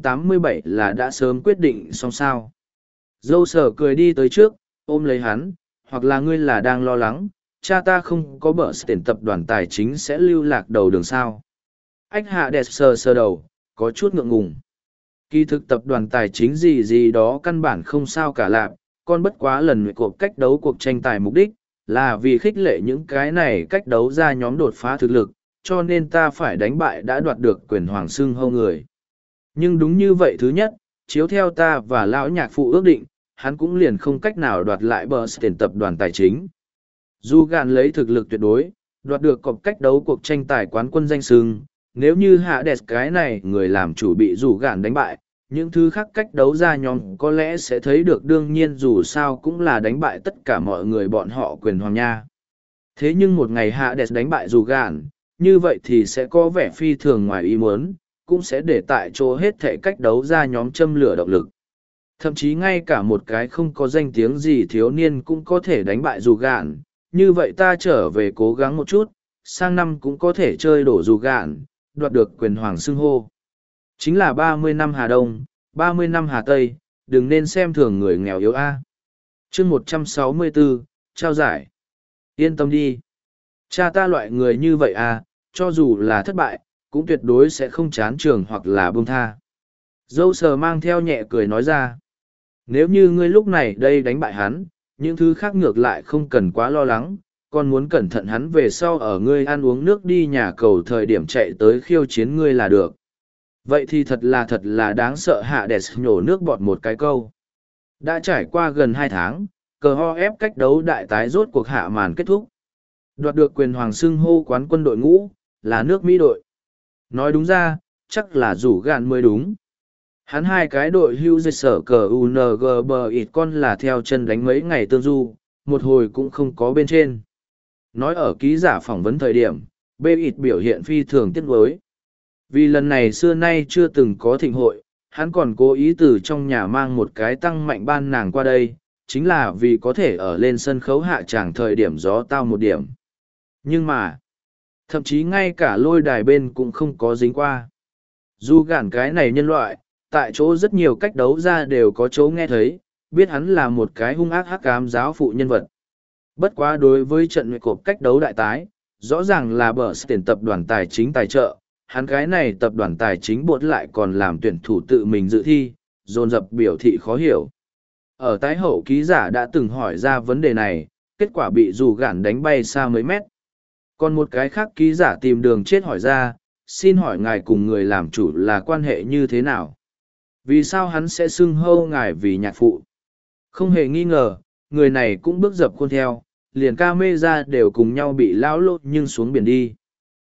387 là đã sớm quyết định xong sao. Dâu sở cười đi tới trước, ôm lấy hắn, hoặc là ngươi là đang lo lắng, cha ta không có bở tiền tập đoàn tài chính sẽ lưu lạc đầu đường sao. Ách hạ đẹp sờ đầu, có chút ngượng ngùng. Kỳ thực tập đoàn tài chính gì đó căn bản không sao cả lạc, con bất quá lần cuộc cách đấu cuộc tranh tài mục đích, là vì khích lệ những cái này cách đấu ra nhóm đột phá thực lực, cho nên ta phải đánh bại đã đoạt được quyền hoàng xưng hâu người. Nhưng đúng như vậy thứ nhất, chiếu theo ta và lão nhạc phụ ước định, hắn cũng liền không cách nào đoạt lại bờ tiền tập đoàn tài chính. Dù gạn lấy thực lực tuyệt đối, đoạt được cọc cách đấu cuộc tranh tài quán quân danh sưng, nếu như hạ đẹp cái này người làm chủ bị dù gạn đánh bại, những thứ khác cách đấu ra nhóm có lẽ sẽ thấy được đương nhiên dù sao cũng là đánh bại tất cả mọi người bọn họ quyền hoàng nha. Thế nhưng một ngày hạ đẹp đánh bại dù gạn, như vậy thì sẽ có vẻ phi thường ngoài ý muốn, cũng sẽ để tại chỗ hết thể cách đấu ra nhóm châm lửa động lực. Thậm chí ngay cả một cái không có danh tiếng gì thiếu niên cũng có thể đánh bại dù gạn, như vậy ta trở về cố gắng một chút, sang năm cũng có thể chơi đổ dù gạn, đoạt được quyền hoàng xưng hô. Chính là 30 năm Hà Đông, 30 năm Hà Tây, đừng nên xem thường người nghèo yếu a. Chương 164, trao giải. Yên tâm đi. Cha ta loại người như vậy à, cho dù là thất bại, cũng tuyệt đối sẽ không chán trường hoặc là buông tha. Dâu sờ mang theo nhẹ cười nói ra. Nếu như ngươi lúc này đây đánh bại hắn, những thứ khác ngược lại không cần quá lo lắng, còn muốn cẩn thận hắn về sau ở ngươi ăn uống nước đi nhà cầu thời điểm chạy tới khiêu chiến ngươi là được. Vậy thì thật là đáng sợ. Hạ đẹp nhổ nước bọt một cái câu. Đã trải qua gần 2 tháng, cờ ho ép cách đấu đại tái rốt cuộc hạ màn kết thúc. Đoạt được quyền hoàng xưng hô quán quân đội ngũ, là nước Mỹ đội. Nói đúng ra, chắc là rủ gạn mới đúng. Hắn hai cái đội hưu dây sở cờ UNG bờ ịt con là theo chân đánh mấy ngày tương du, một hồi cũng không có bên trên. Nói ở ký giả phỏng vấn thời điểm, bê ịt biểu hiện phi thường tiếc nuối. Vì lần này xưa nay chưa từng có thịnh hội, hắn còn cố ý từ trong nhà mang một cái tăng mạnh ban nàng qua đây, chính là vì có thể ở lên sân khấu hạ tràng thời điểm gió tao một điểm. Nhưng mà, thậm chí ngay cả lôi đài bên cũng không có dính qua. Dù gạn cái này nhân loại, tại chỗ rất nhiều cách đấu ra đều có chỗ nghe thấy, biết hắn là một cái hung ác hắc ám giáo phụ nhân vật. Bất quá đối với trận nguyệt cộp cách đấu đại tái, rõ ràng là bờ tiền tập đoàn tài chính tài trợ, hắn cái này tập đoàn tài chính buộc lại còn làm tuyển thủ tự mình dự thi, dồn dập biểu thị khó hiểu. Ở tái hậu ký giả đã từng hỏi ra vấn đề này, kết quả bị dù gạn đánh bay xa mấy mét. Còn một cái khác ký giả tìm đường chết hỏi ra, xin hỏi ngài cùng người làm chủ là quan hệ như thế nào? Vì sao hắn sẽ xưng hô ngài vì nhạc phụ? Không hề nghi ngờ, người này cũng bước dập khuôn theo, liền ca mê ra đều cùng nhau bị lão lột nhưng xuống biển đi.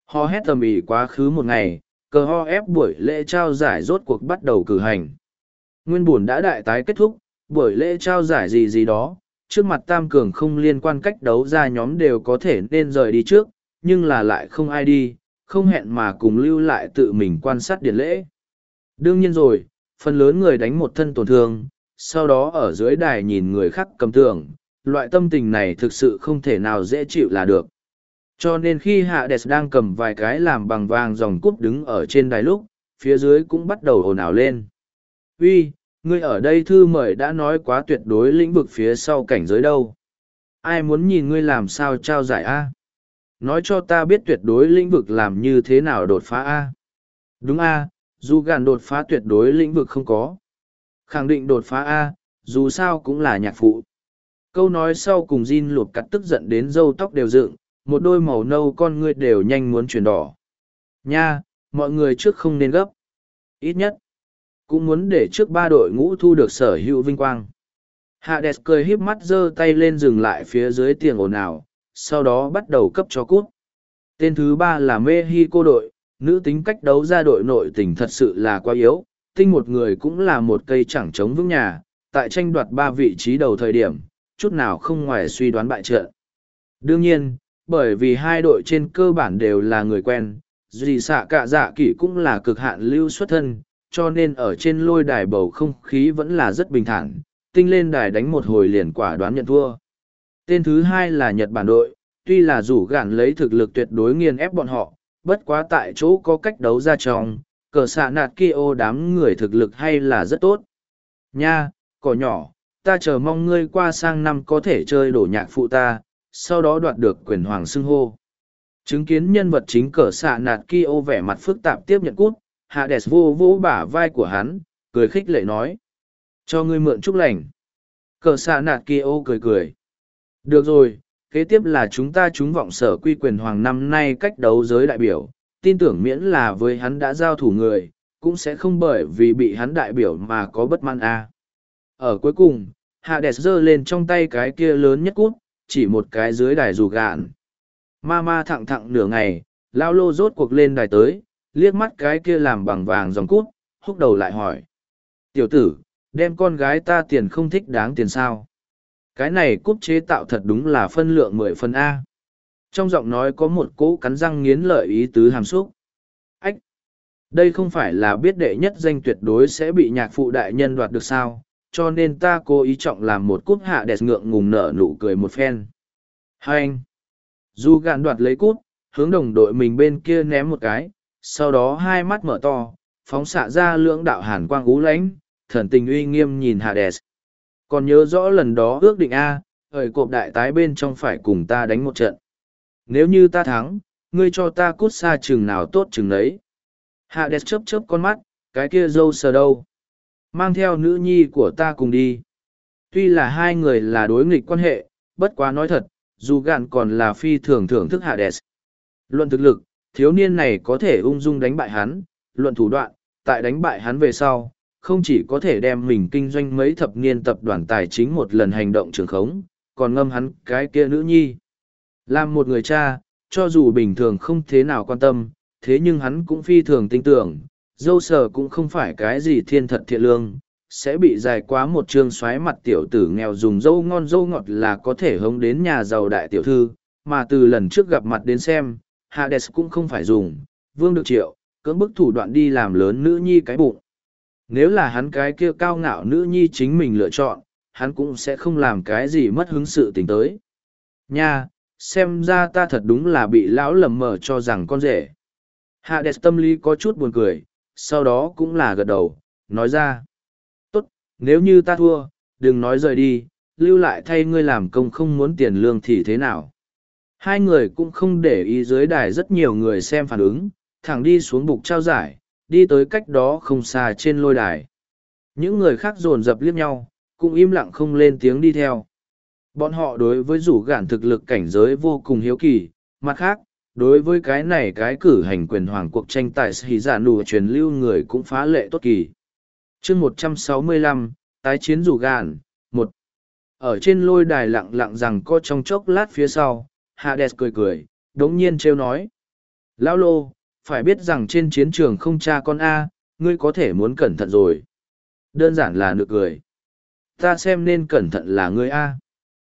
Ho hét tầm ĩ quá khứ một ngày, cờ ho ép buổi lễ trao giải rốt cuộc bắt đầu cử hành. Nguyên buồn đã đại tái kết thúc, buổi lễ trao giải gì gì đó, trước mặt tam cường không liên quan cách đấu ra nhóm đều có thể nên rời đi trước, nhưng là lại không ai đi, không hẹn mà cùng lưu lại tự mình quan sát điển lễ. Đương nhiên rồi, phần lớn người đánh một thân tổn thương, sau đó ở dưới đài nhìn người khác cầm tường, loại tâm tình này thực sự không thể nào dễ chịu là được. Cho nên khi Hades đang cầm vài cái làm bằng vàng dòng cúp đứng ở trên đài lúc, phía dưới cũng bắt đầu ồn ào lên. Uy, ngươi ở đây thư mời đã nói quá tuyệt đối lĩnh vực phía sau cảnh giới đâu. Ai muốn nhìn ngươi làm sao trao giải A? Nói cho ta biết tuyệt đối lĩnh vực làm như thế nào đột phá A. Đúng A, dù gàn đột phá tuyệt đối lĩnh vực không có. Khẳng định đột phá A, dù sao cũng là nhạc phụ. Câu nói sau cùng Jin lụt cắt tức giận đến râu tóc đều dựng, một đôi màu nâu con ngươi đều nhanh muốn chuyển đỏ. Nha, mọi người trước không nên gấp. Ít nhất, cũng muốn để trước ba đội ngũ thu được sở hữu vinh quang. Hades cười híp mắt giơ tay lên dừng lại phía dưới tiền ồn ào, sau đó bắt đầu cấp cho cút. Tên thứ ba là Mexico đội, nữ tính cách đấu ra đội nội tình thật sự là quá yếu, tinh một người cũng là một cây chẳng chống vững nhà, tại tranh đoạt ba vị trí đầu thời điểm, chút nào không ngoài suy đoán bại trận. Đương nhiên, bởi vì hai đội trên cơ bản đều là người quen, dì xạ cả dạ kỷ cũng là cực hạn lưu xuất thân, cho nên ở trên lôi đài bầu không khí vẫn là rất bình thản, tinh lên đài đánh một hồi liền quả đoán nhận thua. Tên thứ hai là Nhật Bản đội, tuy là rủ gạn lấy thực lực tuyệt đối nghiền ép bọn họ, bất quá tại chỗ có cách đấu ra trong, cờ xạ nạt kia ô đám người thực lực hay là rất tốt. Nha, cỏ nhỏ, ta chờ mong ngươi qua sang năm có thể chơi đổ nhạc phụ ta, sau đó đoạt được quyền hoàng xưng hô. Chứng kiến nhân vật chính cờ xạ nạt kia ô vẻ mặt phức tạp tiếp nhận cút, Hades vô vô bả vai của hắn, cười khích lệ nói. Cho ngươi mượn chúc lành. Cờ xạ nạt kia ô cười cười. Được rồi, kế tiếp là chúng ta trúng vọng sở quy quyền hoàng năm nay cách đấu giới đại biểu, tin tưởng miễn là với hắn đã giao thủ người, cũng sẽ không bởi vì bị hắn đại biểu mà có bất mãn a. Ở cuối cùng, Hades giơ lên trong tay cái kia lớn nhất cút, chỉ một cái dưới đài dù gạn. Ma thẳng thẳng nửa ngày, lao lô rốt cuộc lên đài tới, liếc mắt cái kia làm bằng vàng dòng cút, húc đầu lại hỏi. Tiểu tử, đem con gái ta tiền không thích đáng tiền sao? Cái này cúp chế tạo thật đúng là phân lượng 10 phần A. Trong giọng nói có một cỗ cắn răng nghiến lợi ý tứ hàm xúc. Ách! Đây không phải là biết đệ nhất danh tuyệt đối sẽ bị nhạc phụ đại nhân đoạt được sao, cho nên ta cố ý trọng làm một cúp hạ đẹp ngượng ngùng nở nụ cười một phen. Hai anh! Du gạn đoạt lấy cúp, hướng đồng đội mình bên kia ném một cái, sau đó hai mắt mở to, phóng xạ ra lưỡng đạo hàn quang ú lãnh, thần tình uy nghiêm nhìn Hades. Còn nhớ rõ lần đó ước định A, ở cộp đại tái bên trong phải cùng ta đánh một trận. Nếu như ta thắng, ngươi cho ta cút xa chừng nào tốt chừng đấy. Hades chớp chớp con mắt, cái kia dâu sờ đâu. Mang theo nữ nhi của ta cùng đi. Tuy là hai người là đối nghịch quan hệ, bất quá nói thật, dù gạn còn là phi thường thưởng thức Hades. Luận thực lực, thiếu niên này có thể ung dung đánh bại hắn, luận thủ đoạn, tại đánh bại hắn về sau, không chỉ có thể đem mình kinh doanh mấy thập niên tập đoàn tài chính một lần hành động trường khống, còn ngâm hắn cái kia nữ nhi. Làm một người cha, cho dù bình thường không thế nào quan tâm, thế nhưng hắn cũng phi thường tin tưởng, dâu sờ cũng không phải cái gì thiên thật thiện lương, sẽ bị dài quá một trương xoáy mặt tiểu tử nghèo dùng dâu ngon dâu ngọt là có thể hống đến nhà giàu đại tiểu thư, mà từ lần trước gặp mặt đến xem, Hades cũng không phải dùng, vương được triệu, cưỡng bức thủ đoạn đi làm lớn nữ nhi cái bụng. Nếu là hắn cái kia cao ngạo nữ nhi chính mình lựa chọn, hắn cũng sẽ không làm cái gì mất hứng sự tình tới. Nha, xem ra ta thật đúng là bị lão lầm mờ cho rằng con rể. Hades tâm lý có chút buồn cười, sau đó cũng là gật đầu, nói ra. Tốt, nếu như ta thua, đừng nói rời đi, lưu lại thay ngươi làm công không muốn tiền lương thì thế nào. Hai người cũng không để ý dưới đài rất nhiều người xem phản ứng, thẳng đi xuống bục trao giải, đi tới cách đó không xa trên lôi đài. Những người khác dồn dập liếc nhau, cũng im lặng không lên tiếng đi theo. Bọn họ đối với rủ gạn thực lực cảnh giới vô cùng hiếu kỳ, mặt khác, đối với cái này cái cử hành quyền hoàng cuộc tranh tài sĩ giả nụ truyền lưu người cũng phá lệ tốt kỳ. chương 165, tái chiến rủ gạn, 1. Ở trên lôi đài lặng lặng rằng có trong chốc lát phía sau, Hades cười cười, đống nhiên trêu nói. Lão Lô, phải biết rằng trên chiến trường không cha con A, ngươi có thể muốn cẩn thận rồi. Đơn giản là nực cười. Ta xem nên cẩn thận là ngươi A.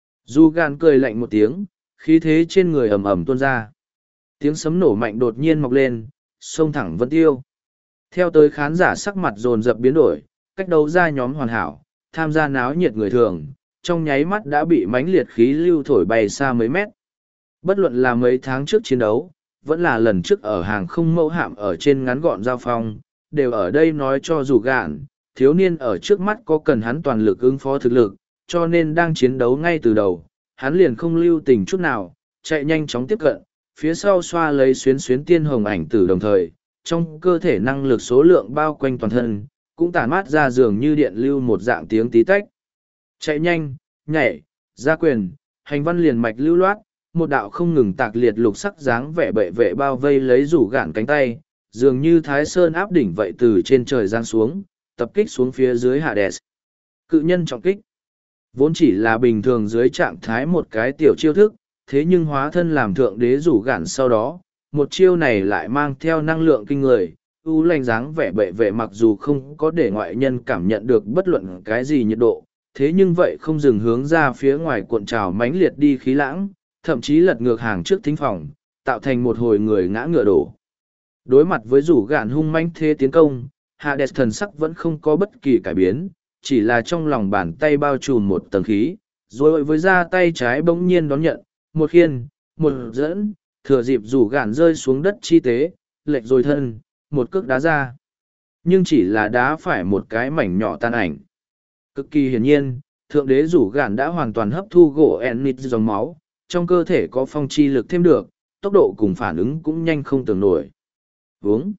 Du Gan cười lạnh một tiếng, khí thế trên người ầm ầm tuôn ra. Tiếng sấm nổ mạnh đột nhiên mọc lên, xông thẳng Vân Tiêu. Theo tới khán giả sắc mặt dồn dập biến đổi, cách đấu ra nhóm hoàn hảo, tham gia náo nhiệt người thường, trong nháy mắt đã bị mãnh liệt khí lưu thổi bay xa mấy mét. Bất luận là mấy tháng trước chiến đấu, vẫn là lần trước ở hàng không mẫu hạm ở trên ngắn gọn giao phong, đều ở đây nói cho dù gạn, thiếu niên ở trước mắt có cần hắn toàn lực ứng phó thực lực, cho nên đang chiến đấu ngay từ đầu, hắn liền không lưu tình chút nào, chạy nhanh chóng tiếp cận, phía sau xoa lấy xuyến xuyến tiên hồng ảnh tử đồng thời, trong cơ thể năng lực số lượng bao quanh toàn thân, cũng tản mát ra dường như điện lưu một dạng tiếng tí tách. Chạy nhanh, nhảy, ra quyền, hành văn liền mạch lưu loát, một đạo không ngừng tạc liệt lục sắc dáng vẻ bệ vệ bao vây lấy rủ gạn cánh tay, dường như thái sơn áp đỉnh vậy từ trên trời giáng xuống, tập kích xuống phía dưới Hades. Cự nhân trọng kích. Vốn chỉ là bình thường dưới trạng thái một cái tiểu chiêu thức, thế nhưng hóa thân làm thượng đế rủ gạn sau đó, một chiêu này lại mang theo năng lượng kinh người, u lanh dáng vẻ bệ vệ mặc dù không có để ngoại nhân cảm nhận được bất luận cái gì nhiệt độ, thế nhưng vậy không dừng hướng ra phía ngoài cuộn trào mãnh liệt đi khí lãng, thậm chí lật ngược hàng trước thính phòng, tạo thành một hồi người ngã ngựa đổ. Đối mặt với rủ gạn hung manh thế tiến công, Hades thần sắc vẫn không có bất kỳ cải biến, chỉ là trong lòng bàn tay bao trùm một tầng khí, rồi với ra tay trái bỗng nhiên đón nhận, một khiên, một dẫn, thừa dịp rủ gạn rơi xuống đất chi tế, lệch rồi thân, một cước đá ra. Nhưng chỉ là đá phải một cái mảnh nhỏ tan ảnh. Cực kỳ hiển nhiên, thượng đế rủ gạn đã hoàn toàn hấp thu gỗ Ennis dòng máu, trong cơ thể có phong chi lực thêm được, tốc độ cùng phản ứng cũng nhanh không tưởng nổi. Vướng.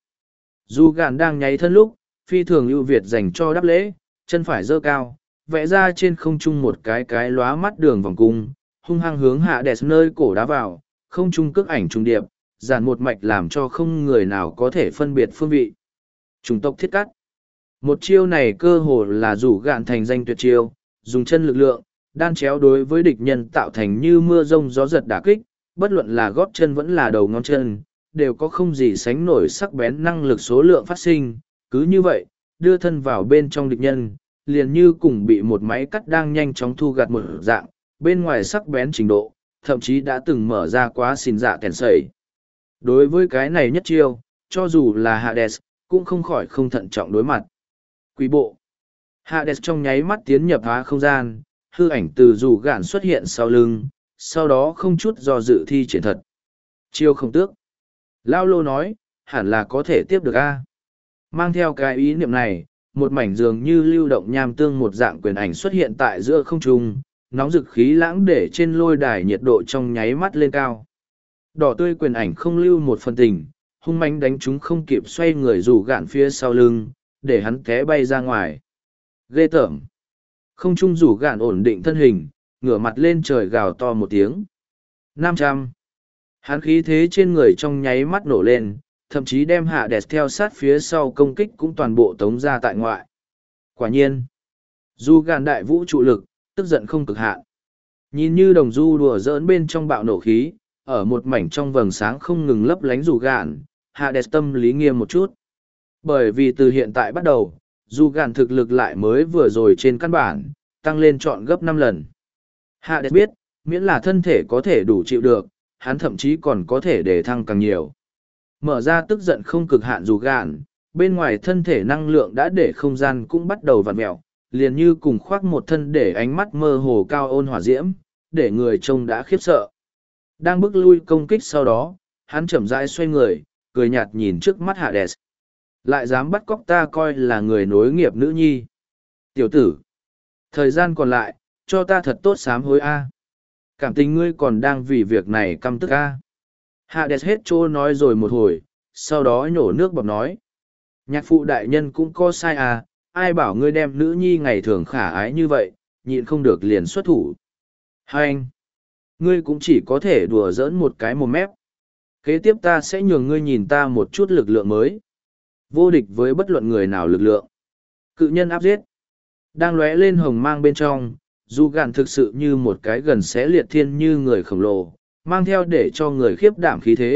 Dù gạn đang nháy thân lúc, phi thường ưu việt dành cho đáp lễ, chân phải giơ cao, vẽ ra trên không trung một cái lóa mắt đường vòng cung, hung hăng hướng hạ đẹp nơi cổ đá vào, không trung cước ảnh trung điệp, giản một mạch làm cho không người nào có thể phân biệt phương vị. Trùng tộc thiết cắt. Một chiêu này cơ hồ là rủ gạn thành danh tuyệt chiêu, dùng chân lực lượng, đan chéo đối với địch nhân tạo thành như mưa rông gió giật đả kích, bất luận là gót chân vẫn là đầu ngón chân, đều có không gì sánh nổi sắc bén năng lực số lượng phát sinh, cứ như vậy, đưa thân vào bên trong địch nhân, liền như cùng bị một máy cắt đang nhanh chóng thu gặt một dạng, bên ngoài sắc bén trình độ, thậm chí đã từng mở ra quá xin dạ kèn sẩy. Đối với cái này nhất chiêu, cho dù là Hades, cũng không khỏi không thận trọng đối mặt. Quỷ bộ. Hades trong nháy mắt tiến nhập hóa không gian, hư ảnh từ rủ gạn xuất hiện sau lưng, sau đó không chút do dự thi triển thật. Chiêu không tước. Lao Lô nói, hẳn là có thể tiếp được a. Mang theo cái ý niệm này, một mảnh dường như lưu động nham tương một dạng quyền ảnh xuất hiện tại giữa không trung, nóng rực khí lãng để trên lôi đài nhiệt độ trong nháy mắt lên cao. Đỏ tươi quyền ảnh không lưu một phần tình, hung mãnh đánh chúng không kịp xoay người rủ gạn phía sau lưng, để hắn té bay ra ngoài. Ghê tởm. Không trung rủ gạn ổn định thân hình, ngửa mặt lên trời gào to một tiếng. 500. Hắn khí thế trên người trong nháy mắt nổ lên, thậm chí đem hạ đẹp theo sát phía sau công kích cũng toàn bộ tống ra tại ngoại. Quả nhiên, du gạn đại vũ trụ lực, tức giận không cực hạn. Nhìn như đồng du đùa giỡn bên trong bạo nổ khí, ở một mảnh trong vầng sáng không ngừng lấp lánh dù gạn, hạ đẹp tâm lý nghiêm một chút. Bởi vì từ hiện tại bắt đầu, dù gạn thực lực lại mới vừa rồi trên căn bản, tăng lên trọn gấp 5 lần. Hạ đẹp biết, miễn là thân thể có thể đủ chịu được, hắn thậm chí còn có thể để thăng càng nhiều. Mở ra tức giận không cực hạn dù gạn, bên ngoài thân thể năng lượng đã để không gian cũng bắt đầu vặn mẹo, liền như cùng khoác một thân để ánh mắt mơ hồ cao ôn hỏa diễm, để người trông đã khiếp sợ. Đang bước lui công kích sau đó, hắn chậm rãi xoay người, cười nhạt nhìn trước mắt Hades. Lại dám bắt cóc ta coi là người nối nghiệp nữ nhi. Tiểu tử, thời gian còn lại, cho ta thật tốt sám hối a. Cảm tình ngươi còn đang vì việc này căm tức a. Hades hết trô nói rồi một hồi, sau đó nhổ nước bọt nói. Nhạc phụ đại nhân cũng có sai à, ai bảo ngươi đem nữ nhi ngày thường khả ái như vậy, nhịn không được liền xuất thủ. Hai anh, ngươi cũng chỉ có thể đùa giỡn một cái mồm mép. Kế tiếp ta sẽ nhường ngươi nhìn ta một chút lực lượng mới. Vô địch với bất luận người nào lực lượng. Cự nhân áp giết. Đang lóe lên hồng mang bên trong, dù gạn thực sự như một cái gần xé liệt thiên như người khổng lồ, mang theo để cho người khiếp đảm khí thế,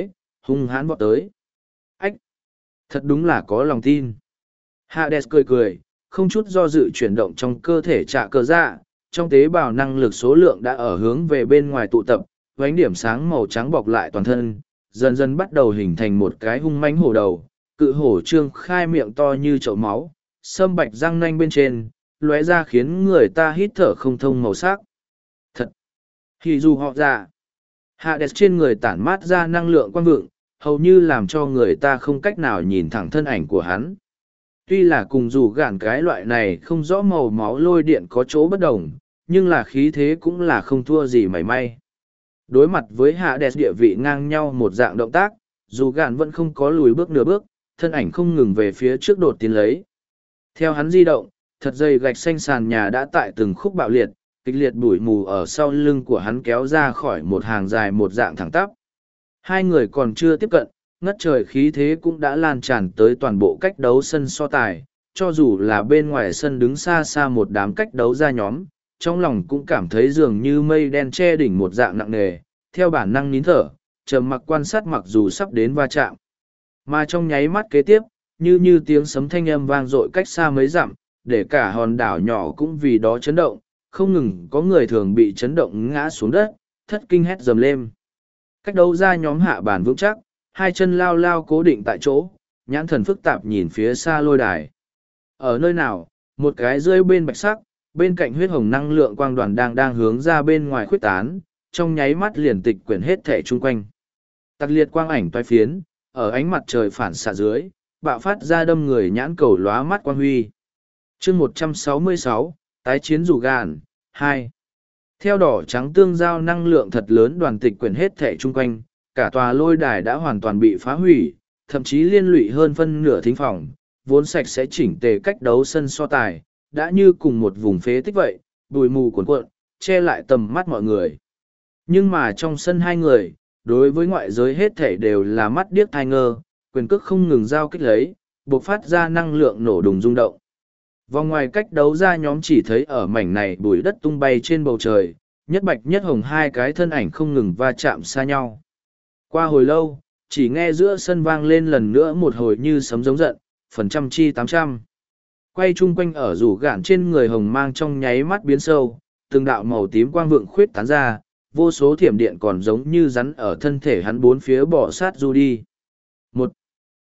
hung hãn vọt tới. Ách! Thật đúng là có lòng tin. Hades cười cười, không chút do dự chuyển động trong cơ thể trạ cơ dạ, trong tế bào năng lực số lượng đã ở hướng về bên ngoài tụ tập, vánh điểm sáng màu trắng bọc lại toàn thân, dần dần bắt đầu hình thành một cái hung mãnh hổ đầu, cự hổ trương khai miệng to như chậu máu, sâm bạch răng nanh bên trên, lóe ra khiến người ta hít thở không thông màu sắc. Thật! Thì dù họ dạ, Hades trên người tản mát ra năng lượng quang vượng, hầu như làm cho người ta không cách nào nhìn thẳng thân ảnh của hắn. Tuy là cùng dù gạn cái loại này không rõ màu máu lôi điện có chỗ bất đồng, nhưng là khí thế cũng là không thua gì mảy may. Đối mặt với Hades địa vị ngang nhau một dạng động tác, dù gạn vẫn không có lùi bước nửa bước, thân ảnh không ngừng về phía trước đột tiến lấy. Theo hắn di động, thật dày gạch xanh sàn nhà đã tại từng khúc bạo liệt, kịch liệt bụi mù ở sau lưng của hắn kéo ra khỏi một hàng dài một dạng thẳng tắp. Hai người còn chưa tiếp cận, ngất trời khí thế cũng đã lan tràn tới toàn bộ cách đấu sân so tài, cho dù là bên ngoài sân đứng xa xa một đám cách đấu ra nhóm, trong lòng cũng cảm thấy dường như mây đen che đỉnh một dạng nặng nề, theo bản năng nín thở, trầm mặc quan sát mặc dù sắp đến va chạm. Mà trong nháy mắt kế tiếp, như tiếng sấm thanh âm vang dội cách xa mấy dặm, để cả hòn đảo nhỏ cũng vì đó chấn động, không ngừng có người thường bị chấn động ngã xuống đất, thất kinh hét dầm lên. Cách đấu ra nhóm hạ bàn vững chắc, hai chân lao lao cố định tại chỗ, nhãn thần phức tạp nhìn phía xa lôi đài. Ở nơi nào, một cái rơi bên bạch sắc, bên cạnh huyết hồng năng lượng quang đoàn đang hướng ra bên ngoài khuyết tán, trong nháy mắt liền tịch quyển hết thể chung quanh. Tặc liệt quang ảnh toái phiến, ở ánh mặt trời phản xạ dưới, bạo phát ra đâm người nhãn cầu lóa mắt quang huy. chương 166, tái chiến rủ gạn, 2. Theo đỏ trắng tương giao năng lượng thật lớn đoàn tịch quyển hết thể chung quanh, cả tòa lôi đài đã hoàn toàn bị phá hủy, thậm chí liên lụy hơn phân nửa thính phòng, vốn sạch sẽ chỉnh tề cách đấu sân so tài, đã như cùng một vùng phế tích vậy, bụi mù cuồn cuộn, che lại tầm mắt mọi người. Nhưng mà trong sân hai người, đối với ngoại giới hết thể đều là mắt điếc thai ngơ, quyền cước không ngừng giao kích lấy, bộc phát ra năng lượng nổ đùng rung động. Vòng ngoài cách đấu ra nhóm chỉ thấy ở mảnh này bụi đất tung bay trên bầu trời, nhất bạch nhất hồng hai cái thân ảnh không ngừng va chạm xa nhau. Qua hồi lâu, chỉ nghe giữa sân vang lên lần nữa một hồi như sấm giống giận, phần trăm chi 800. Quay chung quanh ở rủ gạn trên người hồng mang trong nháy mắt biến sâu, từng đạo màu tím quang vượng khuyết tán ra, vô số thiểm điện còn giống như rắn ở thân thể hắn bốn phía bỏ sát du đi. 1,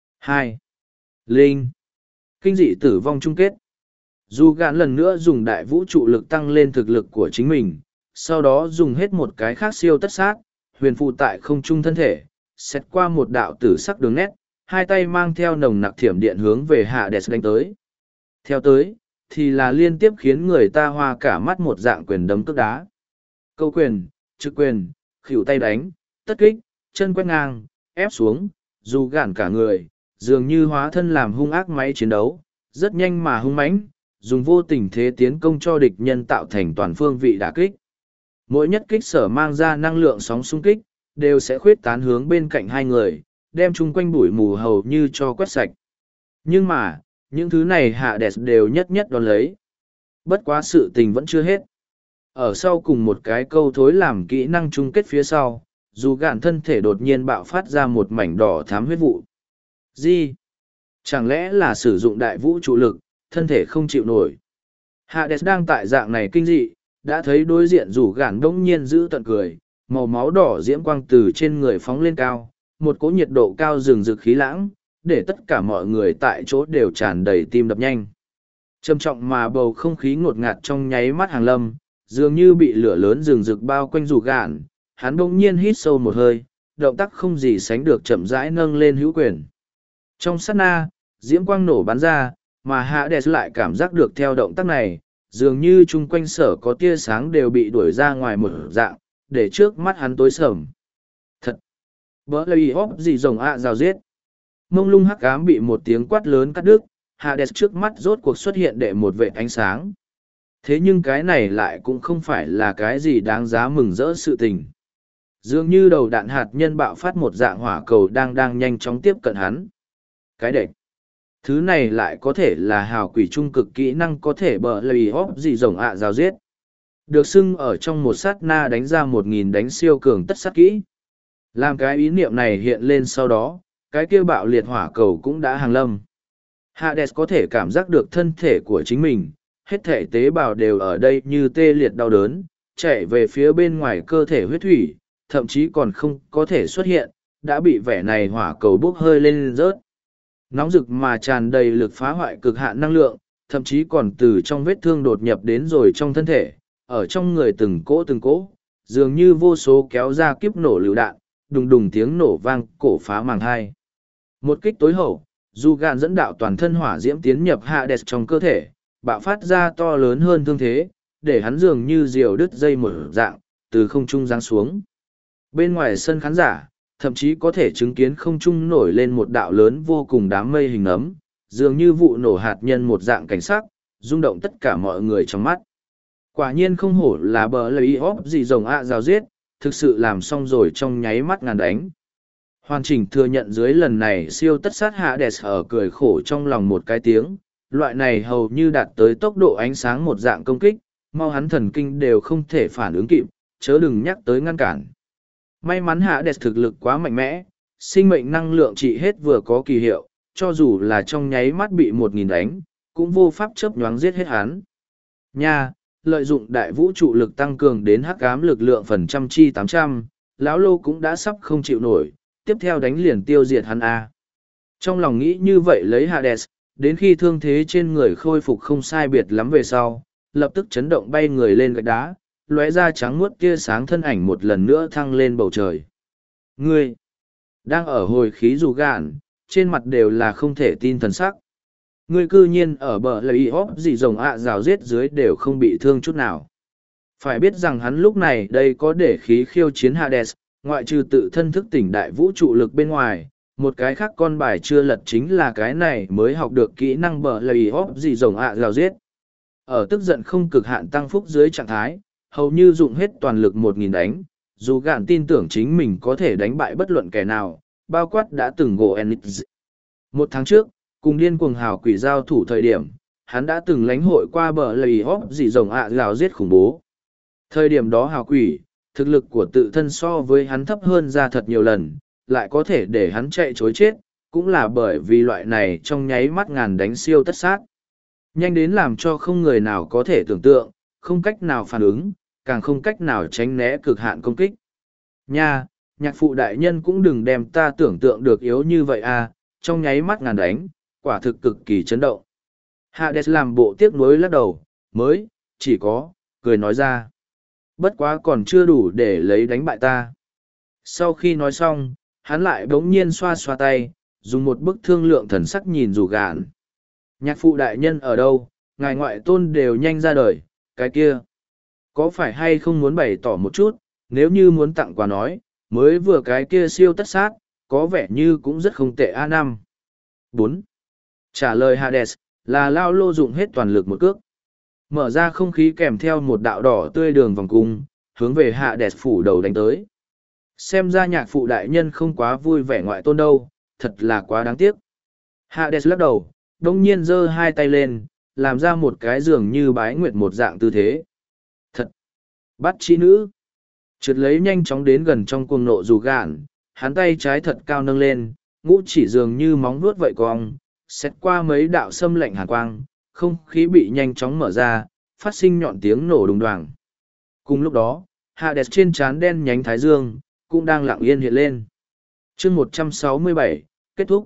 2, Linh. Kinh dị tử vong chung kết. Dù gạn lần nữa dùng đại vũ trụ lực tăng lên thực lực của chính mình, sau đó dùng hết một cái khác siêu tất sát, huyền phụ tại không trung thân thể, xét qua một đạo tử sắc đường nét, hai tay mang theo nồng nặc thiểm điện hướng về Hades đánh tới. Theo tới, thì là liên tiếp khiến người ta hoa cả mắt một dạng quyền đấm cước đá. Câu quyền, trực quyền, khỉu tay đánh, tất kích, chân quét ngang, ép xuống, dù gạn cả người, dường như hóa thân làm hung ác máy chiến đấu, rất nhanh mà hung mãnh, dùng vô tình thế tiến công cho địch nhân tạo thành toàn phương vị đả kích. Mỗi nhất kích sở mang ra năng lượng sóng xung kích, đều sẽ khuyết tán hướng bên cạnh hai người, đem chung quanh bụi mù hầu như cho quét sạch. Nhưng mà, những thứ này Hades đều nhất nhất đón lấy. Bất quá sự tình vẫn chưa hết. Ở sau cùng một cái câu thối làm kỹ năng chung kết phía sau, dù gạn thân thể đột nhiên bạo phát ra một mảnh đỏ thám huyết vụ. Gì? Chẳng lẽ là sử dụng đại vũ trụ lực, thân thể không chịu nổi? Hades đang tại dạng này kinh dị, đã thấy đối diện rủ gạn đông nhiên giữ tận cười, màu máu đỏ diễm quang từ trên người phóng lên cao, một cỗ nhiệt độ cao rừng rực khí lãng, để tất cả mọi người tại chỗ đều tràn đầy tim đập nhanh. Trầm trọng mà bầu không khí ngột ngạt trong nháy mắt hàng lâm, dường như bị lửa lớn rừng rực bao quanh rủ gạn, hắn bỗng nhiên hít sâu một hơi, động tác không gì sánh được chậm rãi nâng lên hữu quyền. Trong sát na, diễm quang nổ bắn ra, mà Hades lại cảm giác được theo động tác này, dường như chung quanh sở có tia sáng đều bị đuổi ra ngoài một dạng, để trước mắt hắn tối sầm. Thật! Bỡ lây hóp gì rồng rào giết. Mông lung hắc ám bị một tiếng quát lớn cắt đứt, Hades trước mắt rốt cuộc xuất hiện để một vệt ánh sáng. Thế nhưng cái này lại cũng không phải là cái gì đáng giá mừng rỡ sự tình. Dường như đầu đạn hạt nhân bạo phát một dạng hỏa cầu đang nhanh chóng tiếp cận hắn. Cái đệch. Thứ này lại có thể là hào quỷ trung cực kỹ năng có thể bờ lì hóp gì rồng rào giết. Được xưng ở trong một sát na đánh ra 1000 đánh siêu cường tất sát kỹ. Làm cái ý niệm này hiện lên sau đó, cái kia bạo liệt hỏa cầu cũng đã hàng lâm. Hades có thể cảm giác được thân thể của chính mình, hết thể tế bào đều ở đây như tê liệt đau đớn, chạy về phía bên ngoài cơ thể huyết thủy, thậm chí còn không có thể xuất hiện, đã bị vẻ này hỏa cầu bốc hơi lên rớt. Nóng rực mà tràn đầy lực phá hoại cực hạn năng lượng, thậm chí còn từ trong vết thương đột nhập đến rồi trong thân thể, ở trong người từng cỗ, dường như vô số kéo ra kiếp nổ lựu đạn, đùng đùng tiếng nổ vang cổ phá màng hai. Một kích tối hậu, dù gạn dẫn đạo toàn thân hỏa diễm tiến nhập Hades trong cơ thể, bạo phát ra to lớn hơn thương thế, để hắn dường như diều đứt dây mở dạng, từ không trung giáng xuống. Bên ngoài sân khán giả, thậm chí có thể chứng kiến không trung nổi lên một đạo lớn vô cùng đám mây hình ấm, dường như vụ nổ hạt nhân một dạng cảnh sắc, rung động tất cả mọi người trong mắt. Quả nhiên không hổ là bờ lời hóp gì rồng ạ rào giết, thực sự làm xong rồi trong nháy mắt ngàn đánh. Hoàn chỉnh thừa nhận dưới lần này siêu tất sát Hades ở cười khổ trong lòng một cái tiếng, loại này hầu như đạt tới tốc độ ánh sáng một dạng công kích, mau hắn thần kinh đều không thể phản ứng kịp, chớ đừng nhắc tới ngăn cản. May mắn Hades thực lực quá mạnh mẽ, sinh mệnh năng lượng trị hết vừa có kỳ hiệu, cho dù là trong nháy mắt bị 1000 đánh, cũng vô pháp chớp nhoáng giết hết hắn. Nha, lợi dụng đại vũ trụ lực tăng cường đến hắc ám lực lượng phần trăm chi 800, lão lô cũng đã sắp không chịu nổi, tiếp theo đánh liền tiêu diệt hắn a. Trong lòng nghĩ như vậy lấy Hades, đến khi thương thế trên người khôi phục không sai biệt lắm về sau, lập tức chấn động bay người lên gạch đá, lóe ra trắng muốt tia sáng thân ảnh một lần nữa thăng lên bầu trời. Ngươi, đang ở hồi khí dù gạn, trên mặt đều là không thể tin thần sắc. Ngươi cư nhiên ở bờ lầy hóp gì rồng ạ rào giết dưới đều không bị thương chút nào. Phải biết rằng hắn lúc này đây có để khí khiêu chiến Hades, ngoại trừ tự thân thức tỉnh đại vũ trụ lực bên ngoài, một cái khác con bài chưa lật chính là cái này mới học được kỹ năng bờ lầy hóp gì rồng ạ rào giết. Ở tức giận không cực hạn tăng phúc dưới trạng thái, hầu như dụng hết toàn lực 1000 đánh, dù gạn tin tưởng chính mình có thể đánh bại bất luận kẻ nào, bao quát đã từng gỗ Enix. Một tháng trước, cùng điên cuồng hào quỷ giao thủ thời điểm, hắn đã từng lãnh hội qua bờ lầy hóp gì rồng ạ rào giết khủng bố. Thời điểm đó hào quỷ, thực lực của tự thân so với hắn thấp hơn ra thật nhiều lần, lại có thể để hắn chạy chối chết, cũng là bởi vì loại này trong nháy mắt ngàn đánh siêu tất sát. Nhanh đến làm cho không người nào có thể tưởng tượng, không cách nào phản ứng, càng không cách nào tránh né cực hạn công kích. Nha, nhạc phụ đại nhân cũng đừng đem ta tưởng tượng được yếu như vậy à, trong nháy mắt ngàn đánh, quả thực cực kỳ chấn động. Hades làm bộ tiếc nuối lắc đầu, mới, chỉ có, cười nói ra. Bất quá còn chưa đủ để lấy đánh bại ta. Sau khi nói xong, hắn lại bỗng nhiên xoa xoa tay, dùng một bức thương lượng thần sắc nhìn dù gạn. Nhạc phụ đại nhân ở đâu, ngài ngoại tôn đều nhanh ra đời, cái kia. Có phải hay không muốn bày tỏ một chút, nếu như muốn tặng quà nói, mới vừa cái kia siêu tất sát, có vẻ như cũng rất không tệ A5. 4. Trả lời Hades, là lao lô dụng hết toàn lực một cước. Mở ra không khí kèm theo một đạo đỏ tươi đường vòng cung, hướng về Hades phủ đầu đánh tới. Xem ra nhạc phụ đại nhân không quá vui vẻ ngoại tôn đâu, thật là quá đáng tiếc. Hades lắc đầu, đông nhiên giơ hai tay lên, làm ra một cái dường như bái nguyệt một dạng tư thế. Thật! Bắt chi nữ! Trượt lấy nhanh chóng đến gần trong cuồng nộ dù gạn, hắn tay trái thật cao nâng lên, ngũ chỉ dường như móng vuốt vậy cong, xét qua mấy đạo xâm lạnh hàn quang, không khí bị nhanh chóng mở ra, phát sinh nhọn tiếng nổ đùng đoàng. Cùng lúc đó, Hades trên trán đen nhánh thái dương, cũng đang lặng yên hiện lên. chương 167, kết thúc.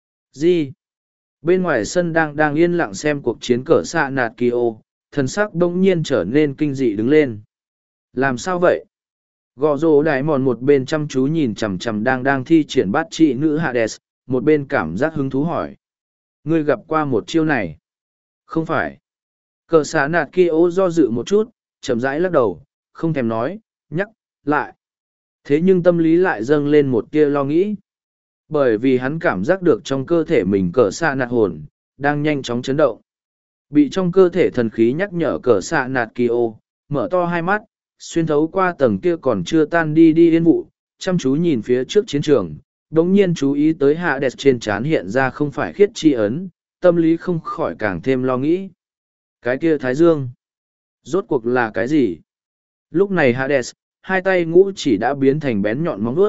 Gì? Bên ngoài sân đang yên lặng xem cuộc chiến cờ xạ nạt kỳ ô, thần sắc đông nhiên trở nên kinh dị đứng lên. Làm sao vậy? Gò rồ đại mòn một bên chăm chú nhìn chằm chằm đang thi triển bát trị nữ Hades, một bên cảm giác hứng thú hỏi. Ngươi gặp qua một chiêu này? Không phải. Cờ xạ nạt kỳ ô do dự một chút, chậm rãi lắc đầu, không thèm nói, nhắc, lại. Thế nhưng tâm lý lại dâng lên một tia lo nghĩ. Bởi vì hắn cảm giác được trong cơ thể mình cờ xạ nạt hồn, đang nhanh chóng chấn động. Bị trong cơ thể thần khí nhắc nhở cờ xạ nạt kỳ ô, mở to hai mắt, xuyên thấu qua tầng kia còn chưa tan đi yên vụ, chăm chú nhìn phía trước chiến trường, đống nhiên chú ý tới Hades trên trán hiện ra không phải khiết chi ấn, tâm lý không khỏi càng thêm lo nghĩ. Cái kia thái dương, rốt cuộc là cái gì? Lúc này Hades, hai tay ngũ chỉ đã biến thành bén nhọn móng vuốt,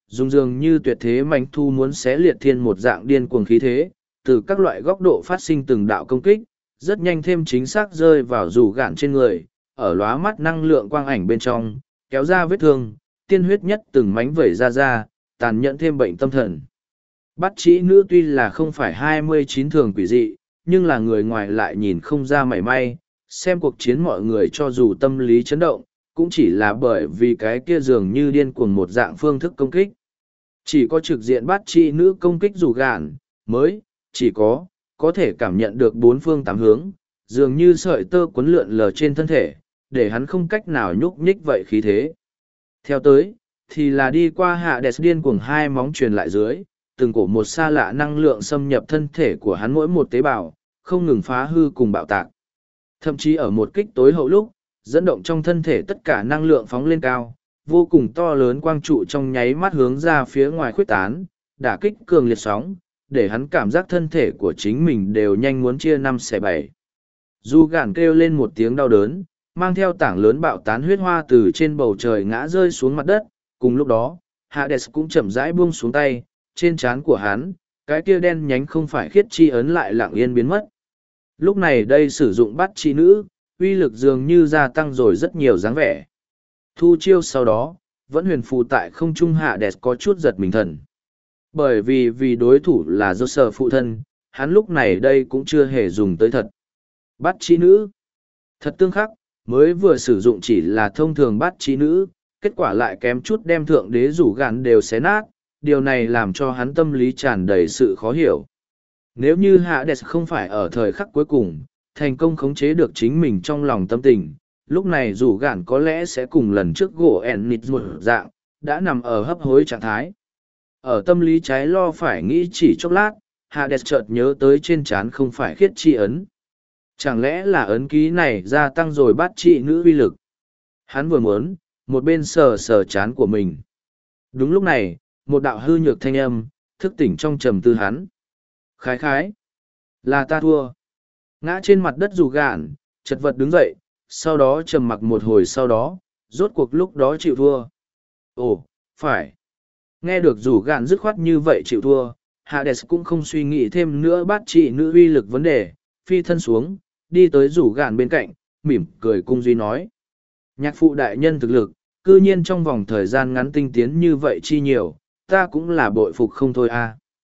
dùng dường như tuyệt thế mãnh thu muốn xé liệt thiên một dạng điên cuồng khí thế, từ các loại góc độ phát sinh từng đạo công kích, rất nhanh thêm chính xác rơi vào rủ gạn trên người, ở lóa mắt năng lượng quang ảnh bên trong, kéo ra vết thương, tiên huyết nhất từng mánh vẩy ra, tàn nhẫn thêm bệnh tâm thần. Bắt chỉ nữ tuy là không phải 29 thường quỷ dị, nhưng là người ngoài lại nhìn không ra mảy may, xem cuộc chiến mọi người cho dù tâm lý chấn động, cũng chỉ là bởi vì cái kia dường như điên cuồng một dạng phương thức công kích. Chỉ có trực diện bắt chỉ nữ công kích rủ gạn, mới, chỉ có thể cảm nhận được bốn phương tám hướng, dường như sợi tơ cuốn lượn lờ trên thân thể, để hắn không cách nào nhúc nhích vậy khí thế. Theo tới, thì là đi qua hạ đẹp điên cuồng hai móng truyền lại dưới, từng cổ một xa lạ năng lượng xâm nhập thân thể của hắn mỗi một tế bào, không ngừng phá hư cùng bạo tạc. Thậm chí ở một kích tối hậu lúc, dẫn động trong thân thể tất cả năng lượng phóng lên cao, vô cùng to lớn quang trụ trong nháy mắt hướng ra phía ngoài khuếch tán, đả kích cường liệt sóng, để hắn cảm giác thân thể của chính mình đều nhanh muốn chia năm xẻ bảy. Du gạn kêu lên một tiếng đau đớn, mang theo tảng lớn bạo tán huyết hoa từ trên bầu trời ngã rơi xuống mặt đất. Cùng lúc đó, Hades cũng chậm rãi buông xuống tay, trên trán của hắn, cái kia đen nhánh không phải khiết chi ấn lại lặng yên biến mất. Lúc này đây sử dụng bắt chi nữ, uy lực dường như gia tăng rồi rất nhiều dáng vẻ. Thu chiêu sau đó, vẫn huyền phù tại không trung Hades có chút giật mình thần. Bởi vì đối thủ là do sở phụ thân, hắn lúc này đây cũng chưa hề dùng tới thật. Bắt chi nữ. Thật tương khắc, mới vừa sử dụng chỉ là thông thường bắt chi nữ, kết quả lại kém chút đem thượng đế rủ gạn đều xé nát, điều này làm cho hắn tâm lý tràn đầy sự khó hiểu. Nếu như Hades không phải ở thời khắc cuối cùng, thành công khống chế được chính mình trong lòng tâm tình, lúc này rủ gạn có lẽ sẽ cùng lần trước gỗ Ennis một dạng, đã nằm ở hấp hối trạng thái. Ở tâm lý trái lo phải nghĩ chỉ chốc lát, Hades chợt nhớ tới trên trán không phải khiết chi ấn. Chẳng lẽ là ấn ký này gia tăng rồi bắt trị nữ uy lực? Hắn vừa muốn, một bên sờ sờ trán của mình. Đúng lúc này, một đạo hư nhược thanh âm, thức tỉnh trong trầm tư hắn. Khái khái. Là ta thua. Ngã trên mặt đất rủ gạn, chật vật đứng dậy, sau đó trầm mặc một hồi sau đó, rốt cuộc lúc đó chịu thua. Ồ, phải. Nghe được rủ gạn dứt khoát như vậy chịu thua, Hades cũng không suy nghĩ thêm nữa bắt trị nữ uy lực vấn đề, phi thân xuống, đi tới rủ gạn bên cạnh, mỉm cười cung duy nói. Nhạc phụ đại nhân thực lực, cư nhiên trong vòng thời gian ngắn tinh tiến như vậy chi nhiều, ta cũng là bội phục không thôi à.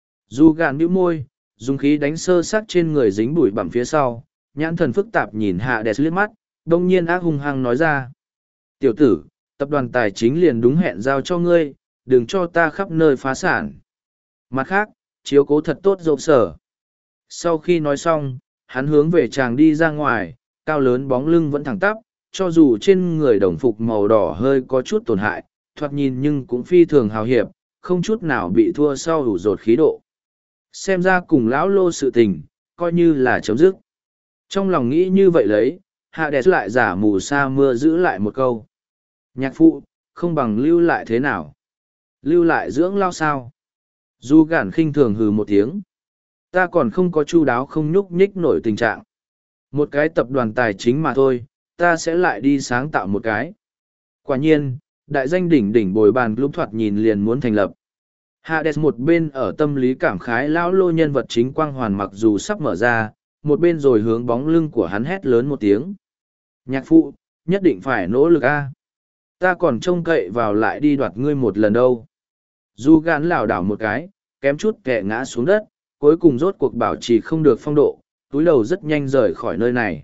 Rủ gạn nhíu môi, dùng khí đánh sơ sắc trên người dính bụi bặm phía sau, nhãn thần phức tạp nhìn Hades liếc mắt, đông nhiên ác hung hăng nói ra. Tiểu tử, tập đoàn tài chính liền đúng hẹn giao cho ngươi, đừng cho ta khắp nơi phá sản. Mặt khác, chiếu cố thật tốt dâu sở. Sau khi nói xong, hắn hướng về chàng đi ra ngoài, cao lớn bóng lưng vẫn thẳng tắp, cho dù trên người đồng phục màu đỏ hơi có chút tổn hại, thoạt nhìn nhưng cũng phi thường hào hiệp, không chút nào bị thua sau ủ rột khí độ. Xem ra cùng lão lô sự tình, coi như là chấm dứt. Trong lòng nghĩ như vậy lấy, Hades lại giả mù sa mưa giữ lại một câu. Nhạc phụ, không bằng lưu lại thế nào? Lưu lại dưỡng lao sao? Du gản khinh thường hừ một tiếng. Ta còn không có chu đáo không nhúc nhích nổi tình trạng. Một cái tập đoàn tài chính mà thôi, ta sẽ lại đi sáng tạo một cái. Quả nhiên, đại danh đỉnh đỉnh bồi bàn lúc thoạt nhìn liền muốn thành lập. Hades một bên ở tâm lý cảm khái lão lô nhân vật chính quang hoàn mặc dù sắp mở ra, một bên rồi hướng bóng lưng của hắn hét lớn một tiếng. Nhạc phụ, nhất định phải nỗ lực a. Ta còn trông cậy vào lại đi đoạt ngươi một lần đâu. Du gán lảo đảo một cái, kém chút kẹ ngã xuống đất, cuối cùng rốt cuộc bảo trì không được phong độ, túi đầu rất nhanh rời khỏi nơi này.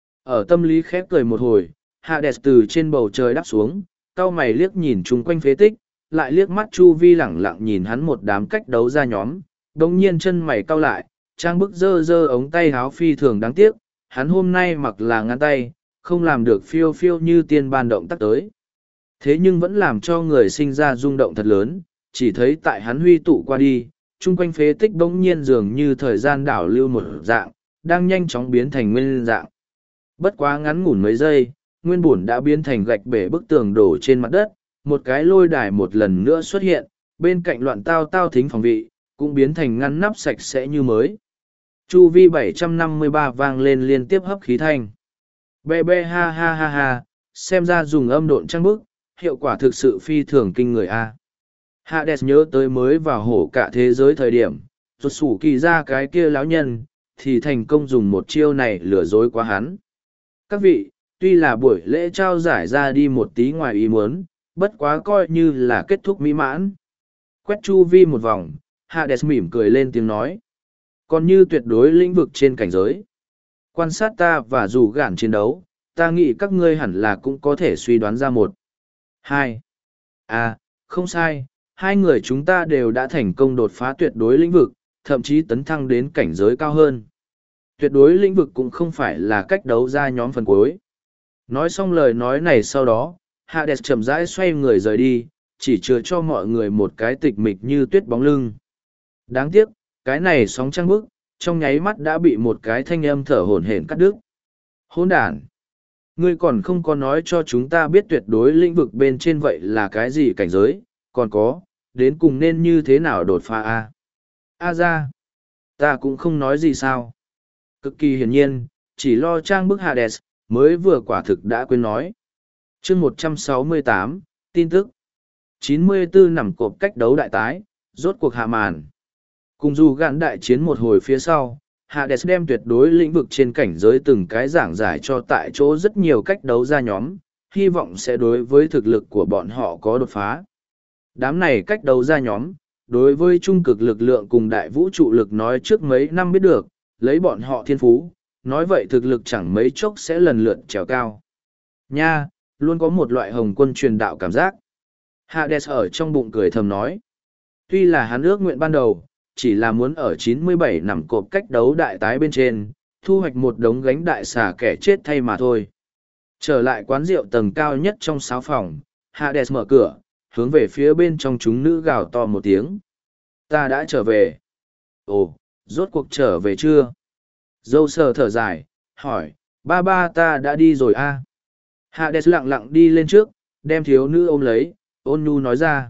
Ở tâm lý khép cười một hồi, Hades từ trên bầu trời đáp xuống, cau mày liếc nhìn chung quanh phế tích, lại liếc mắt chu vi lẳng lặng nhìn hắn một đám cách đấu ra nhóm, đồng nhiên chân mày cau lại, trang bức dơ dơ ống tay háo phi thường đáng tiếc, hắn hôm nay mặc là ngắn tay, không làm được phiêu phiêu như tiên ban động tác tới. Thế nhưng vẫn làm cho người sinh ra rung động thật lớn, chỉ thấy tại hắn huy tụ qua đi, chung quanh phế tích bỗng nhiên dường như thời gian đảo lưu một dạng, đang nhanh chóng biến thành nguyên dạng. Bất quá ngắn ngủn mấy giây, nguyên bùn đã biến thành gạch bể bức tường đổ trên mặt đất, một cái lôi đài một lần nữa xuất hiện, bên cạnh loạn tao tao thính phòng vị, cũng biến thành ngăn nắp sạch sẽ như mới. Chu vi 753 vang lên liên tiếp hấp khí thanh. Bê bê ha ha ha ha, xem ra dùng âm độn trăng bức, hiệu quả thực sự phi thường kinh người a. Hades nhớ tới mới vào hổ cả thế giới thời điểm, rụt sủ kỳ ra cái kia lão nhân, thì thành công dùng một chiêu này lừa dối quá hắn. Các vị, tuy là buổi lễ trao giải ra đi một tí ngoài ý muốn, bất quá coi như là kết thúc mỹ mãn. Quét chu vi một vòng, Hades mỉm cười lên tiếng nói. Còn như tuyệt đối lĩnh vực trên cảnh giới. Quan sát ta và dù gạn chiến đấu, ta nghĩ các ngươi hẳn là cũng có thể suy đoán ra một. Hai. Không sai, hai người chúng ta đều đã thành công đột phá tuyệt đối lĩnh vực, thậm chí tấn thăng đến cảnh giới cao hơn. Tuyệt đối lĩnh vực cũng không phải là cách đấu ra nhóm phần cuối. Nói xong lời nói này sau đó, Hades chậm rãi xoay người rời đi, chỉ chừa cho mọi người một cái tịch mịch như tuyết bóng lưng. Đáng tiếc, cái này sóng trăng bức, trong nháy mắt đã bị một cái thanh âm thở hổn hển cắt đứt. Hỗn đản! Ngươi còn không có nói cho chúng ta biết tuyệt đối lĩnh vực bên trên vậy là cái gì cảnh giới, còn có, đến cùng nên như thế nào đột phá ra, ta cũng không nói gì sao. Cực kỳ hiển nhiên, chỉ lo trang bức Hades, mới vừa quả thực đã quên nói. chương 168, tin tức. 94 nằm cộp cách đấu đại tái, rốt cuộc hạ màn. Cùng dù gạn đại chiến một hồi phía sau, Hades đem tuyệt đối lĩnh vực trên cảnh giới từng cái giảng giải cho tại chỗ rất nhiều cách đấu ra nhóm, hy vọng sẽ đối với thực lực của bọn họ có đột phá. Đám này cách đấu ra nhóm, đối với trung cực lực lượng cùng đại vũ trụ lực nói trước mấy năm biết được, lấy bọn họ thiên phú, nói vậy thực lực chẳng mấy chốc sẽ lần lượt trèo cao. Nha, luôn có một loại hồng quân truyền đạo cảm giác. Hades ở trong bụng cười thầm nói. Tuy là hắn ước nguyện ban đầu, chỉ là muốn ở 97 nằm cộp cách đấu đại tái bên trên, thu hoạch một đống gánh đại xà kẻ chết thay mà thôi. Trở lại quán rượu tầng cao nhất trong 6 phòng, Hades mở cửa, hướng về phía bên trong chúng nữ gào to một tiếng. Ta đã trở về. Ồ, rốt cuộc trở về chưa? Dâu sờ thở dài, hỏi, ba ta đã đi rồi Hades lặng lặng đi lên trước, đem thiếu nữ ôm lấy, ôn nhu nói ra.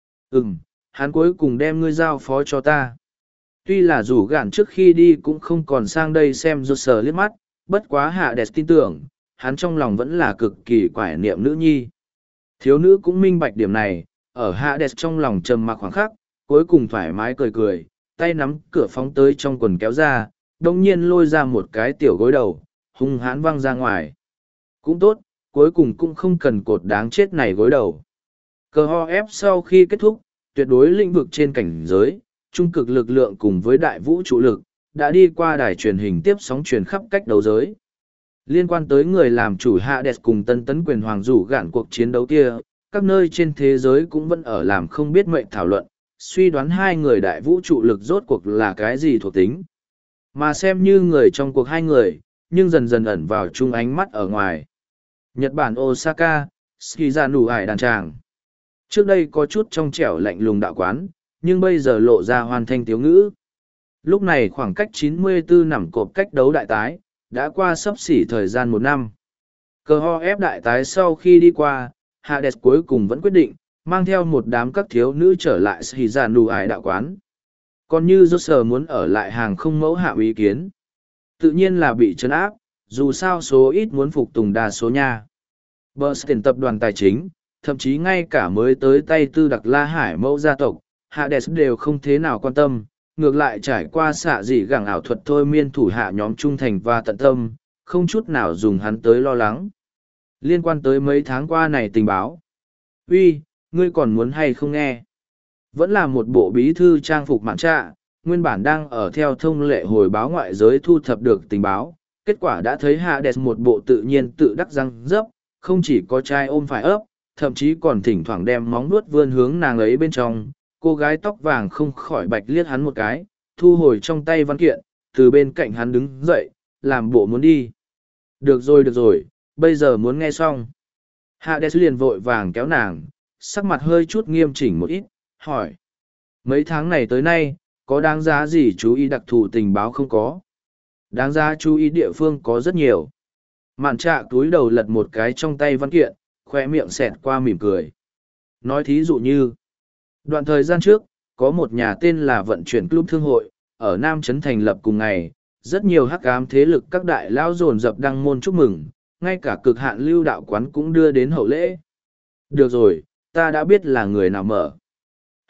Hắn cuối cùng đem ngươi giao phó cho ta. Tuy là rủ gạn trước khi đi cũng không còn sang đây xem rốt sờ liếc mắt, bất quá Hades tin tưởng, hắn trong lòng vẫn là cực kỳ quải niệm nữ nhi. Thiếu nữ cũng minh bạch điểm này, ở Hades trong lòng trầm mặc khoảng khắc, cuối cùng thoải mái cười cười, tay nắm cửa phóng tới trong quần kéo ra, đồng nhiên lôi ra một cái tiểu gối đầu, hung hãn văng ra ngoài. Cũng tốt, cuối cùng cũng không cần cột đáng chết này gối đầu. Cờ ho ép sau khi kết thúc, tuyệt đối lĩnh vực trên cảnh giới, trung cực lực lượng cùng với đại vũ trụ lực, đã đi qua đài truyền hình tiếp sóng truyền khắp cách đấu giới. Liên quan tới người làm chủ Hades cùng tân tấn quyền hoàng rủ gạn cuộc chiến đấu kia, các nơi trên thế giới cũng vẫn ở làm không biết mệnh thảo luận, suy đoán hai người đại vũ trụ lực rốt cuộc là cái gì thuộc tính. Mà xem như người trong cuộc hai người, nhưng dần dần ẩn vào chung ánh mắt ở ngoài. Nhật Bản Osaka, Skizanu Hải đàn tràng. Trước đây có chút trong trẻo lạnh lùng đạo quán, nhưng bây giờ lộ ra hoàn thanh tiếu ngữ. Lúc này khoảng cách 94 nằm cộp cách đấu đại tái, đã qua sấp xỉ thời gian 1 năm. Cờ ho ép đại tái sau khi đi qua, Hades cuối cùng vẫn quyết định, mang theo một đám các thiếu nữ trở lại Skizanu Hải đạo quán. Còn như Joser muốn ở lại hàng không mẫu hạ ý kiến. Tự nhiên là bị trấn áp, dù sao số ít muốn phục tùng đa số nha. Bernstein tập đoàn tài chính, thậm chí ngay cả mới tới tay tư đặc La Hải mẫu gia tộc, Hades đều không thế nào quan tâm, ngược lại trải qua xạ dị gẳng ảo thuật thôi miên thủ hạ nhóm trung thành và tận tâm, không chút nào dùng hắn tới lo lắng. Liên quan tới mấy tháng qua này tình báo. Uy, ngươi còn muốn hay không nghe? Vẫn là một bộ bí thư trang phục mạn trạ, nguyên bản đang ở theo thông lệ hồi báo ngoại giới thu thập được tình báo, kết quả đã thấy Hades một bộ tự nhiên tự đắc răng dấp, không chỉ có trai ôm phải ấp, thậm chí còn thỉnh thoảng đem móng vuốt vươn hướng nàng ấy bên trong. Cô gái tóc vàng không khỏi bạch liếc hắn một cái, thu hồi trong tay văn kiện, từ bên cạnh hắn đứng dậy, làm bộ muốn đi. Được rồi, bây giờ muốn nghe xong. Hades liền vội vàng kéo nàng, sắc mặt hơi chút nghiêm chỉnh một ít, hỏi. Mấy tháng này tới nay, có đáng giá gì chú ý đặc thù tình báo không có? Đáng giá chú ý địa phương có rất nhiều. Mạn trạ túi đầu lật một cái trong tay văn kiện, khoe miệng xẹt qua mỉm cười. Nói thí dụ như, đoạn thời gian trước, có một nhà tên là Vận chuyển Club Thương hội, ở Nam Trấn thành lập cùng ngày, rất nhiều hắc ám thế lực các đại lão dồn dập đăng môn chúc mừng, ngay cả cực hạn lưu đạo quán cũng đưa đến hậu lễ. Được rồi, ta đã biết là người nào mở.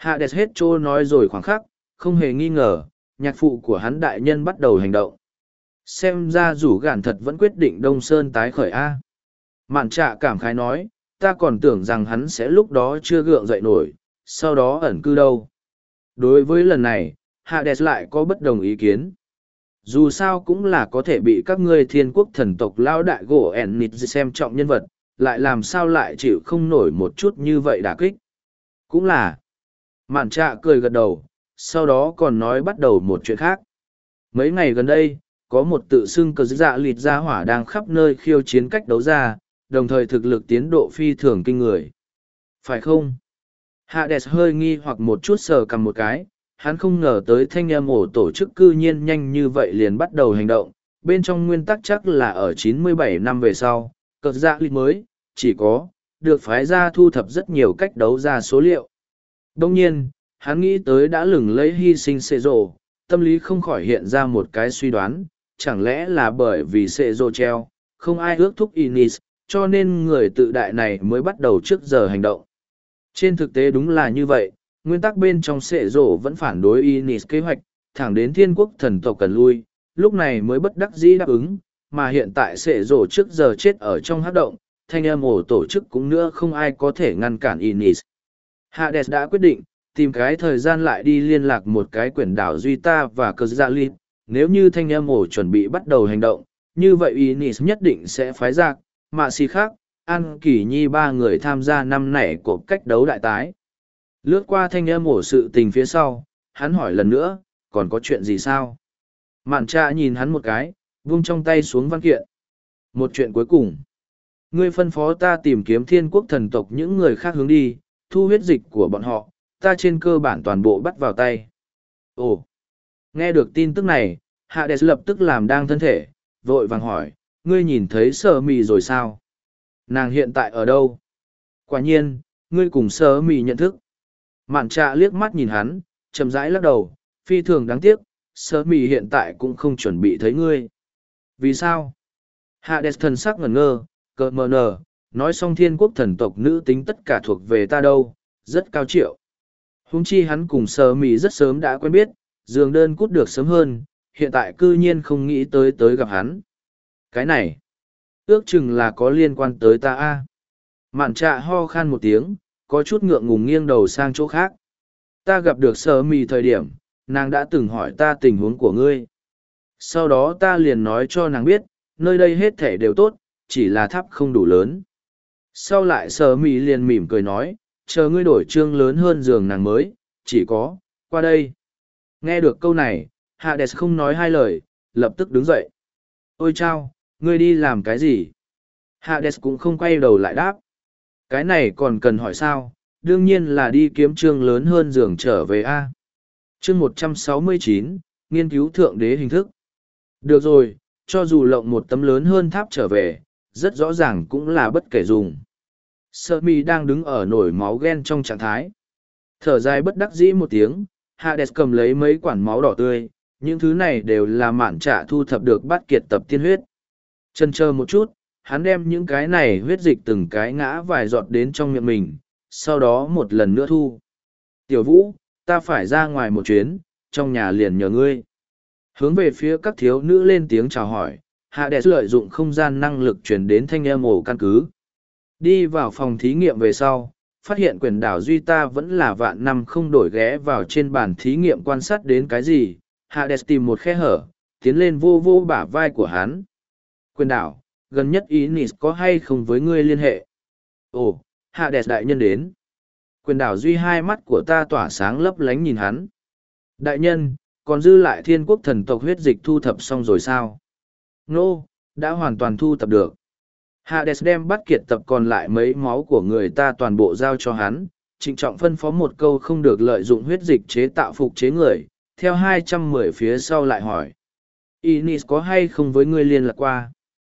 Hades hết trô nói rồi khoảng khắc, không hề nghi ngờ, nhạc phụ của hắn đại nhân bắt đầu hành động. Xem ra rủ gạn thật vẫn quyết định Đông Sơn tái khởi A. Mạn trạ cảm khái nói, ta còn tưởng rằng hắn sẽ lúc đó chưa gượng dậy nổi, sau đó ẩn cư đâu. Đối với lần này, Hades lại có bất đồng ý kiến. Dù sao cũng là có thể bị các ngươi thiên quốc thần tộc lao đại gỗ ẻn nịt xem trọng nhân vật, lại làm sao lại chịu không nổi một chút như vậy đả kích. Cũng là, mạn trạ cười gật đầu, sau đó còn nói bắt đầu một chuyện khác. Mấy ngày gần đây, có một tự xưng cờ dạ lịt gia hỏa đang khắp nơi khiêu chiến cách đấu ra, đồng thời thực lực tiến độ phi thường kinh người. Phải không? Hades hơi nghi hoặc một chút sờ cầm một cái, hắn không ngờ tới thanh âm ổ tổ chức cư nhiên nhanh như vậy liền bắt đầu hành động, bên trong nguyên tắc chắc là ở 97 năm về sau, cờ dạ lịt mới, chỉ có, được phái ra thu thập rất nhiều cách đấu ra số liệu. Đông nhiên, hắn nghĩ tới đã lừng lấy hy sinh xệ rồ, tâm lý không khỏi hiện ra một cái suy đoán, chẳng lẽ là bởi vì xệ rồ treo, không ai ước thúc Inis, cho nên người tự đại này mới bắt đầu trước giờ hành động. Trên thực tế đúng là như vậy, nguyên tắc bên trong xệ rồ vẫn phản đối Inis kế hoạch, thẳng đến thiên quốc thần tộc cần lui, lúc này mới bất đắc dĩ đáp ứng, mà hiện tại xệ rồ trước giờ chết ở trong hát động, thanh âm ổ tổ chức cũng nữa không ai có thể ngăn cản Inis. Hades đã quyết định, tìm cái thời gian lại đi liên lạc một cái quyển đảo Duy Ta và Cơ Dạ Lịt. Nếu như thanh âm ổ chuẩn bị bắt đầu hành động, như vậy Inis nhất định sẽ phái ra, Mạ Xì khác, An Kỳ Nhi ba người tham gia năm nảy của cách đấu đại tái. Lướt qua thanh âm ổ sự tình phía sau, hắn hỏi lần nữa, còn có chuyện gì sao? Mạn trạ nhìn hắn một cái, vung trong tay xuống văn kiện. Một chuyện cuối cùng. Ngươi phân phó ta tìm kiếm thiên quốc thần tộc những người khác hướng đi, thu huyết dịch của bọn họ, ta trên cơ bản toàn bộ bắt vào tay. Ồ! Nghe được tin tức này, Hades lập tức làm đang thân thể, vội vàng hỏi, ngươi nhìn thấy Sở Mị rồi sao? Nàng hiện tại ở đâu? Quả nhiên, ngươi cùng Sở Mị nhận thức. Mạn trạ liếc mắt nhìn hắn, chậm rãi lắc đầu, phi thường đáng tiếc, Sở Mị hiện tại cũng không chuẩn bị thấy ngươi. Vì sao? Hades thần sắc ngẩn ngơ, cờ mờ nờ, nói xong thiên quốc thần tộc nữ tính tất cả thuộc về ta đâu, rất cao triệu. Huống chi hắn cùng Sở Mị rất sớm đã quen biết, giường đơn cút được sớm hơn, hiện tại cư nhiên không nghĩ tới gặp hắn. Cái này, ước chừng là có liên quan tới ta a. Mạn trạ ho khan một tiếng, có chút ngượng ngùng nghiêng đầu sang chỗ khác. Ta gặp được Sở Mị thời điểm, nàng đã từng hỏi ta tình huống của ngươi. Sau đó ta liền nói cho nàng biết, nơi đây hết thể đều tốt, chỉ là tháp không đủ lớn. Sau lại Sở Mị liền mỉm cười nói, chờ ngươi đổi trương lớn hơn giường nàng mới, chỉ có, qua đây. Nghe được câu này, Hades không nói hai lời, lập tức đứng dậy. Ôi chao, ngươi đi làm cái gì? Hades cũng không quay đầu lại đáp. Cái này còn cần hỏi sao, đương nhiên là đi kiếm trương lớn hơn giường trở về A. Chương 169, nghiên cứu thượng đế hình thức. Được rồi, cho dù lộng một tấm lớn hơn tháp trở về, rất rõ ràng cũng là bất kể dùng. Sở Mị đang đứng ở nổi máu ghen trong trạng thái. Thở dài bất đắc dĩ một tiếng, Hades cầm lấy mấy quản máu đỏ tươi, những thứ này đều là mạn trạ thu thập được bát kiệt tập tiên huyết. Chần chờ một chút, hắn đem những cái này huyết dịch từng cái ngã vài giọt đến trong miệng mình, sau đó một lần nữa thu. Tiểu Vũ, ta phải ra ngoài một chuyến, trong nhà liền nhờ ngươi. Hướng về phía các thiếu nữ lên tiếng chào hỏi, Hades lợi dụng không gian năng lực truyền đến thanh âm ổ căn cứ. Đi vào phòng thí nghiệm về sau, phát hiện quyền đảo Duy Ta vẫn là vạn năm không đổi ghé vào trên bàn thí nghiệm quan sát đến cái gì. Hades tìm một khe hở, tiến lên vô vô bả vai của hắn. Quyền đảo, gần nhất Inis có hay không với ngươi liên hệ? Ồ, Hades đại nhân đến. Quyền đảo Duy hai mắt của ta tỏa sáng lấp lánh nhìn hắn. Đại nhân, còn dư lại thiên quốc thần tộc huyết dịch thu thập xong rồi sao? Nô, đã hoàn toàn thu thập được. Hades đem bắt kiệt tập còn lại mấy máu của người ta toàn bộ giao cho hắn, trịnh trọng phân phó một câu không được lợi dụng huyết dịch chế tạo phục chế người, theo 210 phía sau lại hỏi. Inis có hay không với ngươi liên lạc qua?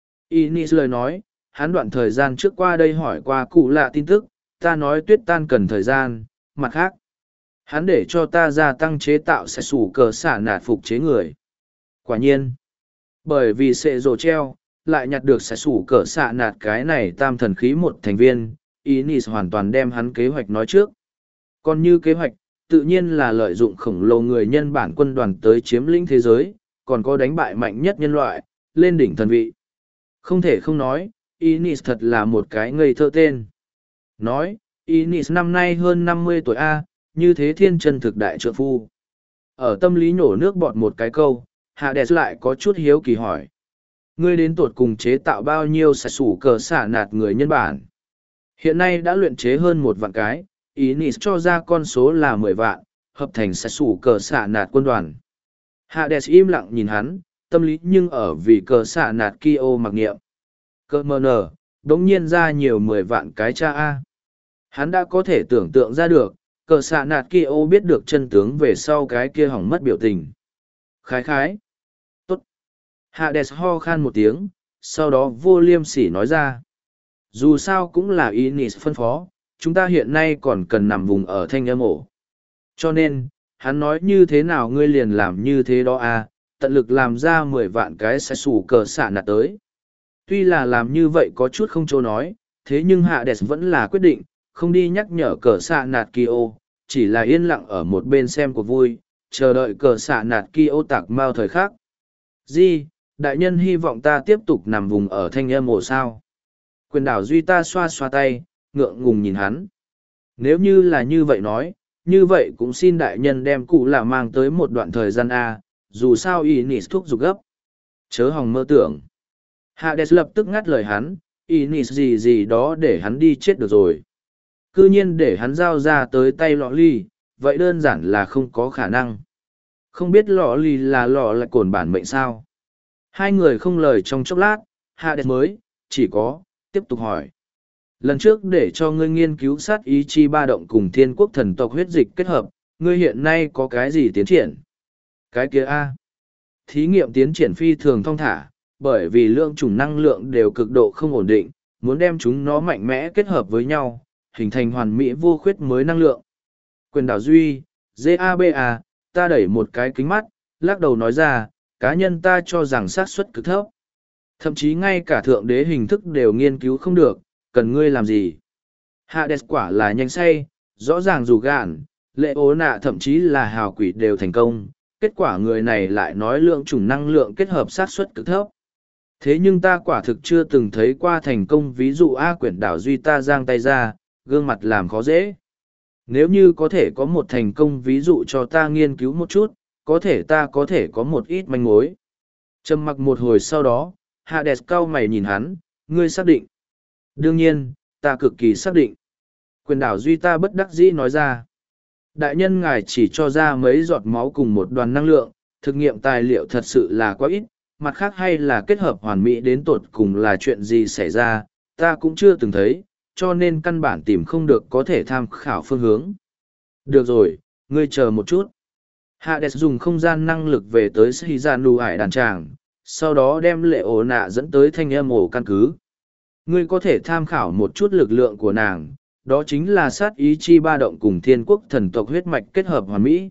Inis lời nói, hắn đoạn thời gian trước qua đây hỏi qua cụ lạ tin tức, ta nói tuyết tan cần thời gian, mặt khác. Hắn để cho ta gia tăng chế tạo sẽ sủ cờ xả nạt phục chế người. Quả nhiên, bởi vì sệ rồ treo, lại nhặt được sẽ sủ cỡ xạ nạt cái này tam thần khí một thành viên, Inis hoàn toàn đem hắn kế hoạch nói trước. Còn như kế hoạch, tự nhiên là lợi dụng khổng lồ người nhân bản quân đoàn tới chiếm lĩnh thế giới, còn có đánh bại mạnh nhất nhân loại, lên đỉnh thần vị. Không thể không nói, Inis thật là một cái ngây thơ tên. Nói, Inis năm nay hơn 50 tuổi A, như thế thiên chân thực đại trượng phu. Ở tâm lý nhổ nước bọt một cái câu, Hades lại có chút hiếu kỳ hỏi. Ngươi đến tột cùng chế tạo bao nhiêu sạch sủ cờ xả nạt người nhân bản? Hiện nay đã luyện chế hơn 1 vạn cái, Inis cho ra con số là 10 vạn, hợp thành sạch sủ cờ xả nạt quân đoàn. Hades im lặng nhìn hắn, tâm lý nhưng ở vì cờ xạ nạt Kyo mặc niệm. Cơ mờ nở, đống nhiên ra nhiều 10 vạn cái cha A. Hắn đã có thể tưởng tượng ra được, cờ xạ nạt Kyo biết được chân tướng về sau cái kia hỏng mất biểu tình. Khái khái. Tốt. Hades ho khan một tiếng, sau đó vô liêm sỉ nói ra. Dù sao cũng là Inis phân phó, chúng ta hiện nay còn cần nằm vùng ở thanh âm ổ. Cho nên, hắn nói như thế nào ngươi liền làm như thế đó à, tận lực làm ra 10 vạn cái sẽ sủ cờ xạ nạt tới. Tuy là làm như vậy có chút không chỗ nói, thế nhưng Hades vẫn là quyết định, không đi nhắc nhở cờ xạ nạt Kyo, chỉ là yên lặng ở một bên xem cuộc vui, chờ đợi cờ xạ nạt Kyo tạc mau thời khắc. Di, đại nhân hy vọng ta tiếp tục nằm vùng ở thanh âm ổ sao. Quyền đảo duy ta xoa xoa tay, ngượng ngùng nhìn hắn. Nếu như là như vậy nói, như vậy cũng xin đại nhân đem cụ là mang tới một đoạn thời gian A, dù sao Inis thúc giục gấp. Chớ hòng mơ tưởng. Hades lập tức ngắt lời hắn, Inis gì gì đó để hắn đi chết được rồi. Cư nhiên để hắn giao ra tới tay lọ ly, vậy đơn giản là không có khả năng. Không biết lọ ly là lọ lại cổn bản mệnh sao. Hai người không lời trong chốc lát, Hades mới, chỉ có, tiếp tục hỏi. Lần trước để cho ngươi nghiên cứu sát ý chi ba động cùng thiên quốc thần tộc huyết dịch kết hợp, ngươi hiện nay có cái gì tiến triển? Cái kia A. Thí nghiệm tiến triển phi thường thong thả, bởi vì lượng chủng năng lượng đều cực độ không ổn định, muốn đem chúng nó mạnh mẽ kết hợp với nhau, hình thành hoàn mỹ vô khuyết mới năng lượng. Quyền đảo duy, GABA, ta đẩy một cái kính mắt, lắc đầu nói ra, cá nhân ta cho rằng xác suất cực thấp. Thậm chí ngay cả thượng đế hình thức đều nghiên cứu không được, cần ngươi làm gì? Hades quả là nhanh say, rõ ràng dù gạn, lệ ố nạ thậm chí là hào quỷ đều thành công, kết quả người này lại nói lượng chủng năng lượng kết hợp xác suất cực thấp. Thế nhưng ta quả thực chưa từng thấy qua thành công, ví dụ A quyển đảo duy ta giang tay ra, gương mặt làm khó dễ. Nếu như có thể có một thành công ví dụ cho ta nghiên cứu một chút, có thể ta có thể có một ít manh mối. Trầm mặc một hồi sau đó, Hades cau mày nhìn hắn, ngươi xác định. Đương nhiên, ta cực kỳ xác định. Quyền đảo duy ta bất đắc dĩ nói ra. Đại nhân ngài chỉ cho ra mấy giọt máu cùng một đoàn năng lượng, thực nghiệm tài liệu thật sự là quá ít, mặt khác hay là kết hợp hoàn mỹ đến tột cùng là chuyện gì xảy ra, ta cũng chưa từng thấy, cho nên căn bản tìm không được có thể tham khảo phương hướng. Được rồi, ngươi chờ một chút. Hades dùng không gian năng lực về tới Shizanu hải đàn tràng, sau đó đem lệ ổ nạ dẫn tới thanh âm ổ căn cứ. Ngươi có thể tham khảo một chút lực lượng của nàng, đó chính là sát ý chi ba động cùng thiên quốc thần tộc huyết mạch kết hợp hoàn mỹ.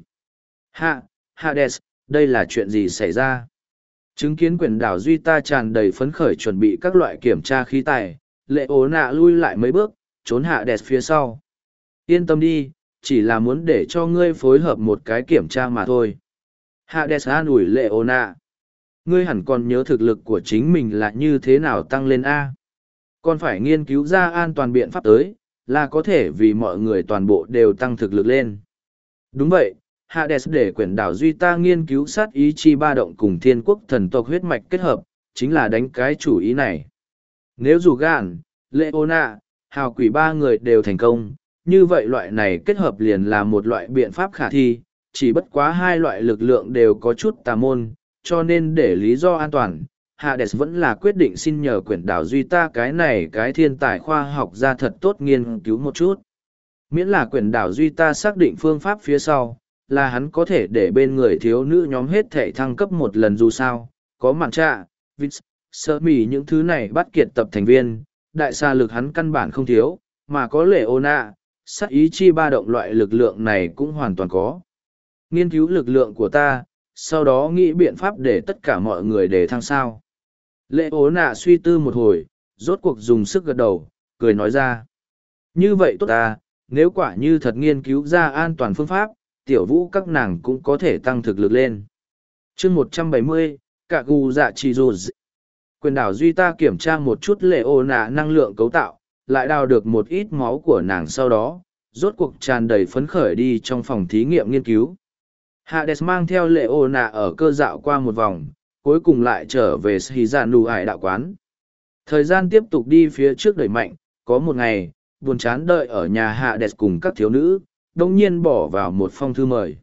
Hades, đây là chuyện gì xảy ra? Chứng kiến quyển đảo duy ta tràn đầy phấn khởi chuẩn bị các loại kiểm tra khí tài, lệ ố nạ lui lại mấy bước, trốn Hades phía sau. Yên tâm đi, chỉ là muốn để cho ngươi phối hợp một cái kiểm tra mà thôi. Hades an ủi lệ ố nạ. Ngươi hẳn còn nhớ thực lực của chính mình là như thế nào tăng lên A. Còn phải nghiên cứu ra an toàn biện pháp tới, là có thể vì mọi người toàn bộ đều tăng thực lực lên. Đúng vậy, Hades để quyển đảo duy ta nghiên cứu sát ý chi ba động cùng thiên quốc thần tộc huyết mạch kết hợp, chính là đánh cái chủ ý này. Nếu dù Gan, Leona, hào quỷ ba người đều thành công, như vậy loại này kết hợp liền là một loại biện pháp khả thi, chỉ bất quá hai loại lực lượng đều có chút tà môn, cho nên để lý do an toàn, Hades vẫn là quyết định xin nhờ quyển đảo duy ta cái thiên tài khoa học ra thật tốt nghiên cứu một chút. Miễn là quyển đảo duy ta xác định phương pháp phía sau, là hắn có thể để bên người thiếu nữ nhóm hết thể thăng cấp một lần dù sao, có mạn trạ, Vix, sơ mì những thứ này bắt kiệt tập thành viên, đại xa lực hắn căn bản không thiếu, mà có lệ ô nạ, sát ý chi ba động loại lực lượng này cũng hoàn toàn có. Nghiên cứu lực lượng của ta, sau đó nghĩ biện pháp để tất cả mọi người để thăng sao. Lệ ố nạ suy tư một hồi, rốt cuộc dùng sức gật đầu, cười nói ra. Như vậy tốt ta, nếu quả như thật nghiên cứu ra an toàn phương pháp, tiểu vũ các nàng cũng có thể tăng thực lực lên. chương 170, cả gù dạ chỉ dù quyền đảo duy ta kiểm tra một chút lệ ô nạ năng lượng cấu tạo, lại đào được một ít máu của nàng sau đó, rốt cuộc tràn đầy phấn khởi đi trong phòng thí nghiệm nghiên cứu. Hades mang theo lệ ô nạ ở cơ dạo qua một vòng, cuối cùng lại trở về Shizanu Hải đạo quán. Thời gian tiếp tục đi phía trước đẩy mạnh, có một ngày, buồn chán đợi ở nhà Hades cùng các thiếu nữ, đồng nhiên bỏ vào một phong thư mời.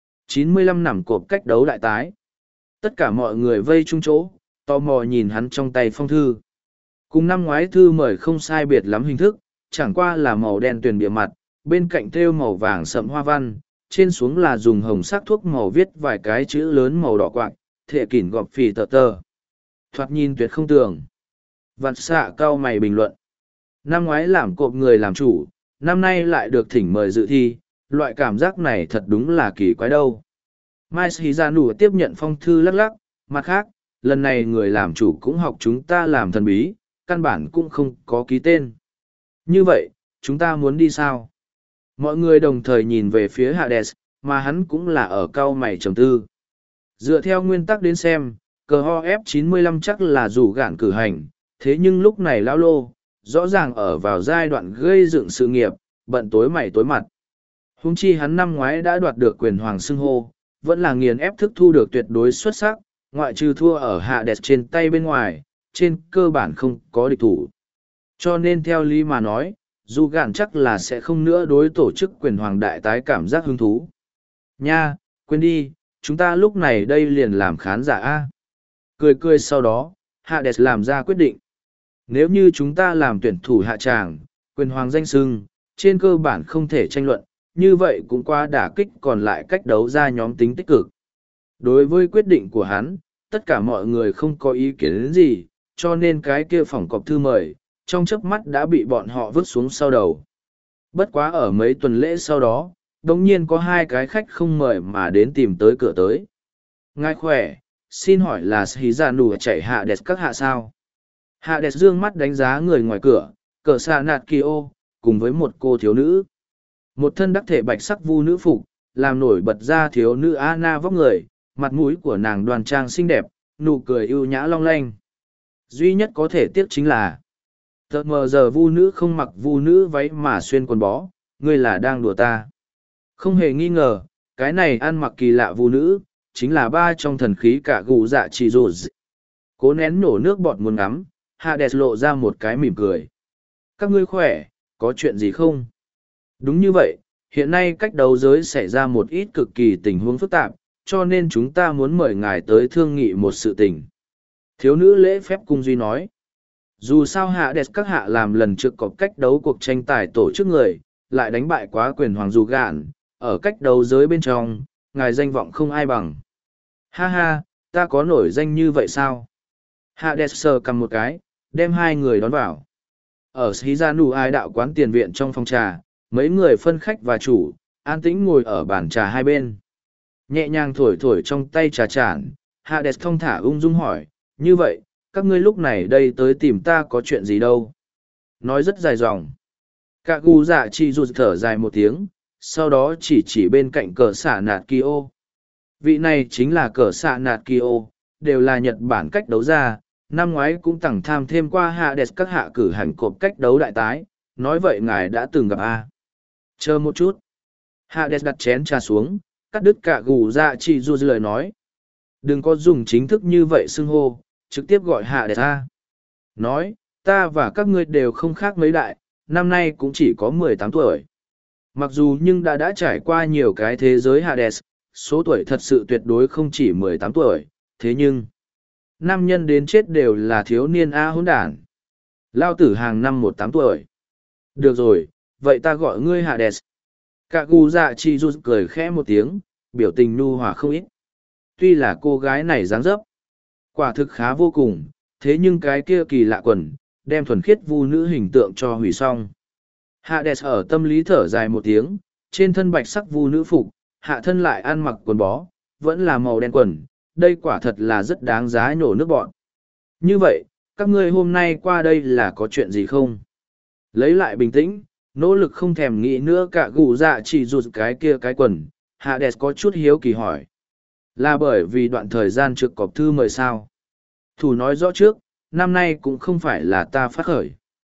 95 năm cộp cách đấu đại tái. Tất cả mọi người vây chung chỗ, tò mò nhìn hắn trong tay phong thư. Cùng năm ngoái thư mời không sai biệt lắm hình thức, chẳng qua là màu đen tuyền bìa mặt, bên cạnh thêu màu vàng sậm hoa văn, trên xuống là dùng hồng sắc thuốc màu viết vài cái chữ lớn màu đỏ quạng, thệ kỉn gọp phì tờ tờ. Thoạt nhìn tuyệt không tưởng. Vặt xạ cao mày bình luận. Năm ngoái làm cộp người làm chủ, năm nay lại được thỉnh mời dự thi, loại cảm giác này thật đúng là kỳ quái đâu. Mai Shizanu tiếp nhận phong thư lắc lắc, mặt khác, lần này người làm chủ cũng học chúng ta làm thần bí, căn bản cũng không có ký tên. Như vậy, chúng ta muốn đi sao? Mọi người đồng thời nhìn về phía Hades, mà hắn cũng là ở cao mày trầm tư. Dựa theo nguyên tắc đến xem, cờ ho F95 chắc là rủ gạn cử hành, thế nhưng lúc này lão lô, rõ ràng ở vào giai đoạn gây dựng sự nghiệp, bận tối mày tối mặt. Huống chi hắn năm ngoái đã đoạt được quyền hoàng xưng hô, vẫn là nghiền ép thức thu được tuyệt đối xuất sắc, ngoại trừ thua ở Hades trên tay bên ngoài, trên cơ bản không có địch thủ. Cho nên theo lý mà nói, dù gạn chắc là sẽ không nữa đối tổ chức quyền hoàng đại tái cảm giác hứng thú. Nha, quên đi, chúng ta lúc này đây liền làm khán giả A. Cười cười sau đó, Hades làm ra quyết định. Nếu như chúng ta làm tuyển thủ hạ tràng, quyền hoàng danh xưng, trên cơ bản không thể tranh luận, như vậy cũng qua đả kích còn lại cách đấu ra nhóm tính tích cực. Đối với quyết định của hắn, tất cả mọi người không có ý kiến đến gì, cho nên cái kia phỏng cọc thư mời, trong chớp mắt đã bị bọn họ vứt xuống sau đầu. Bất quá ở mấy tuần lễ sau đó, đồng nhiên có hai cái khách không mời mà đến tìm tới cửa tới. Ngài khỏe, xin hỏi là Shizanu chạy Hades các hạ sao? Hades dương mắt đánh giá người ngoài cửa, cờ xạ nạt Kyo, cùng với một cô thiếu nữ. Một thân đắc thể bạch sắc vu nữ phục, làm nổi bật ra thiếu nữ Anna vóc người, mặt mũi của nàng đoan trang xinh đẹp, nụ cười ưu nhã long lanh. Duy nhất có thể tiếc chính là thật mờ giờ vu nữ không mặc vu nữ váy mà xuyên quần bó, ngươi là đang đùa ta. Không hề nghi ngờ, cái này ăn mặc kỳ lạ vu nữ, chính là ba trong thần khí cả gù dạ chỉ rồ. Cố nén nổ nước bọt muốn ngắm, Hades lộ ra một cái mỉm cười. Các ngươi khỏe, có chuyện gì không? Đúng như vậy, hiện nay cách đấu giới xảy ra một ít cực kỳ tình huống phức tạp, cho nên chúng ta muốn mời ngài tới thương nghị một sự tình. Thiếu nữ lễ phép cung duy nói. Dù sao Hades các hạ làm lần trước có cách đấu cuộc tranh tài tổ chức người, lại đánh bại quá quyền hoàng dù gạn, ở cách đấu giới bên trong, ngài danh vọng không ai bằng. Ha ha, ta có nổi danh như vậy sao? Hades sờ cầm một cái, đem hai người đón vào. Ở Shizanu Ai đạo quán tiền viện trong phòng trà, mấy người phân khách và chủ, an tĩnh ngồi ở bàn trà hai bên. Nhẹ nhàng thổi thổi trong tay trà chản, Hades thong thả ung dung hỏi, như vậy, các ngươi lúc này đây tới tìm ta có chuyện gì đâu? Nói rất dài dòng. Cả gu dạ chi rụt thở dài một tiếng, sau đó chỉ bên cạnh cờ xạ nạt Kyo. Vị này chính là cờ xạ nạt Kyo, đều là Nhật Bản cách đấu ra, năm ngoái cũng tặng tham thêm qua Hades các hạ cử hành cộp cách đấu đại tái, nói vậy ngài đã từng gặp a? Chờ một chút. Hades đặt chén trà xuống, cắt đứt cả gù dạ chi rụt lời nói. Đừng có dùng chính thức như vậy xưng hô, trực tiếp gọi Hades a. Nói, ta và các ngươi đều không khác mấy đại, năm nay cũng chỉ có 18 tuổi. Mặc dù nhưng đã trải qua nhiều cái thế giới Hades, số tuổi thật sự tuyệt đối không chỉ 18 tuổi, thế nhưng nam nhân đến chết đều là thiếu niên A hỗn đản. Lao tử hàng năm 18 tuổi. Được rồi, vậy ta gọi ngươi Hades. Cả gu dạ chi rút cười khẽ một tiếng, biểu tình nhu hòa không ít. Tuy là cô gái này dáng dấp, quả thực khá vô cùng, thế nhưng cái kia kỳ lạ quần, đem thuần khiết vu nữ hình tượng cho hủy xong. Hades ở tâm lý thở dài một tiếng, trên thân bạch sắc vu nữ phục, hạ thân lại ăn mặc quần bó, vẫn là màu đen quần, đây quả thật là rất đáng giá nhổ nước bọn. Như vậy, các ngươi hôm nay qua đây là có chuyện gì không? Lấy lại bình tĩnh, nỗ lực không thèm nghĩ nữa cả gù dạ chỉ rụt cái kia cái quần, Hades có chút hiếu kỳ hỏi. Là bởi vì đoạn thời gian trước cọp thư mời sao? Thủ nói rõ trước, năm nay cũng không phải là ta phát khởi.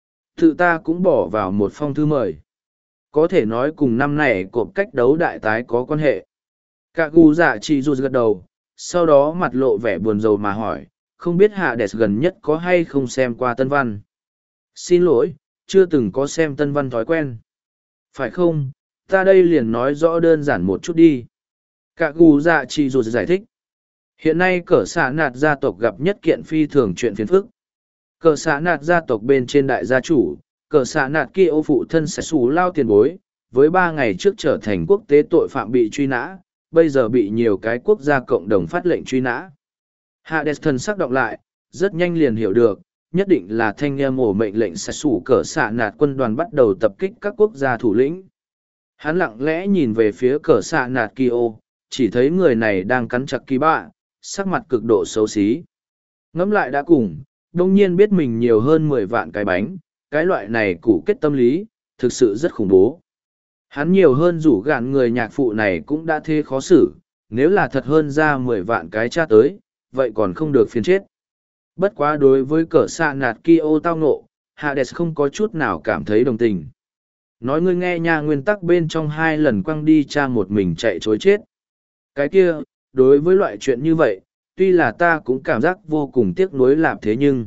Tự ta cũng bỏ vào một phong thư mời. Có thể nói cùng năm này cộp cách đấu đại tái có quan hệ. Cả gu dạ chỉ rụt gật đầu, sau đó mặt lộ vẻ buồn rầu mà hỏi, không biết Hades gần nhất có hay không xem qua Tân Văn. Xin lỗi, chưa từng có xem Tân Văn thói quen. Phải không, ta đây liền nói rõ đơn giản một chút đi. Cả gu dạ chỉ rụt giải thích. Hiện nay cỡ xạ nạt gia tộc gặp nhất kiện phi thường chuyện phiền phức. Cỡ xạ nạt gia tộc bên trên đại gia chủ, cỡ xạ nạt kia ô phụ thân sẽ xù lao tiền bối, với 3 ngày trước trở thành quốc tế tội phạm bị truy nã, bây giờ bị nhiều cái quốc gia cộng đồng phát lệnh truy nã. Hades thần sắc đọc lại, rất nhanh liền hiểu được, nhất định là thanh em ổ mệnh lệnh sẽ xù cỡ xạ nạt quân đoàn bắt đầu tập kích các quốc gia thủ lĩnh. Hắn lặng lẽ nhìn về phía cỡ xạ nạt kia ô, chỉ thấy người này đang cắn chặt kỳ bạ, sắc mặt cực độ xấu xí. Ngẫm lại đã cùng, đông nhiên biết mình nhiều hơn 10 vạn cái bánh, cái loại này củ kết tâm lý, thực sự rất khủng bố. Hắn nhiều hơn rủ gạn người nhạc phụ này cũng đã thế khó xử, nếu là thật hơn ra 10 vạn cái cha tới, vậy còn không được phiền chết. Bất quá đối với cỡ xạ nạt Kyo tao ngộ, Hades không có chút nào cảm thấy đồng tình. Nói ngươi nghe nha, nguyên tắc bên trong 2 lần quăng đi cha một mình chạy chối chết. Cái kia, đối với loại chuyện như vậy, tuy là ta cũng cảm giác vô cùng tiếc nuối làm thế nhưng.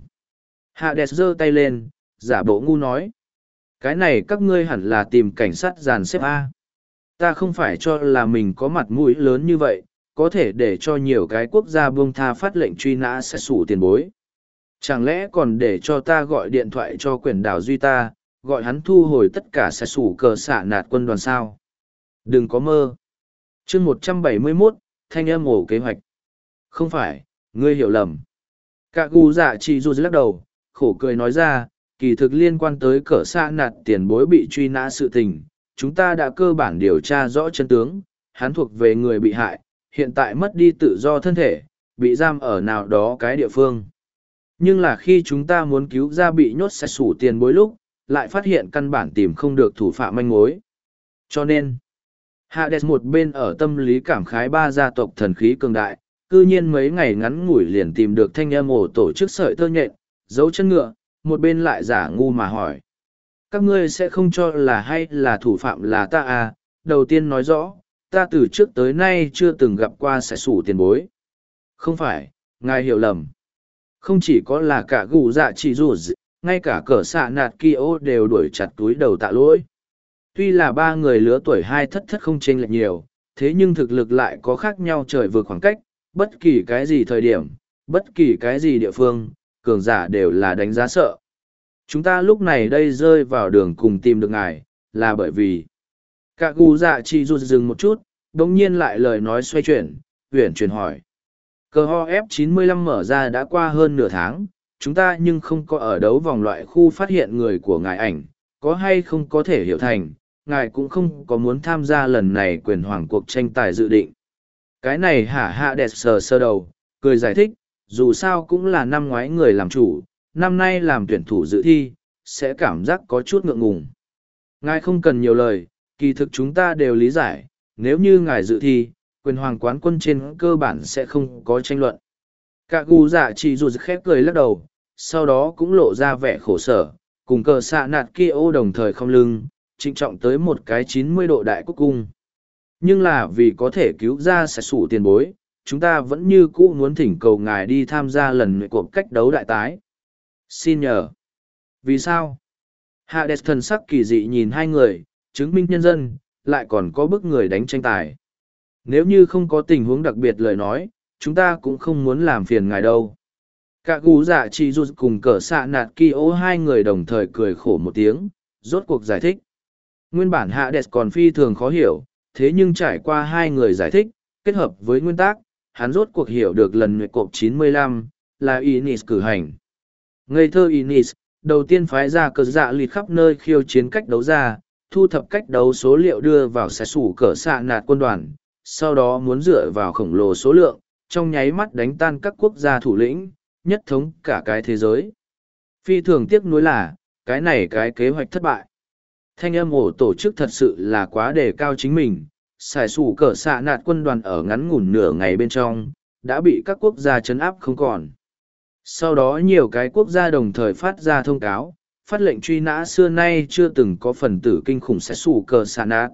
Hades giơ tay lên, giả bộ ngu nói. Cái này các ngươi hẳn là tìm cảnh sát dàn xếp A. Ta không phải cho là mình có mặt mũi lớn như vậy, có thể để cho nhiều cái quốc gia buông tha phát lệnh truy nã sẽ sủ tiền bối. Chẳng lẽ còn để cho ta gọi điện thoại cho quyển đảo Duy ta, gọi hắn thu hồi tất cả sẽ sủ cờ xạ nạt quân đoàn sao? Đừng có mơ. Chương 171, thanh âm ổ kế hoạch. Không phải, ngươi hiểu lầm. Cả gu dạ chỉ dù lắc đầu, khổ cười nói ra, kỳ thực liên quan tới cỡ xạ nạt tiền bối bị truy nã sự tình, chúng ta đã cơ bản điều tra rõ chân tướng, hắn thuộc về người bị hại, hiện tại mất đi tự do thân thể, bị giam ở nào đó cái địa phương. Nhưng là khi chúng ta muốn cứu ra bị nhốt sẽ sủ tiền bối lúc, lại phát hiện căn bản tìm không được thủ phạm manh mối. Cho nên, Hades một bên ở tâm lý cảm khái 3 gia tộc thần khí cường đại, cư nhiên mấy ngày ngắn ngủi liền tìm được thanh âm ổ tổ chức sợi tơ nhện, dấu chân ngựa, một bên lại giả ngu mà hỏi. Các ngươi sẽ không cho là hay là thủ phạm là ta à, đầu tiên nói rõ, ta từ trước tới nay chưa từng gặp qua sẽ sủ tiền bối. Không phải, ngài hiểu lầm. Không chỉ có là cả gù dạ chỉ dù ngay cả cỡ xạ nạt Kyo đều đuổi chặt túi đầu tạ lỗi. Tuy là 3 người lứa tuổi 2 thất không chênh lệch nhiều, thế nhưng thực lực lại có khác nhau trời vượt khoảng cách, bất kỳ cái gì thời điểm, bất kỳ cái gì địa phương, cường giả đều là đánh giá sợ. Chúng ta lúc này đây rơi vào đường cùng tìm được ngài, là bởi vì cả gu dạ chỉ rụt dừng một chút, đồng nhiên lại lời nói xoay chuyển, huyển chuyển hỏi. Cờ ho F95 mở ra đã qua hơn nửa tháng, chúng ta nhưng không có ở đấu vòng loại khu phát hiện người của ngài ảnh, có hay không có thể hiểu thành, ngài cũng không có muốn tham gia lần này quyền hoàng cuộc tranh tài dự định. Cái này hạ đẹp sờ đầu, cười giải thích, dù sao cũng là năm ngoái người làm chủ, năm nay làm tuyển thủ dự thi, sẽ cảm giác có chút ngượng ngùng. Ngài không cần nhiều lời, kỳ thực chúng ta đều lý giải, nếu như ngài dự thi, quyền hoàng quán quân trên cơ bản sẽ không có tranh luận. Cả gu dạ chỉ dù khép cười lắc đầu, sau đó cũng lộ ra vẻ khổ sở, cùng cờ xạ nạt kia ô đồng thời không lưng, trịnh trọng tới một cái 90 độ đại quốc cung. Nhưng là vì có thể cứu ra sẽ sủ tiền bối, chúng ta vẫn như cũ muốn thỉnh cầu ngài đi tham gia lần cuộc cách đấu đại tái. Xin nhờ. Vì sao? Hades thần sắc kỳ dị nhìn hai người, chứng minh nhân dân, lại còn có bức người đánh tranh tài. Nếu như không có tình huống đặc biệt lời nói, chúng ta cũng không muốn làm phiền ngài đâu. Cả gù dạ chỉ rụt cùng cỡ xạ nạt Kyo hai người đồng thời cười khổ một tiếng, rốt cuộc giải thích. Nguyên bản Hades còn phi thường khó hiểu, thế nhưng trải qua hai người giải thích, kết hợp với nguyên tắc, hắn rốt cuộc hiểu được lần nguyệt cộp 95, là Inis cử hành. Ngây thơ Inis, đầu tiên phái ra cờ dạ lịt khắp nơi khiêu chiến cách đấu ra, thu thập cách đấu số liệu đưa vào xe sủ cỡ xạ nạt quân đoàn, sau đó muốn dựa vào khổng lồ số lượng, trong nháy mắt đánh tan các quốc gia thủ lĩnh, nhất thống cả cái thế giới. Phi thường tiếc nuối là, cái kế hoạch thất bại. Thanh âm ổ tổ chức thật sự là quá đề cao chính mình, Sải sủ cỡ xạ nạt quân đoàn ở ngắn ngủn nửa ngày bên trong, đã bị các quốc gia trấn áp không còn. Sau đó nhiều cái quốc gia đồng thời phát ra thông cáo, phát lệnh truy nã xưa nay chưa từng có phần tử kinh khủng sải sủ cỡ xạ nạt.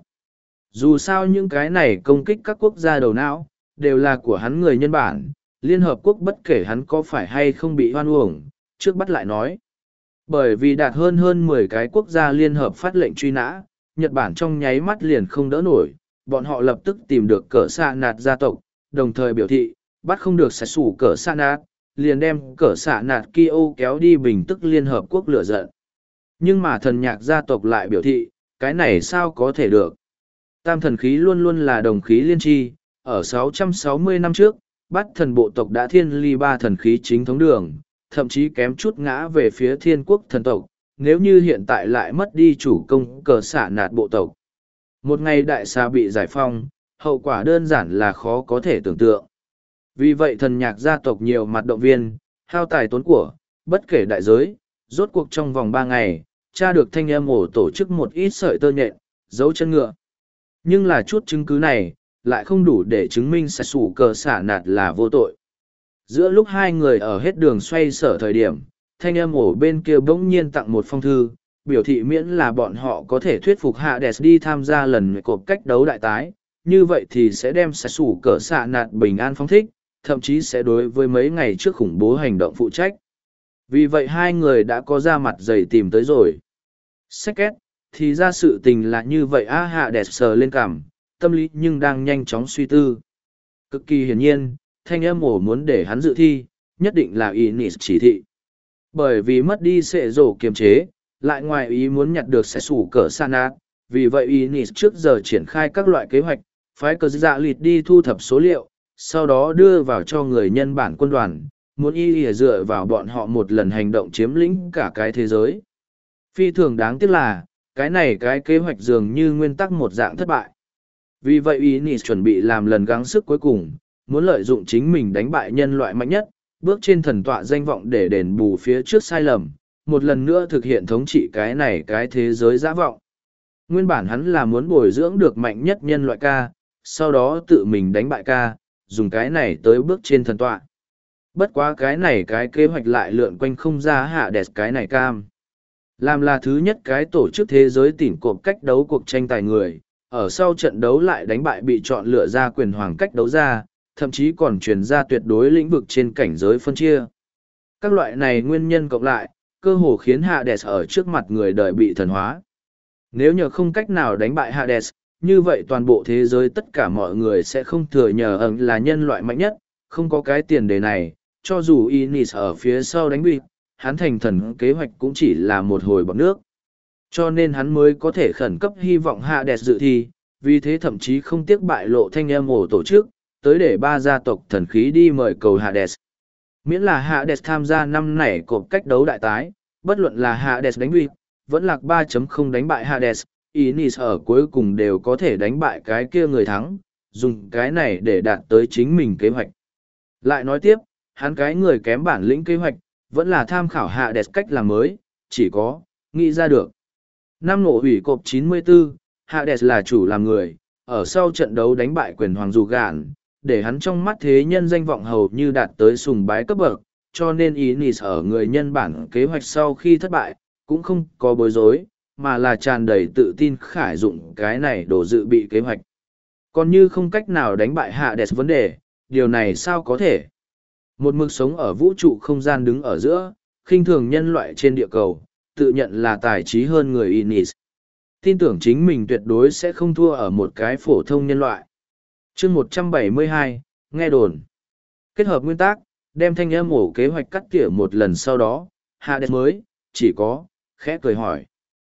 Dù sao những cái này công kích các quốc gia đầu não, đều là của hắn người nhân bản, Liên Hợp Quốc bất kể hắn có phải hay không bị hoan uổng, trước bắt lại nói. Bởi vì đạt hơn 10 cái quốc gia liên hợp phát lệnh truy nã, Nhật Bản trong nháy mắt liền không đỡ nổi, bọn họ lập tức tìm được cỡ xạ nạt gia tộc, đồng thời biểu thị, bắt không được sải sủ cỡ xạ nạt, liền đem cỡ xạ nạt Kyo kéo đi bình tức Liên Hợp Quốc lửa giận. Nhưng mà thần nhạc gia tộc lại biểu thị, cái này sao có thể được. Tam thần khí luôn luôn là đồng khí liên tri, ở 660 năm trước, Bát thần bộ tộc đã thiên ly ba thần khí chính thống đường, thậm chí kém chút ngã về phía thiên quốc thần tộc, nếu như hiện tại lại mất đi chủ công cờ xạ nạt bộ tộc. Một ngày đại xà bị giải phong, hậu quả đơn giản là khó có thể tưởng tượng. Vì vậy thần nhạc gia tộc nhiều mặt động viên, hao tài tốn của, bất kể đại giới, rốt cuộc trong vòng 3 ngày, tra được thanh âm ổ tổ chức một ít sợi tơ nhện, dấu chân ngựa. Nhưng là chút chứng cứ này, lại không đủ để chứng minh sải sủ cờ xạ nạt là vô tội. Giữa lúc hai người ở hết đường xoay sở thời điểm, thanh âm ổ bên kia bỗng nhiên tặng một phong thư, biểu thị miễn là bọn họ có thể thuyết phục Hades đi tham gia lần cột cách đấu đại tái, như vậy thì sẽ đem sải sủ cờ xạ nạt bình an phóng thích, thậm chí sẽ đối với mấy ngày trước khủng bố hành động phụ trách. Vì vậy hai người đã có ra mặt dày tìm tới rồi. Xét két, thì ra sự tình là như vậy Hades sờ lên cằm, tâm lý nhưng đang nhanh chóng suy tư. Cực kỳ hiển nhiên, thanh âm ổ muốn để hắn dự thi, nhất định là Inis chỉ thị. Bởi vì mất đi sệ rổ kiềm chế, lại ngoài ý muốn nhặt được sải sủ cỡ xạ nạt, vì vậy Inis trước giờ triển khai các loại kế hoạch, phái cờ dạ lịt đi thu thập số liệu, sau đó đưa vào cho người nhân bản quân đoàn, muốn dựa vào bọn họ một lần hành động chiếm lĩnh cả cái thế giới. Phi thường đáng tiếc là, cái kế hoạch dường như nguyên tắc một dạng thất bại. Vì vậy Inis chuẩn bị làm lần gắng sức cuối cùng, muốn lợi dụng chính mình đánh bại nhân loại mạnh nhất, bước trên thần tọa danh vọng để đền bù phía trước sai lầm, một lần nữa thực hiện thống trị cái thế giới dã vọng. Nguyên bản hắn là muốn bồi dưỡng được mạnh nhất nhân loại ca, sau đó tự mình đánh bại ca, dùng cái này tới bước trên thần tọa. Bất quá cái kế hoạch lại lượn quanh không ra Hades cái này cam. Làm là thứ nhất cái tổ chức thế giới tỉn cộp cách đấu cuộc tranh tài người, ở sau trận đấu lại đánh bại bị chọn lựa ra quyền hoàng cách đấu ra, thậm chí còn truyền ra tuyệt đối lĩnh vực trên cảnh giới phân chia. Các loại này nguyên nhân cộng lại, cơ hồ khiến Hades ở trước mặt người đời bị thần hóa. Nếu nhờ không cách nào đánh bại Hades, như vậy toàn bộ thế giới tất cả mọi người sẽ không thừa nhờ ẩn là nhân loại mạnh nhất, không có cái tiền đề này, cho dù Inis ở phía sau đánh bịp, hắn thành thần kế hoạch cũng chỉ là một hồi bọt nước. Cho nên hắn mới có thể khẩn cấp hy vọng Hades dự thi, vì thế thậm chí không tiếc bại lộ thanh âm ổ tổ chức, tới để 3 gia tộc thần khí đi mời cầu Hades. Miễn là Hades tham gia năm này cộp cách đấu đại tái, bất luận là Hades đánh bịp, vẫn lạc 3.0 đánh bại Hades, Inis ở cuối cùng đều có thể đánh bại cái kia người thắng, dùng cái này để đạt tới chính mình kế hoạch. Lại nói tiếp, hắn cái người kém bản lĩnh kế hoạch, vẫn là tham khảo Hades cách làm mới, chỉ có, nghĩ ra được. Năm nộ hủy cộp 94, Hades là chủ làm người, ở sau trận đấu đánh bại quyền hoàng dù gạn, để hắn trong mắt thế nhân danh vọng hầu như đạt tới sùng bái cấp bậc, cho nên Inis ở người nhân bản kế hoạch sau khi thất bại, cũng không có bối rối, mà là tràn đầy tự tin khải dụng cái này đổ dự bị kế hoạch. Còn như không cách nào đánh bại Hades vấn đề, điều này sao có thể? Một mực sống ở vũ trụ không gian đứng ở giữa, khinh thường nhân loại trên địa cầu, tự nhận là tài trí hơn người Inis. Tin tưởng chính mình tuyệt đối sẽ không thua ở một cái phổ thông nhân loại. Chương 172, nghe đồn. Kết hợp nguyên tắc, đem thanh âm ổ kế hoạch cắt tỉa một lần sau đó, Hades mới, chỉ có, khẽ cười hỏi.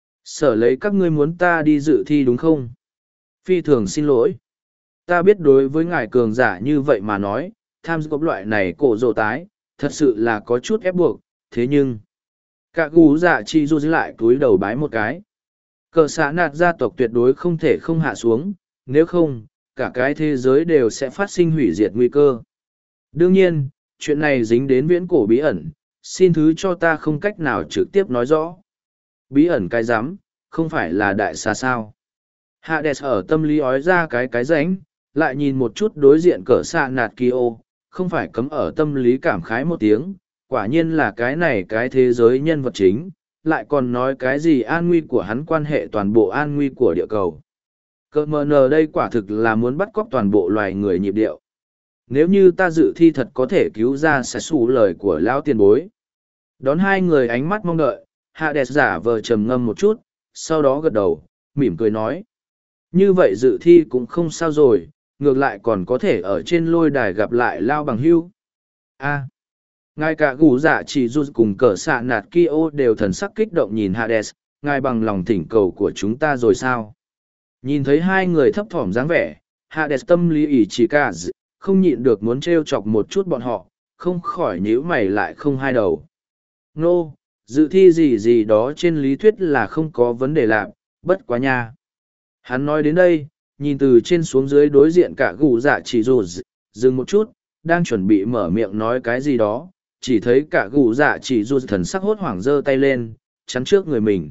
Sở lấy các ngươi muốn ta đi dự thi đúng không? Phi thường xin lỗi. Ta biết đối với ngài cường giả như vậy mà nói, tham gia loại này cổ rồ tái, thật sự là có chút ép buộc, thế nhưng... Cả gú dạ chi du lại cúi đầu bái một cái. Cờ xã nạt gia tộc tuyệt đối không thể không hạ xuống, nếu không, cả cái thế giới đều sẽ phát sinh hủy diệt nguy cơ. Đương nhiên, chuyện này dính đến viễn cổ bí ẩn, xin thứ cho ta không cách nào trực tiếp nói rõ. Bí ẩn cái rắm không phải là đại xà sao. Hades ở tâm lý ói ra cái rãnh, lại nhìn một chút đối diện cỡ xạ nạt Kyo, không phải cấm ở tâm lý cảm khái một tiếng, quả nhiên là cái này cái thế giới nhân vật chính, lại còn nói cái gì an nguy của hắn quan hệ toàn bộ an nguy của địa cầu. Cơ mờ nờ đây quả thực là muốn bắt cóc toàn bộ loài người nhịp điệu. Nếu như ta dự thi thật có thể cứu ra sẽ xù lời của lão tiền bối. Đón hai người ánh mắt mong đợi, Hades giả vờ trầm ngâm một chút, sau đó gật đầu, mỉm cười nói. Như vậy dự thi cũng không sao rồi, ngược lại còn có thể ở trên lôi đài gặp lại Lao bằng hưu. Ngài cả gù dạ chỉ dù cùng cỡ xạ nạt Kyo đều thần sắc kích động nhìn Hades, ngài bằng lòng thỉnh cầu của chúng ta rồi sao? Nhìn thấy hai người thấp thỏm dáng vẻ, Hades tâm lý ỷ chỉ cả không nhịn được muốn trêu chọc một chút bọn họ, không khỏi nhíu mày lại không hai đầu. Nô, dự thi gì đó trên lý thuyết là không có vấn đề làm, bất quá nha. Hắn nói đến đây, nhìn từ trên xuống dưới đối diện cả gù dạ chỉ dù dừng một chút, đang chuẩn bị mở miệng nói cái gì đó, chỉ thấy cả gù dạ chỉ dù thần sắc hốt hoảng giơ tay lên, chắn trước người mình.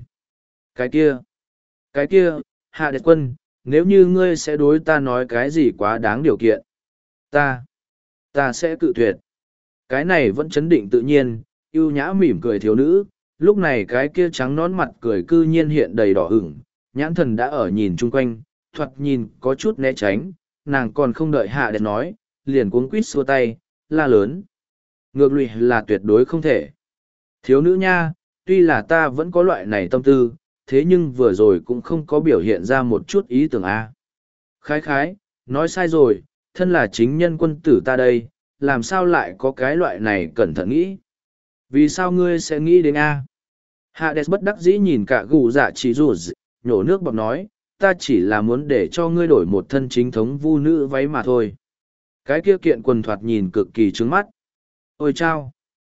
Cái kia, Hạ Đệ Quân, nếu như ngươi sẽ đối ta nói cái gì quá đáng điều kiện. Ta sẽ cự tuyệt. Cái này vẫn chấn định tự nhiên, ưu nhã mỉm cười thiếu nữ, lúc này cái kia trắng nón mặt cười cư nhiên hiện đầy đỏ ửng, nhãn thần đã ở nhìn chung quanh, thoạt nhìn có chút né tránh, nàng còn không đợi Hạ Đệ nói, liền cuống quýt xua tay, la lớn. Ngược lụy là tuyệt đối không thể. Thiếu nữ nha, tuy là ta vẫn có loại này tâm tư, thế nhưng vừa rồi cũng không có biểu hiện ra một chút ý tưởng a. Khái, nói sai rồi, thân là chính nhân quân tử ta đây, làm sao lại có cái loại này cẩn thận nghĩ. Vì sao ngươi sẽ nghĩ đến a? Hades bất đắc dĩ nhìn cả gù dạ chỉ dù nhổ nước bọt nói, ta chỉ là muốn để cho ngươi đổi một thân chính thống vu nữ váy mà thôi. Cái kia kiện quần thoạt nhìn cực kỳ trướng mắt. Ôi chao!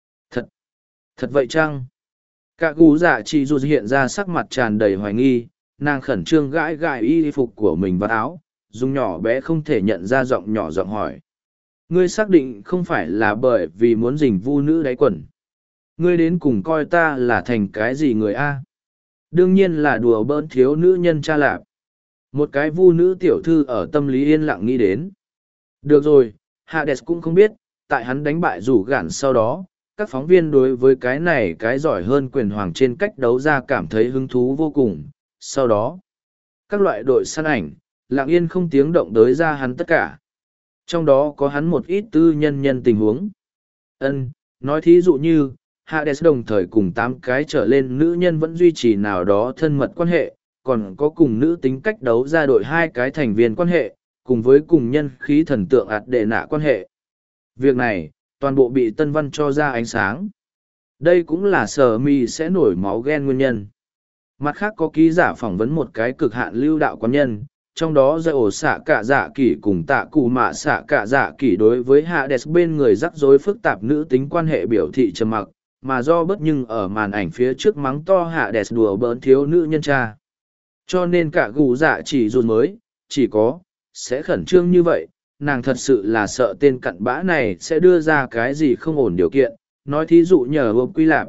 Thật vậy chăng? Cả gù dạ chỉ dù hiện ra sắc mặt tràn đầy hoài nghi, nàng khẩn trương gãi y phục của mình vào áo, dùng nhỏ bé không thể nhận ra giọng nhỏ giọng hỏi. Ngươi xác định không phải là bởi vì muốn dình vu nữ đáy quần. Ngươi đến cùng coi ta là thành cái gì người a? Đương nhiên là đùa bỡn thiếu nữ nhân cha lạp. Một cái vu nữ tiểu thư ở tâm lý yên lặng nghĩ đến. Được rồi, Hades cũng không biết, tại hắn đánh bại rủ gản sau đó, các phóng viên đối với cái này cái giỏi hơn quyền hoàng trên cách đấu ra cảm thấy hứng thú vô cùng. Sau đó, các loại đội săn ảnh, lặng yên không tiếng động đới ra hắn tất cả. Trong đó có hắn một ít tư nhân tình huống. Nói thí dụ như, Hades đồng thời cùng 8 cái trở lên nữ nhân vẫn duy trì nào đó thân mật quan hệ, còn có cùng nữ tính cách đấu ra đội 2 cái thành viên quan hệ, cùng với cùng nhân khí thần tượng ạt đệ nạ quan hệ. Việc này, toàn bộ bị Tân Văn cho ra ánh sáng. Đây cũng là sở mi sẽ nổi máu ghen nguyên nhân. Mặt khác có ký giả phỏng vấn một cái cực hạn lưu đạo quán nhân, trong đó dạy ổ xạ cả dạ kỷ cùng tạ cụ mạ xạ cả dạ kỷ đối với Hades bên người rắc rối phức tạp nữ tính quan hệ biểu thị trầm mặc, mà do bất nhưng ở màn ảnh phía trước mắng to Hades đùa bỡn thiếu nữ nhân cha. Cho nên cả gù dạ chỉ dùn mới, chỉ có, sẽ khẩn trương như vậy, nàng thật sự là sợ tên cặn bã này sẽ đưa ra cái gì không ổn điều kiện, nói thí dụ nhờ hộp quy lạp,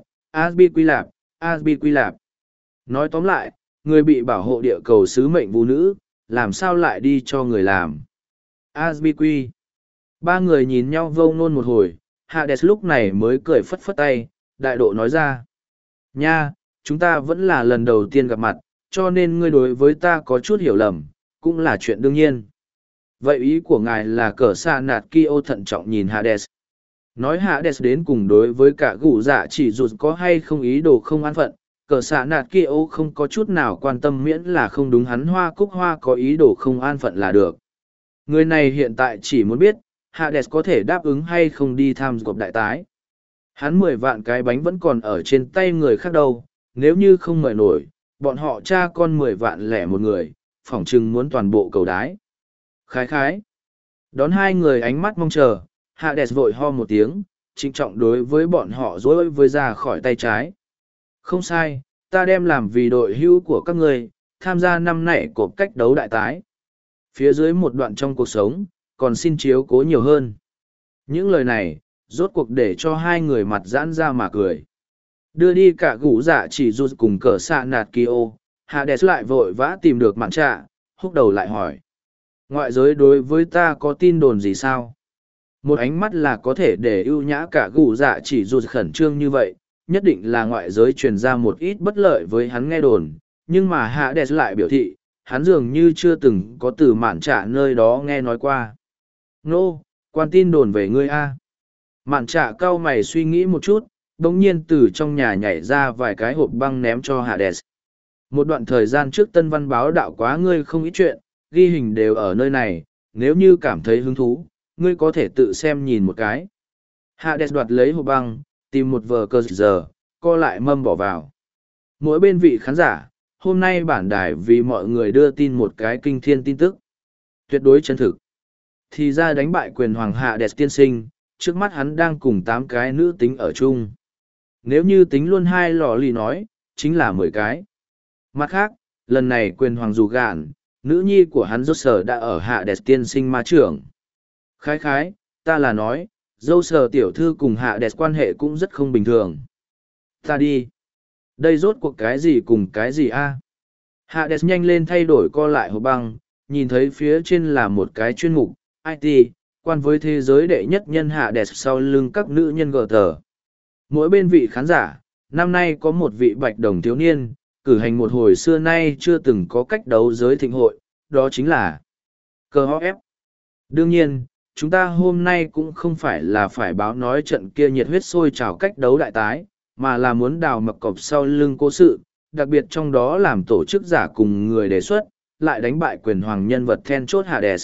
Asbi quy lạp. Nói tóm lại, người bị bảo hộ địa cầu sứ mệnh vũ nữ, làm sao lại đi cho người làm. Asbi quy. Ba người nhìn nhau vông nôn một hồi, Hades lúc này mới cười phất phất tay, đại độ nói ra. Nha, chúng ta vẫn là lần đầu tiên gặp mặt, cho nên ngươi đối với ta có chút hiểu lầm, cũng là chuyện đương nhiên. Vậy ý của ngài là cỡ xa nạt Kyo thận trọng nhìn Hades. Nói Hades đến cùng đối với cả gù dạ chỉ rụt có hay không ý đồ không an phận, cỡ xạ nạt Kyo không có chút nào quan tâm miễn là không đúng hắn hoa cúc hoa có ý đồ không an phận là được. Người này hiện tại chỉ muốn biết, Hades có thể đáp ứng hay không đi tham gộp đại tái. Hắn 10 vạn cái bánh vẫn còn ở trên tay người khác đâu, nếu như không mời nổi, bọn họ cha con 10 vạn lẻ một người, phỏng chừng muốn toàn bộ cầu đái. Khái. Đón hai người ánh mắt mong chờ, Hades vội ho một tiếng, trịnh trọng đối với bọn họ dối với ra khỏi tay trái. Không sai, ta đem làm vì đội hữu của các người, tham gia năm nảy cộp cách đấu đại tái. Phía dưới một đoạn trong cuộc sống, còn xin chiếu cố nhiều hơn. Những lời này, rốt cuộc để cho hai người mặt giãn ra mà cười. Đưa đi cả gũ dạ chỉ rụt cùng cỡ xạ nạt Kyo, Hades lại vội vã tìm được mạn trạ, húc đầu lại hỏi. Ngoại giới đối với ta có tin đồn gì sao? Một ánh mắt là có thể để ưu nhã cả gù dạ chỉ dù khẩn trương như vậy, nhất định là ngoại giới truyền ra một ít bất lợi với hắn nghe đồn, nhưng mà hạ đẹp lại biểu thị, hắn dường như chưa từng có từ mạn trạ nơi đó nghe nói qua. Nô, quan tin đồn về ngươi a. Mạn trạ cau mày suy nghĩ một chút, đống nhiên từ trong nhà nhảy ra vài cái hộp băng ném cho Hades. Một đoạn thời gian trước Tân Văn báo đạo quá ngươi không ít chuyện, ghi hình đều ở nơi này, nếu như cảm thấy hứng thú, ngươi có thể tự xem nhìn một cái. Hades đoạt lấy hộp băng, tìm một vờ cơ giờ, co lại mâm bỏ vào. Mỗi bên vị khán giả, hôm nay bản đài vì mọi người đưa tin một cái kinh thiên tin tức. Tuyệt đối chân thực. Thì ra đánh bại quyền hoàng Hades tiên sinh, trước mắt hắn đang cùng 8 cái nữ tính ở chung. Nếu như tính luôn 2 lò lì nói, chính là 10 cái. Mặt khác, lần này quyền hoàng dù gạn, nữ nhi của hắn rốt sở đã ở Hades tiên sinh ma trưởng. Khái khái, ta là nói, dâu sở tiểu thư cùng Hades quan hệ cũng rất không bình thường. Ta đi. Đây rốt cuộc cái gì cùng cái gì a? Hades nhanh lên thay đổi co lại hộp băng, nhìn thấy phía trên là một cái chuyên mục, IT, quan với thế giới đệ nhất nhân Hades sau lưng các nữ nhân gờ tờ. Mỗi bên vị khán giả, năm nay có một vị bạch đồng thiếu niên, cử hành một hồi xưa nay chưa từng có cách đấu giới thịnh hội, đó chính là COF. Đương nhiên, chúng ta hôm nay cũng không phải là phải báo nói trận kia nhiệt huyết sôi trào cách đấu đại tái, mà là muốn đào mập cọc sau lưng cố sự, đặc biệt trong đó làm tổ chức giả cùng người đề xuất, lại đánh bại quyền hoàng nhân vật then chốt Hades.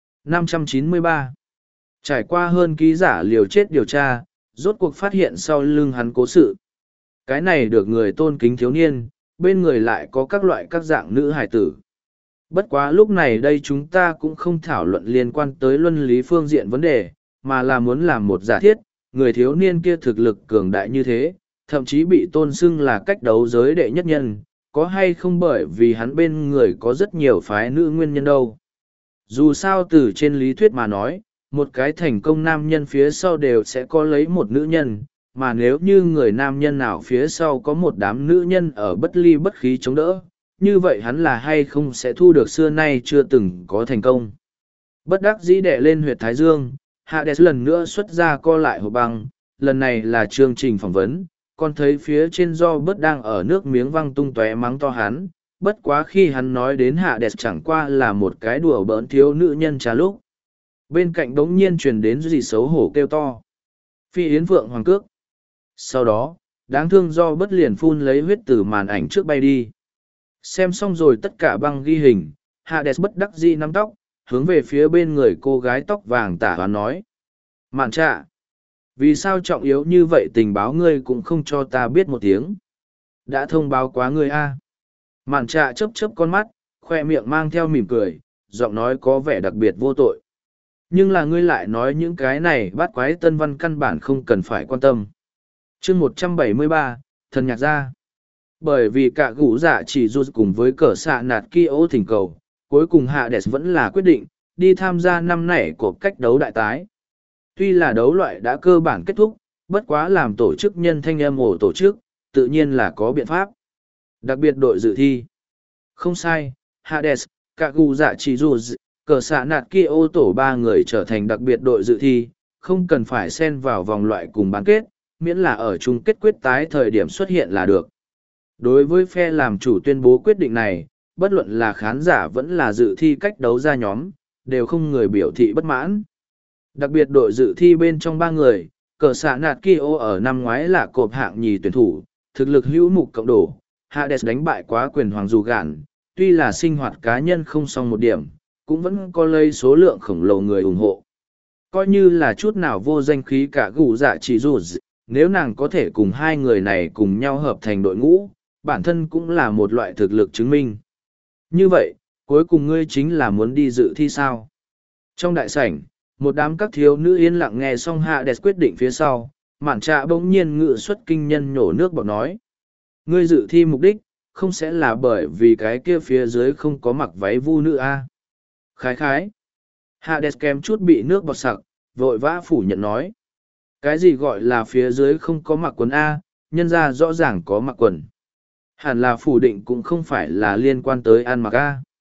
593. Trải qua hơn ký giả liều chết điều tra, rốt cuộc phát hiện sau lưng hắn cố sự. Cái này được người tôn kính thiếu niên, bên người lại có các loại các dạng nữ hài tử. Bất quá lúc này đây chúng ta cũng không thảo luận liên quan tới luân lý phương diện vấn đề, mà là muốn làm một giả thiết, người thiếu niên kia thực lực cường đại như thế, thậm chí bị tôn xưng là cách đấu giới đệ nhất nhân, có hay không bởi vì hắn bên người có rất nhiều phái nữ nguyên nhân đâu. Dù sao từ trên lý thuyết mà nói, một cái thành công nam nhân phía sau đều sẽ có lấy một nữ nhân, mà nếu như người nam nhân nào phía sau có một đám nữ nhân ở bất ly bất khí chống đỡ, như vậy hắn là hay không sẽ thu được xưa nay chưa từng có thành công. Bất đắc dĩ đè lên huyệt thái dương, Hades lần nữa xuất ra co lại hộp băng, lần này là chương trình phỏng vấn, còn thấy phía trên do bớt đang ở nước miếng văng tung tóe mắng to hắn, bất quá khi hắn nói đến Hades chẳng qua là một cái đùa bỡn thiếu nữ nhân trà lúc. Bên cạnh đống nhiên truyền đến gì xấu hổ kêu to. Phi Yến Phượng Hoàng Cước. Sau đó, đáng thương do bất liền phun lấy huyết từ màn ảnh trước bay đi. Xem xong rồi tất cả băng ghi hình, Hades bất đắc dĩ nắm tóc, hướng về phía bên người cô gái tóc vàng tả hoán nói. Mạn trạ, vì sao trọng yếu như vậy tình báo ngươi cũng không cho ta biết một tiếng. Đã thông báo quá ngươi a. Mạn trạ chớp chớp con mắt, khoe miệng mang theo mỉm cười, giọng nói có vẻ đặc biệt vô tội. Nhưng là ngươi lại nói những cái này bát quái tân văn căn bản không cần phải quan tâm. chương 173, thần nhạc gia. Bởi vì cả gũ dạ chỉ rút cùng với cờ xạ nạt kia ô thỉnh cầu, cuối cùng Hades vẫn là quyết định, đi tham gia năm nảy của cách đấu đại tái. Tuy là đấu loại đã cơ bản kết thúc, bất quá làm tổ chức nhân thanh âm ổ tổ chức, tự nhiên là có biện pháp. Đặc biệt đội dự thi. Không sai, Hades, cả gũ dạ chỉ rút, cờ xạ nạt kia ô tổ 3 người trở thành đặc biệt đội dự thi, không cần phải xen vào vòng loại cùng bán kết, miễn là ở chung kết quyết tái thời điểm xuất hiện là được. Đối với phe làm chủ tuyên bố quyết định này, bất luận là khán giả vẫn là dự thi cách đấu ra nhóm, đều không người biểu thị bất mãn. Đặc biệt đội dự thi bên trong 3 người, cờ xạ nạt kia ô ở năm ngoái là cộp hạng nhì tuyển thủ, thực lực hữu mục cộng đổ, Hades đánh bại quá quyền hoàng dù gạn, tuy là sinh hoạt cá nhân không xong một điểm, cũng vẫn có lấy số lượng khổng lồ người ủng hộ. Coi như là chút nào vô danh khí cả gù dạ chỉ dù nếu nàng có thể cùng 2 người này cùng nhau hợp thành đội ngũ, bản thân cũng là một loại thực lực chứng minh. Như vậy, cuối cùng ngươi chính là muốn đi dự thi sao? Trong đại sảnh, một đám các thiếu nữ yên lặng nghe xong Hades quyết định phía sau, mạn trạ bỗng nhiên ngự xuất kinh nhân nhổ nước bọt nói. Ngươi dự thi mục đích, không sẽ là bởi vì cái kia phía dưới không có mặc váy vu nữ a? Khái khái. Hades kém chút bị nước bọt sặc, vội vã phủ nhận nói. Cái gì gọi là phía dưới không có mặc quần A, nhân ra rõ ràng có mặc quần. Hẳn là phủ định cũng không phải là liên quan tới ăn mặc A.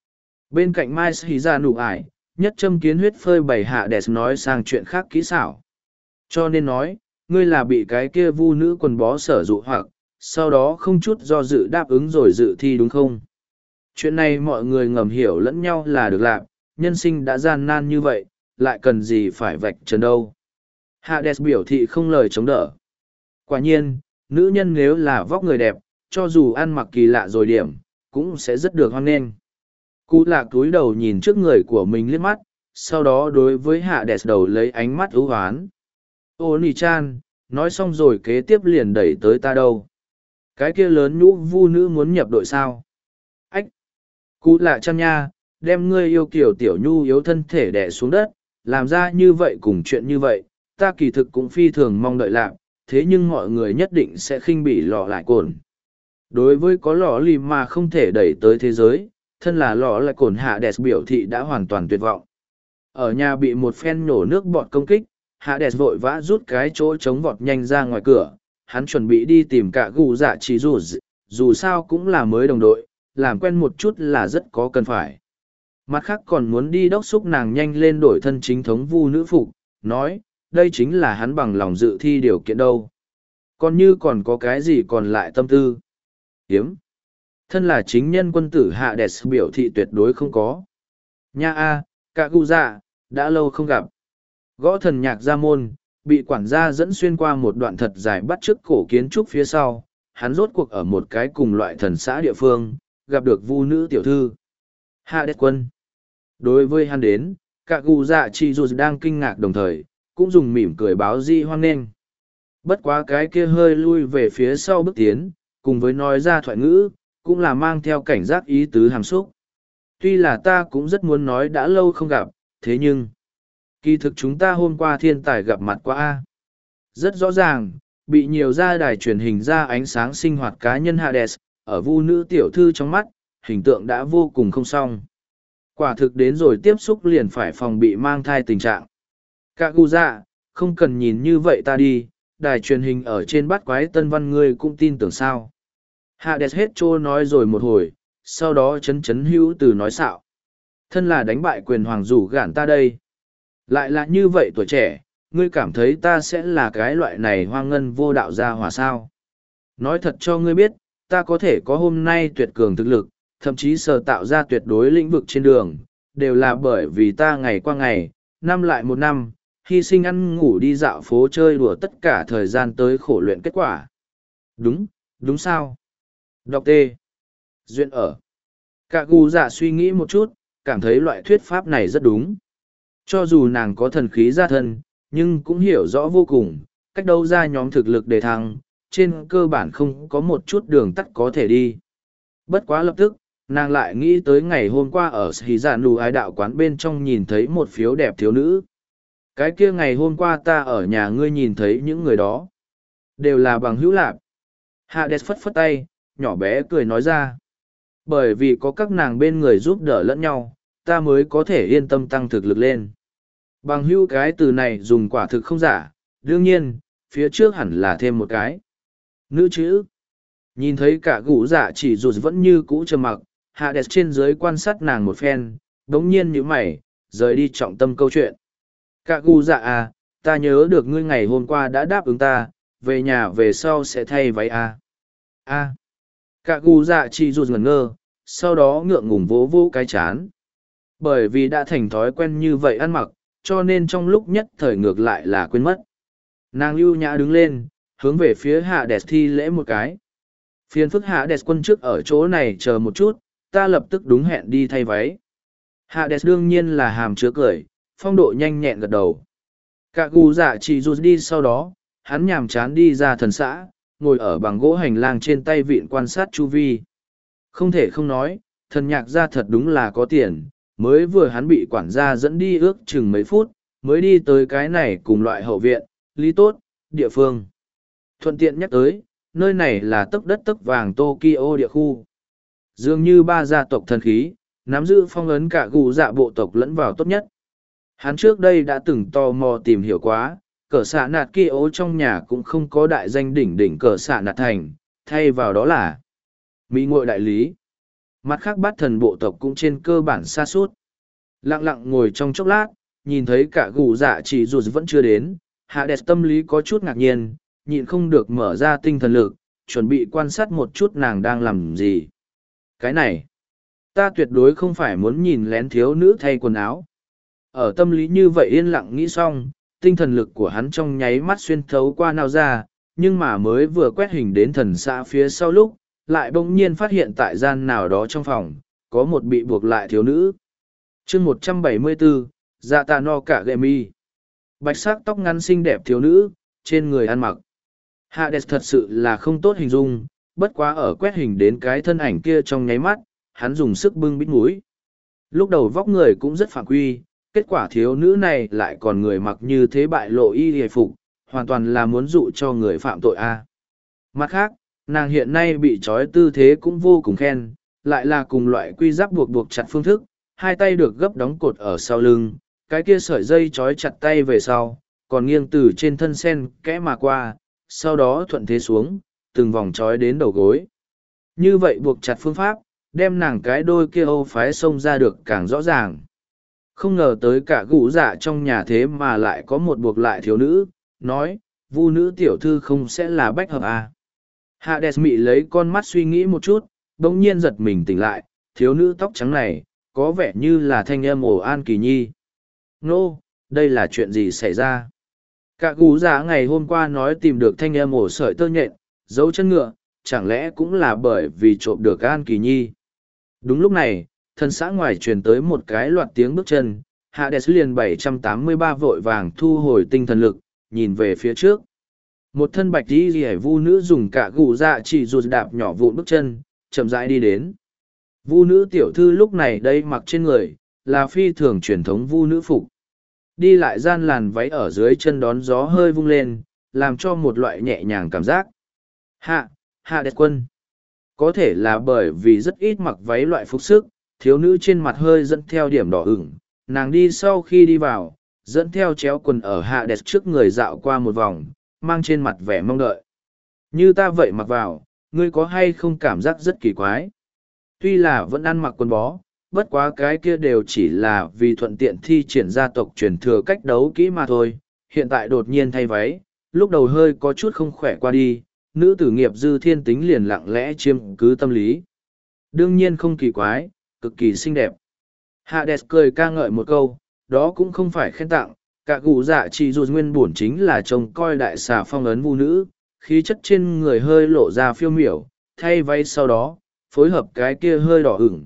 Bên cạnh Mai Sĩ ra nụ ải, nhất châm kiến huyết phơi bày hạ đẹp nói sang chuyện khác kỹ xảo. Cho nên nói, ngươi là bị cái kia vu nữ quần bó sở dụ hoặc, sau đó không chút do dự đáp ứng rồi dự thi đúng không? Chuyện này mọi người ngầm hiểu lẫn nhau là được làm, nhân sinh đã gian nan như vậy, lại cần gì phải vạch trần đâu. Hades biểu thị không lời chống đỡ. Quả nhiên, nữ nhân nếu là vóc người đẹp, cho dù ăn mặc kỳ lạ rồi điểm, cũng sẽ rất được hoan nghênh. Cú lạc túi đầu nhìn trước người của mình liếc mắt, sau đó đối với Hades đầu lấy ánh mắt ưu hoán. Ô nì chan, nói xong rồi kế tiếp liền đẩy tới ta đâu. Cái kia lớn nhũ vu nữ muốn nhập đội sao? Ách! Cú lạ chăn nha, đem ngươi yêu kiểu tiểu nhu yếu thân thể đẻ xuống đất, làm ra như vậy cùng chuyện như vậy, ta kỳ thực cũng phi thường mong đợi lạc, thế nhưng mọi người nhất định sẽ khinh bỉ lọ lại cồn. Đối với có lọ lì mà không thể đẩy tới thế giới, thân là lọ lại cồn hạ đẹp biểu thị đã hoàn toàn tuyệt vọng. Ở nhà bị một phen nổ nước bọt công kích, hạ đẹp vội vã rút cái chỗ chống vọt nhanh ra ngoài cửa, hắn chuẩn bị đi tìm cả gù dạ chỉ dù sao cũng là mới đồng đội, làm quen một chút là rất có cần phải. Mặt khác còn muốn đi đốc xúc nàng nhanh lên đổi thân chính thống vu nữ phục, nói, đây chính là hắn bằng lòng dự thi điều kiện đâu. Còn như còn có cái gì còn lại tâm tư? Hiếm. Thân là chính nhân quân tử hạ đẹp biểu thị tuyệt đối không có. Nha a, cả gu dạ, đã lâu không gặp. Gõ thần nhạc ra môn, bị quản gia dẫn xuyên qua một đoạn thật dài bắt chước cổ kiến trúc phía sau, hắn rốt cuộc ở một cái cùng loại thần xã địa phương, gặp được vu nữ tiểu thư. Hạ đẹp quân. Đối với hắn đến, cả gu dạ chỉ dù đang kinh ngạc đồng thời, cũng dùng mỉm cười báo di hoan nghênh. Bất quá cái kia hơi lui về phía sau bước tiến, cùng với nói ra thoại ngữ, cũng là mang theo cảnh giác ý tứ hàm xúc. Tuy là ta cũng rất muốn nói đã lâu không gặp, thế nhưng, kỳ thực chúng ta hôm qua thiên tài gặp mặt qua A. Rất rõ ràng, bị nhiều gia đài truyền hình ra ánh sáng sinh hoạt cá nhân Hades, ở vu nữ tiểu thư trong mắt, hình tượng đã vô cùng không xong. Quả thực đến rồi tiếp xúc liền phải phòng bị mang thai tình trạng. Cả gu dạ, không cần nhìn như vậy ta đi, đài truyền hình ở trên bắt quái tân văn ngươi cũng tin tưởng sao. Hades hết trô nói rồi một hồi, sau đó chấn hữu từ nói xạo. Thân là đánh bại quyền hoàng rủ gản ta đây. Lại là như vậy tuổi trẻ, ngươi cảm thấy ta sẽ là cái loại này hoang ngân vô đạo gia hòa sao. Nói thật cho ngươi biết, ta có thể có hôm nay tuyệt cường thực lực, thậm chí sở tạo ra tuyệt đối lĩnh vực trên đường, đều là bởi vì ta ngày qua ngày, năm lại một năm, hy sinh ăn ngủ đi dạo phố chơi đùa tất cả thời gian tới khổ luyện kết quả. Đúng, đúng sao? Đọc T. Duyên ở. Cả gu dạ suy nghĩ một chút, cảm thấy loại thuyết pháp này rất đúng. Cho dù nàng có thần khí ra thân, nhưng cũng hiểu rõ vô cùng, cách đâu ra nhóm thực lực đề thăng, trên cơ bản không có một chút đường tắt có thể đi. Bất quá lập tức, nàng lại nghĩ tới ngày hôm qua ở Hí Dạ Nù Ái Đạo quán bên trong nhìn thấy một phiếu đẹp thiếu nữ. Cái kia ngày hôm qua ta ở nhà ngươi nhìn thấy những người đó. Đều là bằng hữu lạc. Hades phất phất tay, nhỏ bé cười nói ra. Bởi vì có các nàng bên người giúp đỡ lẫn nhau, ta mới có thể yên tâm tăng thực lực lên. Bằng hữu cái từ này dùng quả thực không giả, đương nhiên, phía trước hẳn là thêm một cái. Nữ chữ. Nhìn thấy cả gũ dạ chỉ dù vẫn như cũ trầm mặc, Hades trên dưới quan sát nàng một phen, đống nhiên như mày, rời đi trọng tâm câu chuyện. Cả gũ dạ à, ta nhớ được ngươi ngày hôm qua đã đáp ứng ta, về nhà về sau sẽ thay váy à. À. Cả gũ dạ chỉ dù ngẩn ngơ, sau đó ngượng ngùng vỗ vỗ cái chán. Bởi vì đã thành thói quen như vậy ăn mặc, cho nên trong lúc nhất thời ngược lại là quên mất. Nàng ưu nhã đứng lên, hướng về phía Hades thi lễ một cái. Phiền phức Hades quân trước ở chỗ này chờ một chút, ta lập tức đúng hẹn đi thay váy. Hades đương nhiên là hàm chứa cười, phong độ nhanh nhẹn gật đầu. Cả gù dạ chỉ rụt đi sau đó, hắn nhàm chán đi ra thần xã, ngồi ở bằng gỗ hành lang trên tay vịn quan sát chu vi. Không thể không nói, thần nhạc ra thật đúng là có tiền, mới vừa hắn bị quản gia dẫn đi ước chừng mấy phút, mới đi tới cái này cùng loại hậu viện, lý tốt, địa phương. Thuận tiện nhắc tới, nơi này là tấc đất tấc vàng Tokyo địa khu. Dường như ba gia tộc thần khí, nắm giữ phong ấn cả gù dạ bộ tộc lẫn vào tốt nhất. Hắn trước đây đã từng tò mò tìm hiểu quá, cờ xạ nạt kia ố trong nhà cũng không có đại danh đỉnh đỉnh cờ xạ nạt thành, thay vào đó là Mỹ ngội đại lý. Mặt khác bát thần bộ tộc cũng trên cơ bản sa sút. Lặng lặng ngồi trong chốc lát, nhìn thấy cả gù dạ chỉ dù vẫn chưa đến, Hades tâm lý có chút ngạc nhiên, nhịn không được mở ra tinh thần lực, chuẩn bị quan sát một chút nàng đang làm gì. Cái này, ta tuyệt đối không phải muốn nhìn lén thiếu nữ thay quần áo. Ở tâm lý như vậy yên lặng nghĩ xong, tinh thần lực của hắn trong nháy mắt xuyên thấu qua nao ra, nhưng mà mới vừa quét hình đến thần xã phía sau lúc, lại bỗng nhiên phát hiện tại gian nào đó trong phòng, có một bị buộc lại thiếu nữ. chương 174, dạ tạ no cả gệ mi. Bạch sắc tóc ngắn xinh đẹp thiếu nữ, trên người ăn mặc. Hades thật sự là không tốt hình dung, bất quá ở quét hình đến cái thân ảnh kia trong nháy mắt, hắn dùng sức bưng bít mũi. Lúc đầu vóc người cũng rất phạm quy, kết quả thiếu nữ này lại còn người mặc như thế bại lộ y hề phục, hoàn toàn là muốn dụ cho người phạm tội a. Mặt khác, nàng hiện nay bị trói tư thế cũng vô cùng khen, lại là cùng loại quy giáp buộc chặt phương thức, hai tay được gấp đóng cột ở sau lưng, cái kia sợi dây trói chặt tay về sau, còn nghiêng từ trên thân sen kẽ mà qua, sau đó thuận thế xuống, từng vòng trói đến đầu gối. Như vậy buộc chặt phương pháp, đem nàng cái đôi kia Âu phái xông ra được càng rõ ràng. Không ngờ tới cả gũ dạ trong nhà thế mà lại có một buộc lại thiếu nữ, nói, vu nữ tiểu thư không sẽ là bách hợp à. Hades mị lấy con mắt suy nghĩ một chút, bỗng nhiên giật mình tỉnh lại, thiếu nữ tóc trắng này, có vẻ như là thanh âm ổ An Kỳ Nhi. Nô, đây là chuyện gì xảy ra? Cả gũ dạ ngày hôm qua nói tìm được thanh âm ổ sợi tơ nhện, dấu chân ngựa, chẳng lẽ cũng là bởi vì trộm được An Kỳ Nhi? Đúng lúc này, thân xã ngoài truyền tới một cái loạt tiếng bước chân, Hades liền 783 vội vàng thu hồi tinh thần lực, nhìn về phía trước. Một thân bạch đi rỉa vu nữ dùng cả gù dạ chỉ rụt đạp nhỏ vụn bước chân, chậm rãi đi đến. Vu nữ tiểu thư lúc này đây mặc trên người, là phi thường truyền thống vu nữ phục. Đi lại gian làn váy ở dưới chân đón gió hơi vung lên, làm cho một loại nhẹ nhàng cảm giác. Hạ đẹp quân. Có thể là bởi vì rất ít mặc váy loại phục sức, thiếu nữ trên mặt hơi dẫn theo điểm đỏ ửng, nàng đi sau khi đi vào, dẫn theo chéo quần ở hạ đẹp trước người dạo qua một vòng, mang trên mặt vẻ mong đợi. Như ta vậy mặc vào, ngươi có hay không cảm giác rất kỳ quái? Tuy là vẫn ăn mặc quần bó, bất quá cái kia đều chỉ là vì thuận tiện thi triển gia tộc truyền thừa cách đấu kỹ mà thôi, hiện tại đột nhiên thay váy, lúc đầu hơi có chút không khỏe qua đi, nữ tử nghiệp dư thiên tính liền lặng lẽ chiếm cứ tâm lý. Đương nhiên không kỳ quái, cực kỳ xinh đẹp. Hades cười ca ngợi một câu, đó cũng không phải khen tặng, cả cụ dạ chỉ dù nguyên bổn chính là trông coi đại xà phong ấn vu nữ, khí chất trên người hơi lộ ra phiêu miểu, thay váy sau đó, phối hợp cái kia hơi đỏ ửng,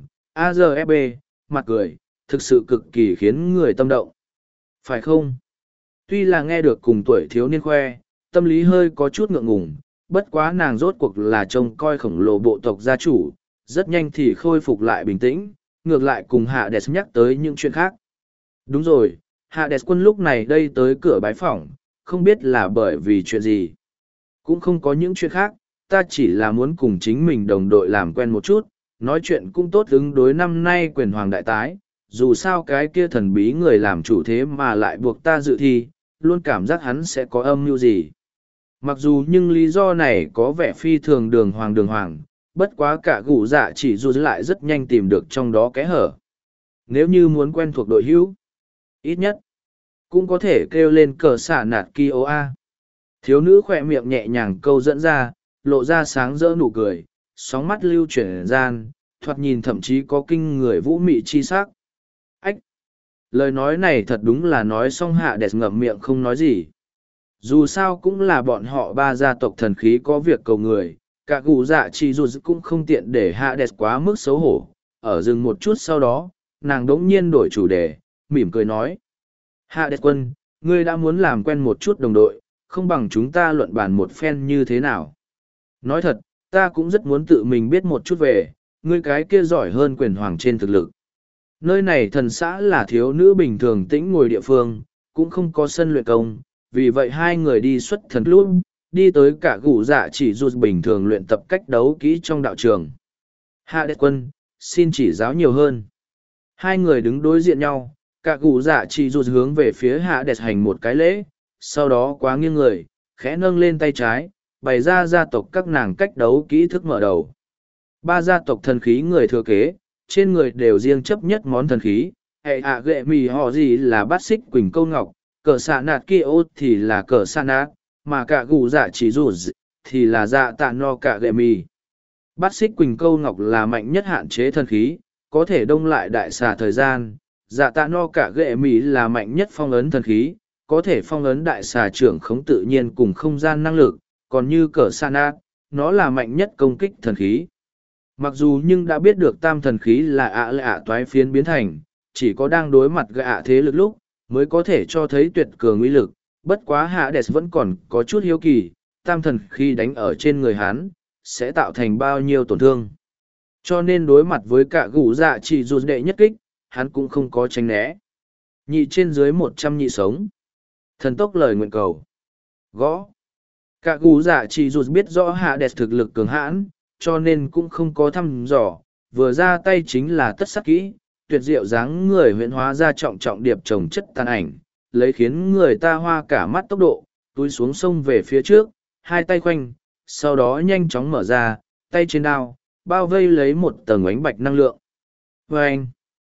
AZFB, mặt cười, thực sự cực kỳ khiến người tâm động. Phải không? Tuy là nghe được cùng tuổi thiếu niên khoe, tâm lý hơi có chút ngượng ngùng, bất quá nàng rốt cuộc là trông coi khổng lồ bộ tộc gia chủ, rất nhanh thì khôi phục lại bình tĩnh, ngược lại cùng Hades nhắc tới những chuyện khác. Đúng rồi, Hades quân lúc này đây tới cửa bái phỏng, không biết là bởi vì chuyện gì. Cũng không có những chuyện khác, ta chỉ là muốn cùng chính mình đồng đội làm quen một chút, nói chuyện cũng tốt ứng đối năm nay quyền hoàng đại tái, dù sao cái kia thần bí người làm chủ thế mà lại buộc ta dự thi, luôn cảm giác hắn sẽ có âm mưu gì. Mặc dù nhưng lý do này có vẻ phi thường đường hoàng, bất quá cả gũ dạ chỉ dù lại rất nhanh tìm được trong đó kẽ hở. Nếu như muốn quen thuộc đội hữu, ít nhất, cũng có thể kêu lên cờ xả nạt Kioa. Thiếu nữ khỏe miệng nhẹ nhàng câu dẫn ra, lộ ra sáng rỡ nụ cười, sóng mắt lưu chuyển gian, thoạt nhìn thậm chí có kinh người vũ mị chi sắc. Ách! Lời nói này thật đúng là nói xong hạ đẹp ngậm miệng không nói gì. Dù sao cũng là bọn họ ba gia tộc thần khí có việc cầu người, cả cụ dạ chỉ dù cũng không tiện để hạ đẹp quá mức xấu hổ. Ở dừng một chút sau đó, nàng đỗng nhiên đổi chủ đề, mỉm cười nói. Hạ đẹp quân, ngươi đã muốn làm quen một chút đồng đội, không bằng chúng ta luận bàn một phen như thế nào. Nói thật, ta cũng rất muốn tự mình biết một chút về, ngươi cái kia giỏi hơn quyền hoàng trên thực lực. Nơi này thần xã là thiếu nữ bình thường tĩnh ngồi địa phương, cũng không có sân luyện công, vì vậy hai người đi xuất thần lúc, đi tới cả gũ dạ chỉ dù bình thường luyện tập cách đấu kỹ trong đạo trường. Hạ đệ quân, xin chỉ giáo nhiều hơn. Hai người đứng đối diện nhau, cả gũ dạ chỉ dù hướng về phía hạ đệ hành một cái lễ, sau đó quá nghiêng người, khẽ nâng lên tay trái, bày ra gia tộc các nàng cách đấu kỹ thức mở đầu. Ba gia tộc thần khí người thừa kế, trên người đều riêng chấp nhất món thần khí. Hệ ạ ghệ mì họ gì là bát xích quỳnh câu ngọc, cờ xạ nạt kia ốt thì là cờ xạ nạt, mà cả gù dạ chỉ rủ thì là dạ tạ no cả ghệ mì. Bát xích quỳnh câu ngọc là mạnh nhất hạn chế thần khí, có thể đông lại đại xà thời gian. Dạ tạ no cả ghệ mì là mạnh nhất phong ấn thần khí, có thể phong ấn đại xà trưởng khống tự nhiên cùng không gian năng lực, còn như cờ xạ nạt, nó là mạnh nhất công kích thần khí. Mặc dù nhưng đã biết được tam thần khí là ạ lệ ạ toái phiến biến thành, chỉ có đang đối mặt gạ thế lực lúc, mới có thể cho thấy tuyệt cường uy lực. Bất quá Hades vẫn còn có chút hiếu kỳ, tam thần khí đánh ở trên người hắn, sẽ tạo thành bao nhiêu tổn thương. Cho nên đối mặt với cả gù dạ chỉ dù đệ nhất kích, hắn cũng không có tránh né. Nhị trên dưới 100 nhị sống. Thần tốc lời nguyện cầu. Gõ. Cả gù dạ chỉ dù biết rõ Hades thực lực cường hãn, cho nên cũng không có thăm dò, vừa ra tay chính là tất sắc kỹ, tuyệt diệu dáng người huyễn hóa ra trọng trọng điệp trồng chất tàn ảnh, lấy khiến người ta hoa cả mắt tốc độ, túi xuống sông về phía trước, hai tay khoanh, sau đó nhanh chóng mở ra, tay trên đao, bao vây lấy một tầng ánh bạch năng lượng. Vâng!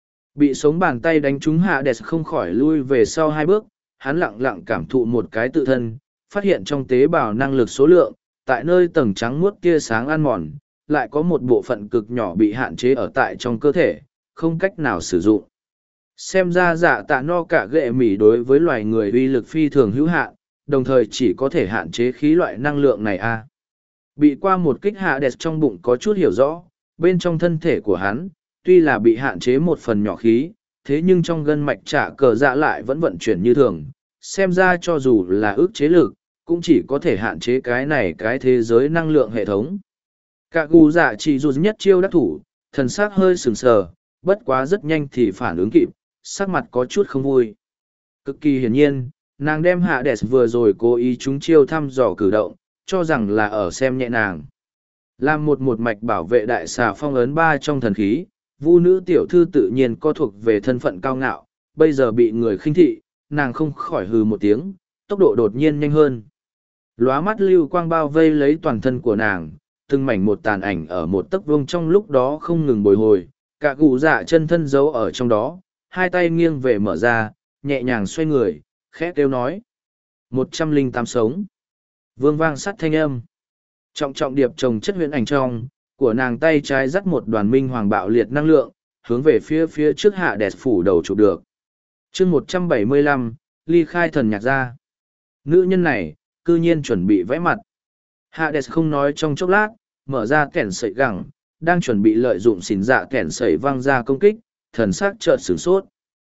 Bị sống bàn tay đánh trúng Hades không khỏi lui về sau hai bước, hắn lặng lặng cảm thụ một cái tự thân, phát hiện trong tế bào năng lực số lượng, tại nơi tầng trắng muốt kia sáng ăn mòn, lại có một bộ phận cực nhỏ bị hạn chế ở tại trong cơ thể, không cách nào sử dụng. Xem ra dạ tạ no cả ghệ mỉ đối với loài người uy lực phi thường hữu hạn, đồng thời chỉ có thể hạn chế khí loại năng lượng này a. Bị qua một kích hạ đẹp trong bụng có chút hiểu rõ, bên trong thân thể của hắn, tuy là bị hạn chế một phần nhỏ khí, thế nhưng trong gân mạch trả cờ dạ lại vẫn vận chuyển như thường. Xem ra cho dù là ước chế lực, cũng chỉ có thể hạn chế cái này cái thế giới năng lượng hệ thống. Cả gù dạ chỉ dù nhất chiêu đắc thủ, thần sắc hơi sừng sờ, bất quá rất nhanh thì phản ứng kịp, sắc mặt có chút không vui. Cực kỳ hiển nhiên, nàng đem Hades vừa rồi cố ý chúng chiêu thăm dò cử động, cho rằng là ở xem nhẹ nàng. Làm một mạch bảo vệ đại xà phong ấn ba trong thần khí, vu nữ tiểu thư tự nhiên có thuộc về thân phận cao ngạo, bây giờ bị người khinh thị, nàng không khỏi hừ một tiếng, tốc độ đột nhiên nhanh hơn. Lóa mắt lưu quang bao vây lấy toàn thân của nàng, từng mảnh một tàn ảnh ở một tấc vuông trong lúc đó không ngừng bồi hồi, cả cụ dạ chân thân giấu ở trong đó, hai tay nghiêng về mở ra, nhẹ nhàng xoay người, khẽ kêu nói. 108 sống. Vương vang sắt thanh âm. Trọng trọng điệp trồng chất huyễn ảnh trong, của nàng tay trái dắt một đoàn minh hoàng bạo liệt năng lượng, hướng về phía trước hạ đẹp phủ đầu chụp được. chương 175, ly khai thần nhạc ra. Nữ nhân này, cư nhiên chuẩn bị vẽ mặt. Hades không nói trong chốc lát, mở ra kẻn sợi gẳng, đang chuẩn bị lợi dụng xỉn dạ kẻn sợi văng ra công kích, thần sắc chợt sửng sốt.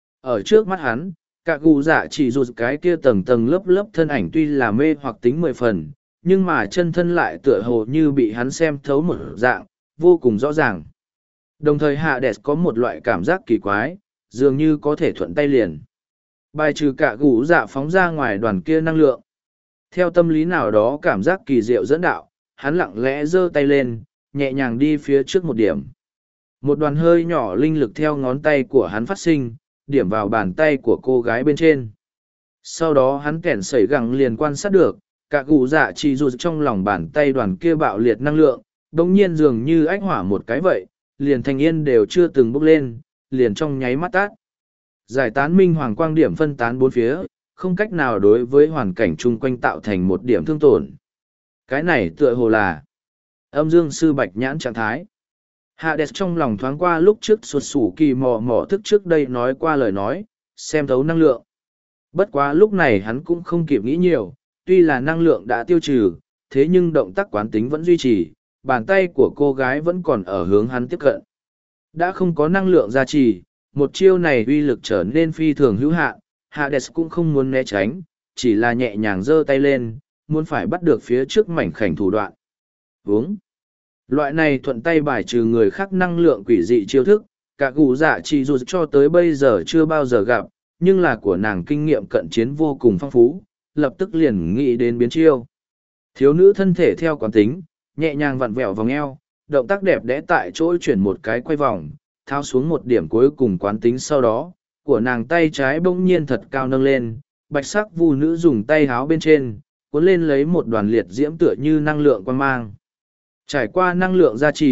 Ở trước mắt hắn, cả gù dạ chỉ rụt cái kia tầng tầng lớp lớp thân ảnh tuy là mê hoặc tính 10 phần, nhưng mà chân thân lại tựa hồ như bị hắn xem thấu một dạng, vô cùng rõ ràng. Đồng thời Hades có một loại cảm giác kỳ quái, dường như có thể thuận tay liền bài trừ cả gù dạ phóng ra ngoài đoàn kia năng lượng. Theo tâm lý nào đó cảm giác kỳ diệu dẫn đạo, hắn lặng lẽ giơ tay lên, nhẹ nhàng đi phía trước một điểm. Một đoàn hơi nhỏ linh lực theo ngón tay của hắn phát sinh, điểm vào bàn tay của cô gái bên trên. Sau đó hắn kẻn sẩy gẳng liền quan sát được, cả cụ dạ chỉ dù trong lòng bàn tay đoàn kia bạo liệt năng lượng, đồng nhiên dường như ách hỏa một cái vậy, liền thành yên đều chưa từng bốc lên, liền trong nháy mắt tát. Giải tán minh hoàng quang điểm phân tán bốn phía, không cách nào đối với hoàn cảnh chung quanh tạo thành một điểm thương tổn. Cái này tựa hồ là âm dương sư bạch nhãn trạng thái. Hades trong lòng thoáng qua lúc trước suột sủ kỳ mò thức trước đây nói qua lời nói, xem thấu năng lượng. Bất quá lúc này hắn cũng không kịp nghĩ nhiều, tuy là năng lượng đã tiêu trừ, thế nhưng động tác quán tính vẫn duy trì, bàn tay của cô gái vẫn còn ở hướng hắn tiếp cận. Đã không có năng lượng gia trì, một chiêu này uy lực trở nên phi thường hữu hạn, Hades cũng không muốn né tránh, chỉ là nhẹ nhàng giơ tay lên, muốn phải bắt được phía trước mảnh khảnh thủ đoạn. Vướng. Loại này thuận tay bài trừ người khác năng lượng quỷ dị chiêu thức, cả cụ dạ chỉ dù cho tới bây giờ chưa bao giờ gặp, nhưng là của nàng kinh nghiệm cận chiến vô cùng phong phú, lập tức liền nghĩ đến biến chiêu. Thiếu nữ thân thể theo quán tính, nhẹ nhàng vặn vẹo vòng eo, động tác đẹp đẽ tại chỗ chuyển một cái quay vòng, thao xuống một điểm cuối cùng quán tính sau đó, của nàng tay trái bỗng nhiên thật cao nâng lên, bạch sắc vu nữ dùng tay háo bên trên, cuốn lên lấy một đoàn liệt diễm tựa như năng lượng quan mang. Trải qua năng lượng gia trì,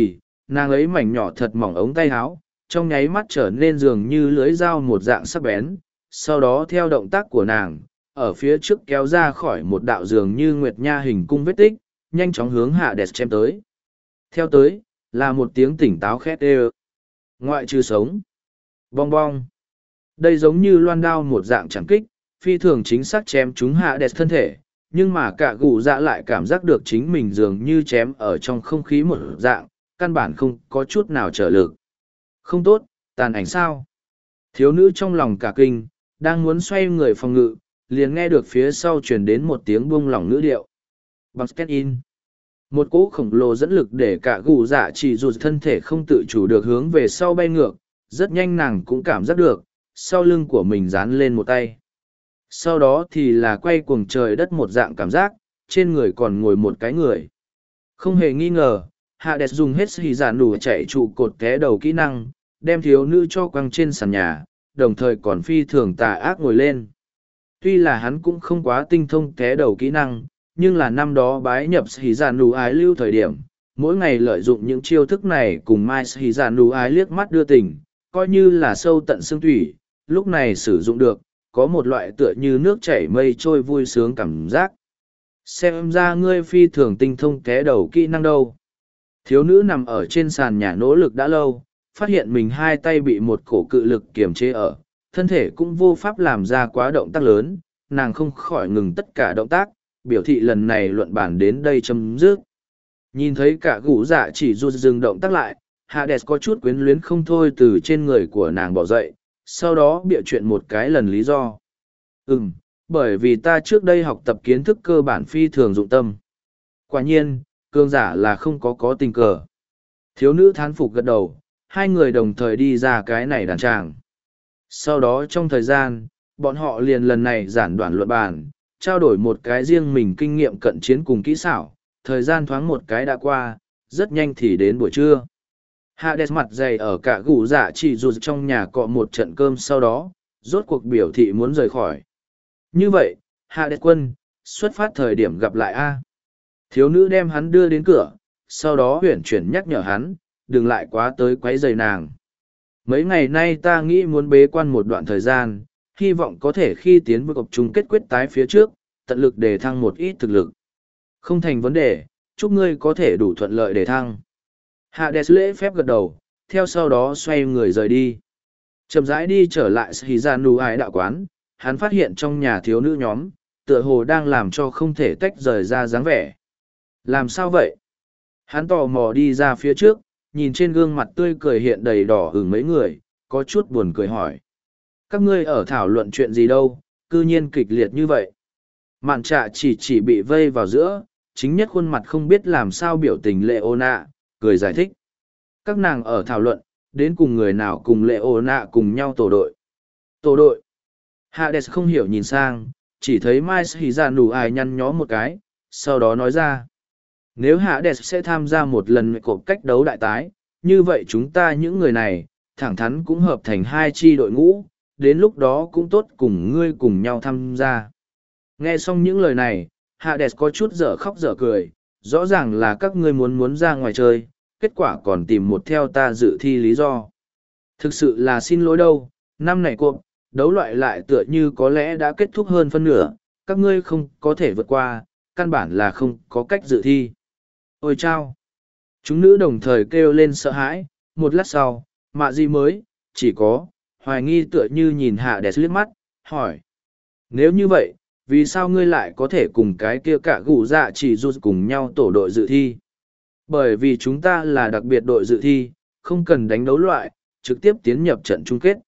nàng ấy mảnh nhỏ thật mỏng ống tay áo, trong nháy mắt trở nên dường như lưới dao một dạng sắc bén, sau đó theo động tác của nàng, ở phía trước kéo ra khỏi một đạo dường như nguyệt nha hình cung vết tích, nhanh chóng hướng Hades chém tới. Theo tới, là một tiếng tỉnh táo khét ê. Ngoại trừ sống. Bong bong. Đây giống như loan đao một dạng chẳng kích, phi thường chính xác chém trúng Hades thân thể, nhưng mà cả gù dạ lại cảm giác được chính mình dường như chém ở trong không khí một dạng, căn bản không có chút nào trở lực. Không tốt, tàn ảnh sao? Thiếu nữ trong lòng cả kinh, đang muốn xoay người phòng ngự, liền nghe được phía sau truyền đến một tiếng buông lỏng ngữ điệu. Basket in. Một cỗ khổng lồ dẫn lực để cả gù dạ chỉ dù thân thể không tự chủ được hướng về sau bay ngược, rất nhanh nàng cũng cảm giác được, sau lưng của mình dán lên một tay. Sau đó thì là quay cuồng trời đất một dạng cảm giác, trên người còn ngồi một cái người. Không hề nghi ngờ, Hades dùng hết hì giả nủ chạy trụ cột té đầu kỹ năng, đem thiếu nữ cho quăng trên sàn nhà, đồng thời còn phi thường tà ác ngồi lên. Tuy là hắn cũng không quá tinh thông té đầu kỹ năng, nhưng là năm đó bái nhập hì giả nủ ái lưu thời điểm, mỗi ngày lợi dụng những chiêu thức này cùng mai hì giả nủ ái liếc mắt đưa tình, coi như là sâu tận xương thủy, lúc này sử dụng được, có một loại tựa như nước chảy mây trôi vui sướng cảm giác. Xem ra ngươi phi thường tinh thông té đầu kỹ năng đâu. Thiếu nữ nằm ở trên sàn nhà nỗ lực đã lâu, phát hiện mình hai tay bị một cổ cự lực kiềm chế ở, thân thể cũng vô pháp làm ra quá động tác lớn, nàng không khỏi ngừng tất cả động tác, biểu thị lần này luận bản đến đây chấm dứt. Nhìn thấy cả gũ dạ chỉ rụt dừng động tác lại, Hades có chút quyến luyến không thôi từ trên người của nàng bỏ dậy, sau đó bịa chuyện một cái lần lý do. Bởi vì ta trước đây học tập kiến thức cơ bản phi thường dụng tâm. Quả nhiên, cường giả là không có tình cờ. Thiếu nữ thán phục gật đầu, hai người đồng thời đi ra cái này đàn tràng. Sau đó trong thời gian, bọn họ liền lần này giản đoạn luận bàn, trao đổi một cái riêng mình kinh nghiệm cận chiến cùng kỹ xảo, thời gian thoáng một cái đã qua, rất nhanh thì đến buổi trưa. Hades mặt dày ở cả gù dạ chỉ rụt trong nhà cọ một trận cơm sau đó, rốt cuộc biểu thị muốn rời khỏi. Như vậy, Hades quân, xuất phát thời điểm gặp lại A. Thiếu nữ đem hắn đưa đến cửa, sau đó huyển chuyển nhắc nhở hắn, đừng lại quá tới quấy rầy nàng. Mấy ngày nay ta nghĩ muốn bế quan một đoạn thời gian, hy vọng có thể khi tiến vào cuộc chung kết quyết tái phía trước, tận lực để thăng một ít thực lực. Không thành vấn đề, chúc ngươi có thể đủ thuận lợi để thăng. Hades lễ phép gật đầu, theo sau đó xoay người rời đi. Chậm rãi đi trở lại Shizanu Ái đạo quán, hắn phát hiện trong nhà thiếu nữ nhóm, tựa hồ đang làm cho không thể tách rời ra dáng vẻ. Làm sao vậy? Hắn tò mò đi ra phía trước, nhìn trên gương mặt tươi cười hiện đầy đỏ hửng mấy người, có chút buồn cười hỏi. Các ngươi ở thảo luận chuyện gì đâu, cư nhiên kịch liệt như vậy. Mạn trạ chỉ bị vây vào giữa, chính nhất khuôn mặt không biết làm sao biểu tình Leona, cười giải thích. Các nàng ở thảo luận, đến cùng người nào cùng Leona cùng nhau tổ đội. Tổ đội. Hades không hiểu nhìn sang, chỉ thấy Mai Shizanu ai nhăn nhó một cái, sau đó nói ra. Nếu Hades sẽ tham gia một lần cuộc cách đấu đại tái, như vậy chúng ta những người này, thẳng thắn cũng hợp thành hai chi đội ngũ, đến lúc đó cũng tốt cùng ngươi cùng nhau tham gia. Nghe xong những lời này, Hades có chút dở khóc dở cười, rõ ràng là các ngươi muốn ra ngoài chơi, kết quả còn tìm một theo ta dự thi lý do. Thực sự là xin lỗi đâu, năm này cuộc đấu loại lại tựa như có lẽ đã kết thúc hơn phân nửa, các ngươi không có thể vượt qua, căn bản là không có cách dự thi. Ôi chao! Chúng nữ đồng thời kêu lên sợ hãi, một lát sau, mạ gì mới, chỉ có, hoài nghi tựa như nhìn Hades liếc mắt, hỏi. Nếu như vậy, vì sao ngươi lại có thể cùng cái kia cả gù dạ chỉ rút cùng nhau tổ đội dự thi? Bởi vì chúng ta là đặc biệt đội dự thi, không cần đánh đấu loại, trực tiếp tiến nhập trận chung kết.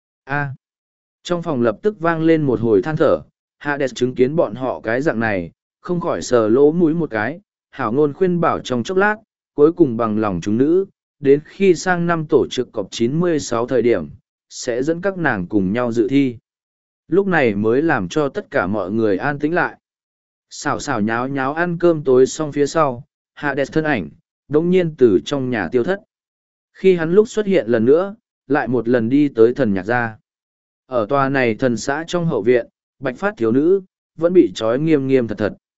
Trong phòng lập tức vang lên một hồi than thở, Hades chứng kiến bọn họ cái dạng này, không khỏi sờ lỗ mũi một cái, hảo ngôn khuyên bảo trong chốc lát, cuối cùng bằng lòng chúng nữ, đến khi sang năm tổ chức cọp 96 thời điểm, sẽ dẫn các nàng cùng nhau dự thi. Lúc này mới làm cho tất cả mọi người an tĩnh lại. Xào xào nháo nháo ăn cơm tối xong phía sau, Hades thân ảnh, đống nhiên từ trong nhà tiêu thất. Khi hắn lúc xuất hiện lần nữa, lại một lần đi tới thần nhạc gia. Ở tòa này thần xã trong hậu viện, bạch phát thiếu nữ, vẫn bị trói nghiêm nghiêm thật thật.